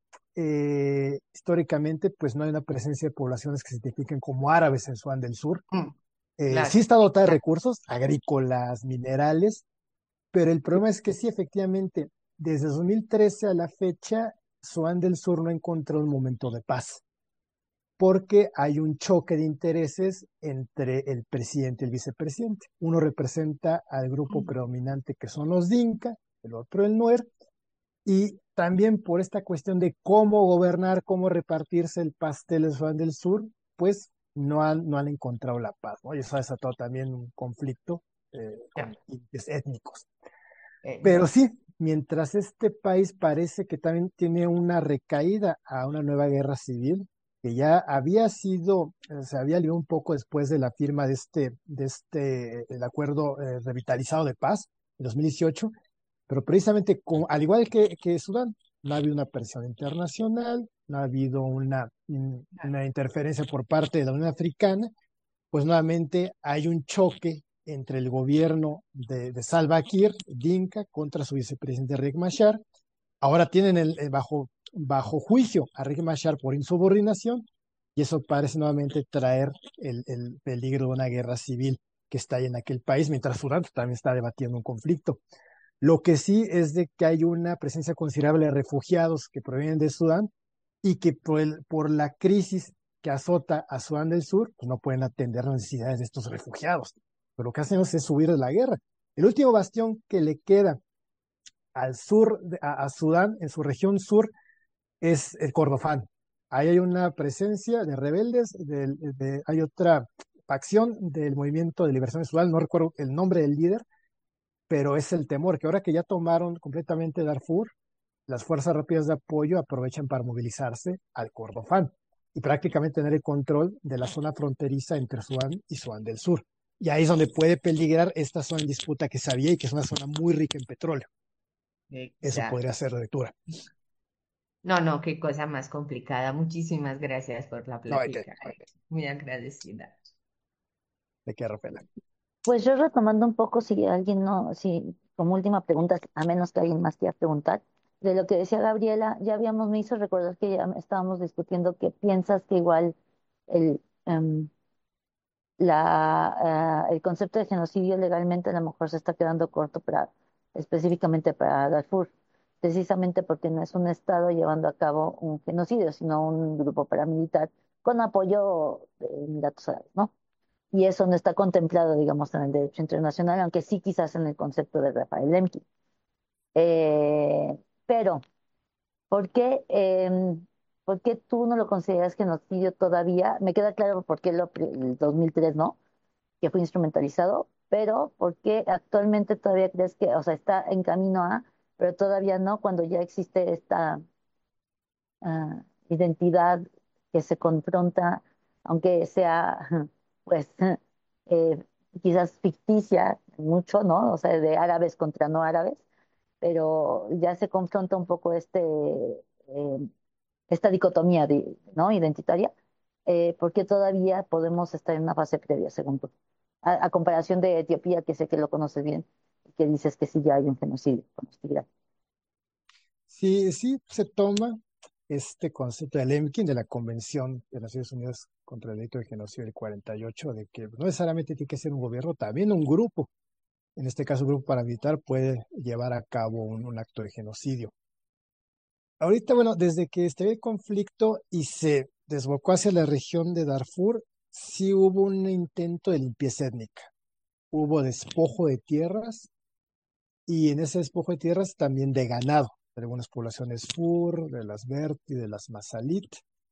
Eh, históricamente, pues no hay una presencia de poblaciones que se identifiquen como árabes en Sudán del Sur. Mm, Eh, sí claro, está dotada de claro. recursos agrícolas, minerales, pero el problema es que sí, efectivamente, desde dos mil trece a la fecha, Sudán del Sur no encontró un momento de paz, porque hay un choque de intereses entre el presidente y el vicepresidente. Uno representa al grupo Mm, predominante que son los Dinka, el otro el Nuer, y también por esta cuestión de cómo gobernar, cómo repartirse el pastel de Sudán del Sur, pues no han, no han encontrado la paz, ¿no? Y eso ha desatado también un conflicto eh, ya, con índices étnicos. eh, Pero ya. sí, mientras este país parece que también tiene una recaída a una nueva guerra civil, que ya había sido, eh, se había liado un poco después de la firma de este, de este, el acuerdo eh, revitalizado de paz en dos mil dieciocho, pero precisamente con- al igual que, que Sudán, no ha habido una presión internacional, no ha habido una, in- una interferencia por parte de la Unión Africana, pues nuevamente hay un choque entre el gobierno de, de Salva Kiir, Dinka, contra su vicepresidente Riek Machar. Ahora tienen el, el bajo, bajo juicio a Riek Machar por insubordinación, y eso parece nuevamente traer el, el peligro de una guerra civil que está ahí en aquel país, mientras Sudán también está debatiendo un conflicto. Lo que sí es de que hay una presencia considerable de refugiados que provienen de Sudán y que por, el, por la crisis que azota a Sudán del Sur, pues no pueden atender las necesidades de estos refugiados. Pero lo que hacen es subir de la guerra. El último bastión que le queda al sur, de, a, a Sudán, en su región sur, es el Kordofán. Ahí hay una presencia de rebeldes, de, de, hay otra facción del Movimiento de Liberación de Sudán, no recuerdo el nombre del líder, pero es el temor que ahora que ya tomaron completamente Darfur, las fuerzas rápidas de apoyo aprovechan para movilizarse al Kordofán y prácticamente tener el control de la zona fronteriza entre Sudán y Sudán del Sur. Y ahí es donde puede peligrar esta zona en disputa que se había y que es una zona muy rica en petróleo. Eso podría Exacto. ser de lectura. No, no, qué cosa más complicada. Muchísimas gracias por la No hay que, plática. eh, Muy agradecida. de qué, Rafaela. Pues yo retomando un poco, si alguien no, si como última pregunta, a menos que alguien más quiera preguntar, de lo que decía Gabriela, ya habíamos, me hizo recordar que ya estábamos discutiendo que piensas que igual el, em, la, ah, el concepto de genocidio legalmente a lo mejor se está quedando corto para, específicamente para Darfur, precisamente porque no es un Estado llevando a cabo un genocidio, sino un grupo paramilitar con apoyo de Emiratos Árabes, ¿no? Y eso no está contemplado, digamos, en el derecho internacional, aunque sí quizás en el concepto de Rafael Lemkin. Eh, pero, ¿por qué, em, ¿por qué tú no lo consideras genocidio todavía? Me queda claro por qué lo, el dos mil tres no, que fue instrumentalizado, pero ¿por qué actualmente todavía crees que, o sea, está en camino a, pero todavía no, cuando ya existe esta ah, identidad que se confronta, aunque sea, pues, eh, quizás ficticia mucho, ¿no? O sea, de árabes contra no árabes, pero ya se confronta un poco este, eh, esta dicotomía, de- ¿no? Identitaria, eh, porque todavía podemos estar en una fase previa, según tú. A, a comparación de Etiopía, que sé que lo conoces bien, y que dices que sí ya hay un genocidio con hostilidad. Sí, sí, se toma este concepto de Lemkin, de la Convención de Naciones Unidas contra el Delito de Genocidio del cuarenta y ocho, de que no necesariamente tiene que ser un gobierno, también un grupo, en este caso un grupo paramilitar, puede llevar a cabo un, un acto de genocidio. Ahorita, bueno, desde que estalló el conflicto y se desbocó hacia la región de Darfur, sí hubo un intento de limpieza étnica. Hubo despojo de tierras y en ese despojo de tierras también de ganado, de algunas poblaciones Fur, de las Berti, de las Masalit.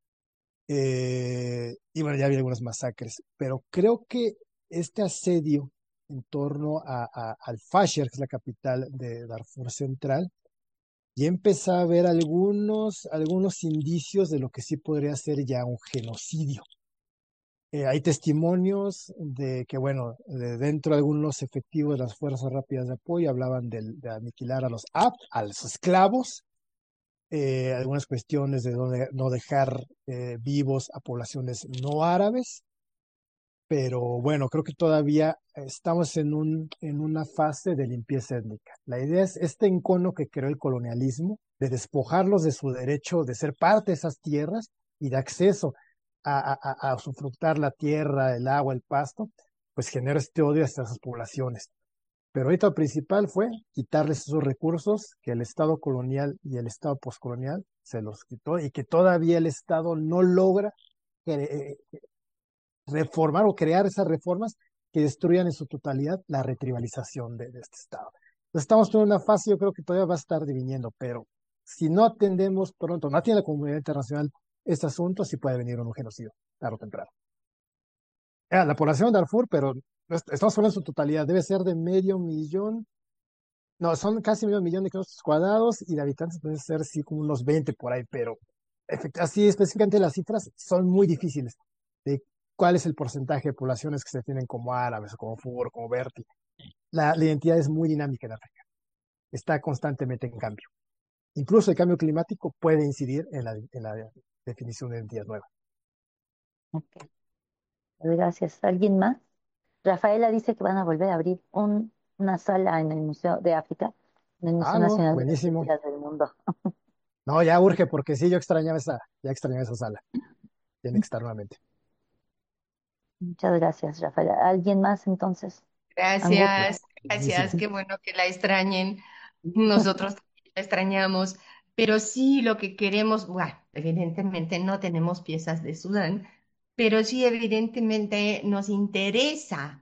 Eh, y bueno, ya había algunas masacres, pero creo que este asedio en torno a, a- al Fasher, que es la capital de Darfur Central, ya empezaba a ver algunos, algunos indicios de lo que sí podría ser ya un genocidio. Eh, hay testimonios de que, bueno, de dentro de algunos efectivos de las Fuerzas Rápidas de Apoyo hablaban del- de, aniquilar a los A P, a los esclavos, eh, algunas cuestiones de no, de- no dejar eh, vivos a poblaciones no árabes. pero bueno, creo que todavía estamos en un, en una fase de limpieza étnica. La idea es este encono que creó el colonialismo, de despojarlos de su derecho de ser parte de esas tierras y de acceso a, a, a a usufructar la tierra, el agua, el pasto, pues genera este odio hacia esas poblaciones. Pero ahorita lo principal fue quitarles esos recursos que el Estado colonial y el Estado postcolonial se los quitó y que todavía el Estado no logra eh, reformar o crear esas reformas que destruyan en su totalidad la retribalización de, de este Estado. Entonces estamos en una fase, yo creo que todavía va a estar diviniendo, pero si no atendemos pronto, no atiende la comunidad internacional este asunto, sí puede venir un genocidio, tarde o temprano. Eh, la población de Darfur, pero estamos hablando en su totalidad, debe ser de medio millón, no, son casi medio millón de kilómetros cuadrados y de habitantes pueden ser sí como unos veinte por ahí, pero así específicamente las cifras son muy difíciles de cuál es el porcentaje de poblaciones que se tienen como árabes o como fur, como berti. La, la identidad es muy dinámica en África, está constantemente en cambio. Incluso el cambio climático puede incidir en la, en la definición de identidad nueva. Ok, gracias. ¿Alguien más? Rafaela dice que van a volver a abrir un, una sala en el Museo de África, en el Ah, Museo no, Nacional de las buenísimo. Culturas del Mundo. No, ya urge, porque sí, yo extrañaba esa, ya extrañaba esa sala. Tiene que estar nuevamente. Muchas gracias, Rafaela. ¿Alguien más entonces? Angus. Gracias, gracias, Buenísimo. qué bueno que la extrañen. Nosotros también la extrañamos, pero sí lo que queremos, bueno, evidentemente no tenemos piezas de Sudán, pero sí evidentemente nos interesa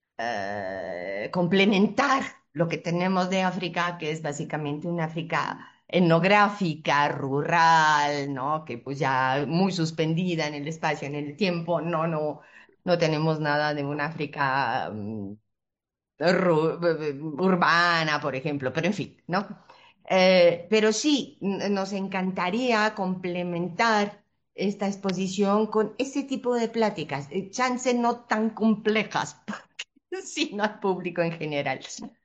eh, complementar lo que tenemos de África, que es básicamente una África etnográfica, rural, ¿no? Que pues ya muy suspendida en el espacio, en el tiempo, no, no, no tenemos nada de una África mm, ru- urbana, por ejemplo, pero en fin, ¿no? Eh, pero sí, n- nos encantaría complementar esta exposición con ese tipo de pláticas, eh, chance no tan complejas, sino al público en general.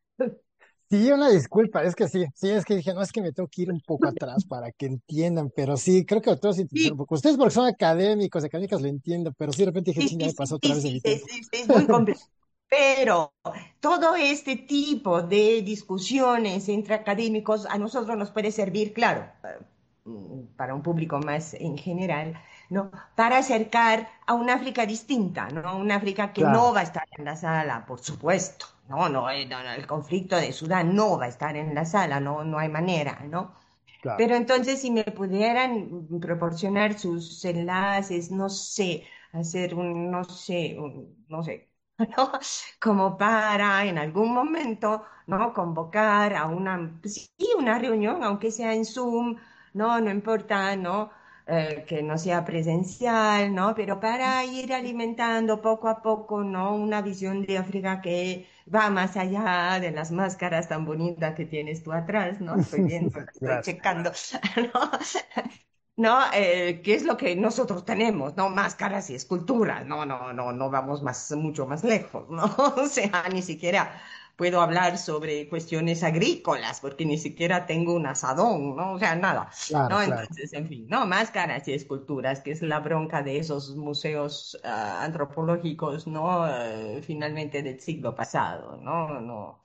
Sí, una disculpa, es que sí, sí, es que dije, no, es que me tengo que ir un poco atrás para que entiendan, pero sí, creo que a todos Sí, interesaron un poco. Ustedes porque son académicos, académicas lo entiendo, pero sí, de repente dije, sí, ching, ya sí, me sí, pasó otra sí, vez de sí, mi es, tiempo. es- es muy complejo. Pero todo este tipo de discusiones entre académicos a nosotros nos puede servir, claro, mm, para un público más en general, ¿no? Para acercar a un África distinta, ¿no? Un África que Claro, no va a estar en la sala, por supuesto, ¿no? No, eh, no, no, el conflicto de Sudán no va a estar en la sala, no, no hay manera, ¿no? claro. Pero entonces, si me pudieran proporcionar sus enlaces, no sé, hacer un, no sé, un- no sé, ¿no? Como para en algún momento, ¿no? Convocar a una, sí, una reunión, aunque sea en Zoom, no, no importa, ¿no? Eh, que no sea presencial, ¿no? Pero para ir alimentando poco a poco, ¿no? Una visión de África que va más allá de las máscaras tan bonitas que tienes tú atrás, ¿no? Estoy viendo, la estoy Gracias. checando, ¿no? ¿No? Eh, ¿qué es lo que nosotros tenemos? ¿No? Máscaras y esculturas, no, no, no, no vamos más, mucho más lejos, ¿no? O sea, ni siquiera puedo hablar sobre cuestiones agrícolas, porque ni siquiera tengo un asadón, ¿no? O sea, nada, Claro, ¿no? claro. Entonces, en fin, ¿no? Máscaras y esculturas, que es la bronca de esos museos ah, antropológicos, ¿no? Eh, finalmente del siglo pasado, ¿no? No.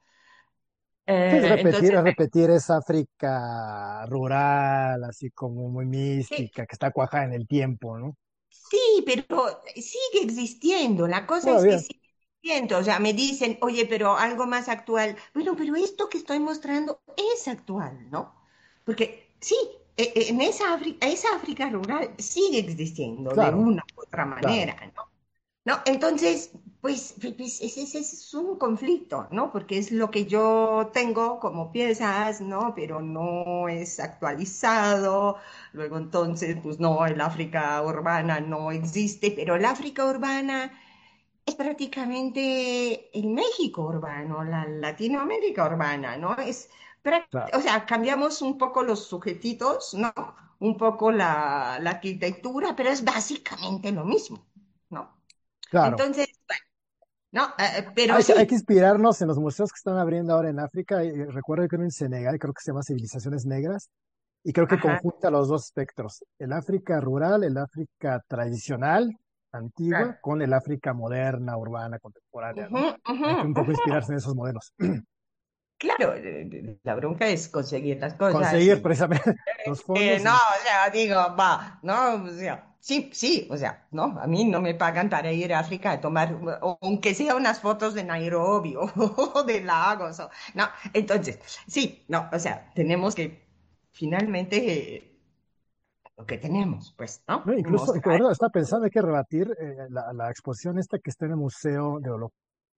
Sí, es Eh, repetir, entonces, es repetir esa África rural, así como muy bueno, mística, que está cuajada en el tiempo, ¿no? sí, pero sigue existiendo. La cosa es que Todavía, sigue existiendo. O sea, me dicen, oye, pero algo más actual. Bueno, pero esto que estoy mostrando es actual, ¿no? Porque sí, e- e- en esa África, esa África rural sigue existiendo de claro, una u otra claro. manera, ¿no? ¿No? Entonces, pues, pues ese, ese es un conflicto, ¿no? Porque es lo que yo tengo como piezas, ¿no? Pero no es actualizado. Luego entonces, pues no, el África urbana no existe, pero el África urbana es prácticamente el México urbano, la Latinoamérica urbana, ¿no? Es, práct- Claro, o sea, cambiamos un poco los sujetitos, ¿no? Un poco la, la arquitectura, pero es básicamente lo mismo, ¿no? claro. Entonces, no, eh, eh, pero Hay que, hay que sí, inspirarnos en los museos que están abriendo ahora en África. Y recuerdo que uno en Senegal, creo que se llama Civilizaciones Negras, y creo que ajá, conjunta los dos espectros, el África rural, el África tradicional, antigua Claro. con el África moderna, urbana, contemporánea, ¿no? Ujú, ujú, Hay que un poco ujú. inspirarse en esos modelos. Claro, eh, eh, la bronca es conseguir las cosas Conseguir y precisamente los eh, fondos no, y o sea, digo, va, no, o sea, sí, sí, o sea, no, a mí no me pagan para ir a África a tomar, o- aunque sea unas fotos de Nairobi o de lagos, o, no, entonces, sí, no, o sea, tenemos que finalmente eh, lo que tenemos, pues, ¿no? no, incluso, Mostrar. ahora estaba pensando, hay que rebatir eh, la, la exposición esta que está en el Museo de, Holo-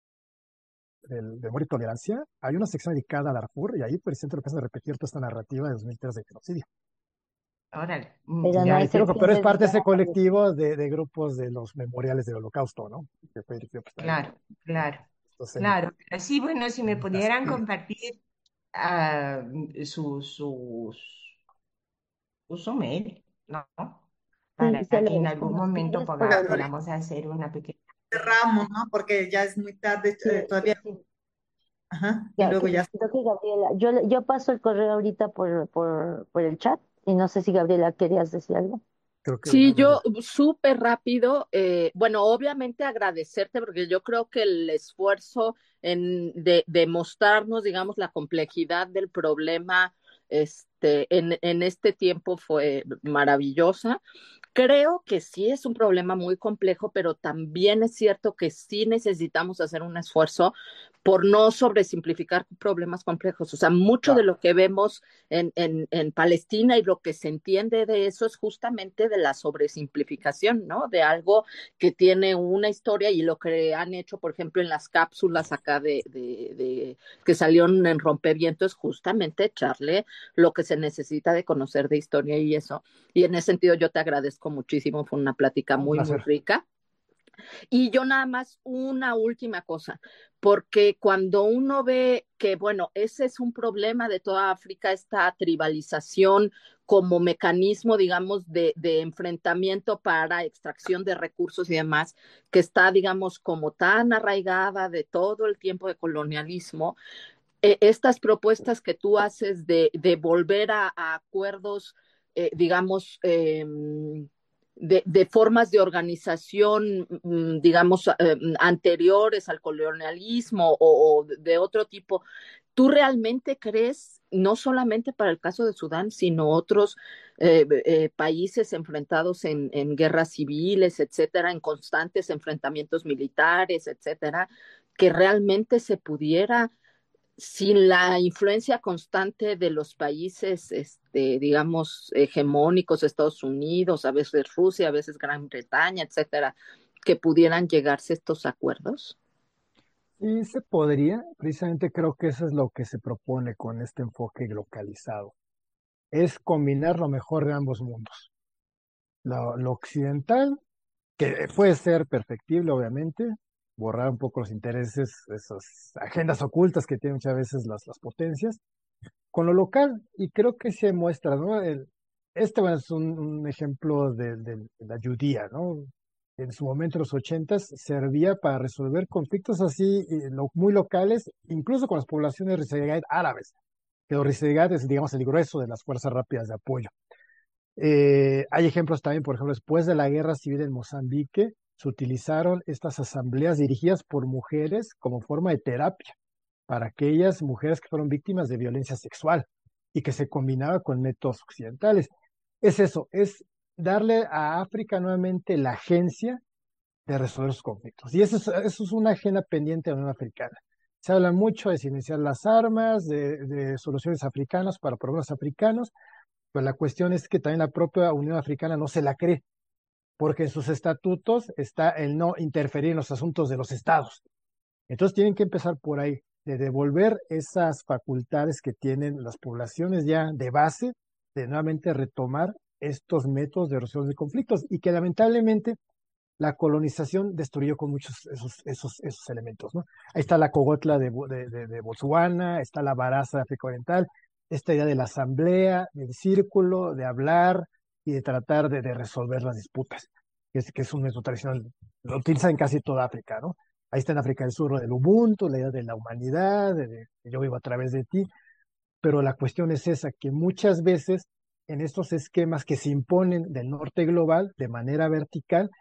del, de Amor y Tolerancia. Hay una sección dedicada a Darfur y ahí precisamente lo que hacen es repetir toda esta narrativa de dos mil tres de genocidio. Órale, mm, Pero no ya, hay Y creo ya, que, sección pero es parte de dedicada ese a Palestina. colectivo de, de grupos de los memoriales del Holocausto, ¿no? Que fue dirigido pues, también por claro, claro, estos claro. Pero sí, bueno, si me semitas. pudieran compartir ah, sus, sus, su mail, ¿no? Sí, Para se lo que en algún agradecemos. momento Gracias por poga- el... Lore, podamos hacer una pequeña... cerramos, ¿no? Porque ya es muy tarde, Sí, eh, todavía, sí, ajá, y ya, que, luego ya. creo que Gabriela, yo, le- yo paso el correo ahorita por, por, por el chat y no sé si Gabriela querías decir algo. Creo que Sí, Gabriela. yo súper rápido, eh, bueno, obviamente agradecerte porque yo creo que el esfuerzo en, de, de mostrarnos, digamos, la complejidad del problema este, en, en este tiempo fue maravillosa. Creo que sí es un problema muy complejo, pero también es cierto que sí necesitamos hacer un esfuerzo por no sobresimplificar problemas complejos. O sea, mucho de Claro. lo que vemos en, en, en Palestina y lo que se entiende de eso es justamente de la sobresimplificación, ¿no? De algo que tiene una historia y lo que han hecho, por ejemplo, en las cápsulas acá de, de, de que salieron en Rompeviento es justamente echarle lo que se necesita de conocer de historia y eso. Y en ese sentido yo te agradezco muchísimo, fue una plática Un muy, muy placer. rica. Y yo nada más una última cosa, porque cuando uno ve que, bueno, ese es un problema de toda África, esta tribalización como mecanismo, digamos, de, de enfrentamiento para extracción de recursos y demás, que está, digamos, como tan arraigada de todo el tiempo de colonialismo, eh, estas propuestas que tú haces de, de volver a, a acuerdos, eh, digamos, eh, de, de, formas de organización, mm, digamos, eh, anteriores al colonialismo o, o, de otro tipo, ¿tú realmente crees, no solamente para el caso de Sudán, sino otros eh, eh, países enfrentados en, en guerras civiles, etcétera, en constantes enfrentamientos militares, etcétera, que realmente se pudiera sin la influencia constante de los países, este, digamos, hegemónicos, Estados Unidos, a veces Rusia, a veces Gran Bretaña, etcétera, que pudieran llegarse a estos acuerdos? Y se podría, precisamente creo que eso es lo que se propone con este enfoque localizado, es combinar lo mejor de ambos mundos. Lo, lo occidental, que puede ser perfectible, obviamente, borrar un poco los intereses, esas agendas ocultas que tienen muchas veces las, las potencias, con lo local, y creo que se muestra, ¿no? El, este bueno, es un, un ejemplo de, de, de la judía, ¿no? En su momento, en los ochentas, servía para resolver conflictos así, eh, lo, muy locales, incluso con las poblaciones Rizeigait árabes, que los Rizeigait es, digamos, el grueso de las fuerzas rápidas de apoyo. Eh, hay ejemplos también, por ejemplo, después de la guerra civil en Mozambique, se utilizaron estas asambleas dirigidas por mujeres como forma de terapia para aquellas mujeres que fueron víctimas de violencia sexual y que se combinaba con métodos occidentales. Es eso, es darle a África nuevamente la agencia de resolver sus conflictos. Y eso es, eso es una agenda pendiente de la Unión Africana. Se habla mucho de silenciar las armas, de, de soluciones africanas para problemas africanos, pero la cuestión es que también la propia Unión Africana no se la cree, porque en sus estatutos está el no interferir en los asuntos de los estados. Entonces tienen que empezar por ahí, de devolver esas facultades que tienen las poblaciones ya de base, de nuevamente retomar estos métodos de resolución de conflictos y que lamentablemente la colonización destruyó con muchos esos, esos, esos elementos, ¿no? Ahí está la cogotla de, de, de, de Botswana, está la baraza de África Oriental, esta idea de la asamblea, del círculo, de hablar y de tratar de, de resolver las disputas, que es, que es un método tradicional, lo utilizan en casi toda África, ¿no? Ahí está en África del Sur del Ubuntu, la idea de la humanidad, de, de yo vivo a través de ti, pero la cuestión es esa, que muchas veces en estos esquemas que se imponen del norte global de manera vertical,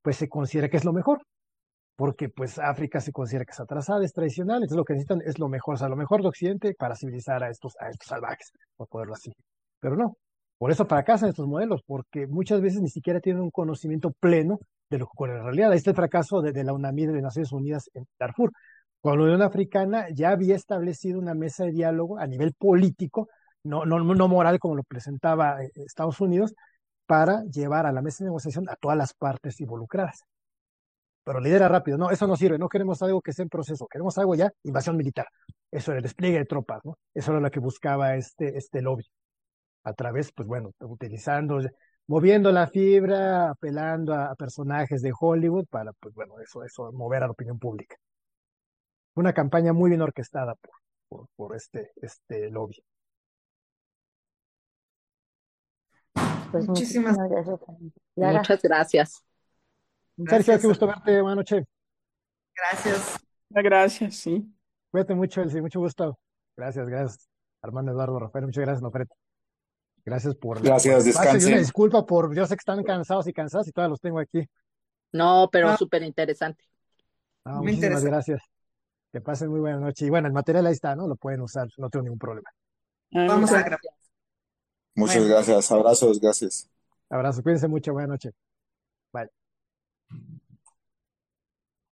pues se considera que es lo mejor, porque pues África se considera que es atrasada, es tradicional, entonces lo que necesitan es lo mejor, o sea, lo mejor de Occidente para civilizar a estos, a estos salvajes, por ponerlo así. Pero no, por eso fracasan estos modelos, porque muchas veces ni siquiera tienen un conocimiento pleno de lo que ocurre en realidad. Ahí está el fracaso de, de la UNAMID de Naciones Unidas en Darfur. Cuando la Unión Africana ya había establecido una mesa de diálogo a nivel político, no, no, no moral como lo presentaba eh, Estados Unidos, para llevar a la mesa de negociación a todas las partes involucradas. Pero lidera rápido, no, eso no sirve, no queremos algo que esté en proceso, queremos algo ya, invasión militar. Eso era el despliegue de tropas, ¿no? Eso era lo que buscaba este, este lobby. A través, pues bueno, utilizando, moviendo la fibra, apelando a, a personajes de Hollywood para, pues bueno, eso, eso, mover a la opinión pública. Una campaña muy bien orquestada por, por, por este, este lobby. Pues Muchísimas muchísimas gracias, Clara. Muchas gracias. Sergio, gracias. qué gusto verte, buenas noches. Gracias. Gracias, sí. Cuídate mucho, Elsie, mucho gusto. Gracias, gracias. Armando, Eduardo, Rafael, muchas gracias, Nofret. Gracias por, la, por Gracias, el espacio y una descansen. disculpa por, yo sé que están cansados y cansadas y todavía los tengo aquí. No, pero No, súper interesante. Ah, muy muchísimas interesante. gracias. Que pasen muy buena noche. Y bueno, el material ahí está, ¿no? Lo pueden usar, no tengo ningún problema. Ah, Vamos a gracias. grabar. Muchas Bueno. gracias. Abrazos, gracias. Abrazo, cuídense mucho, buena noche. Bye.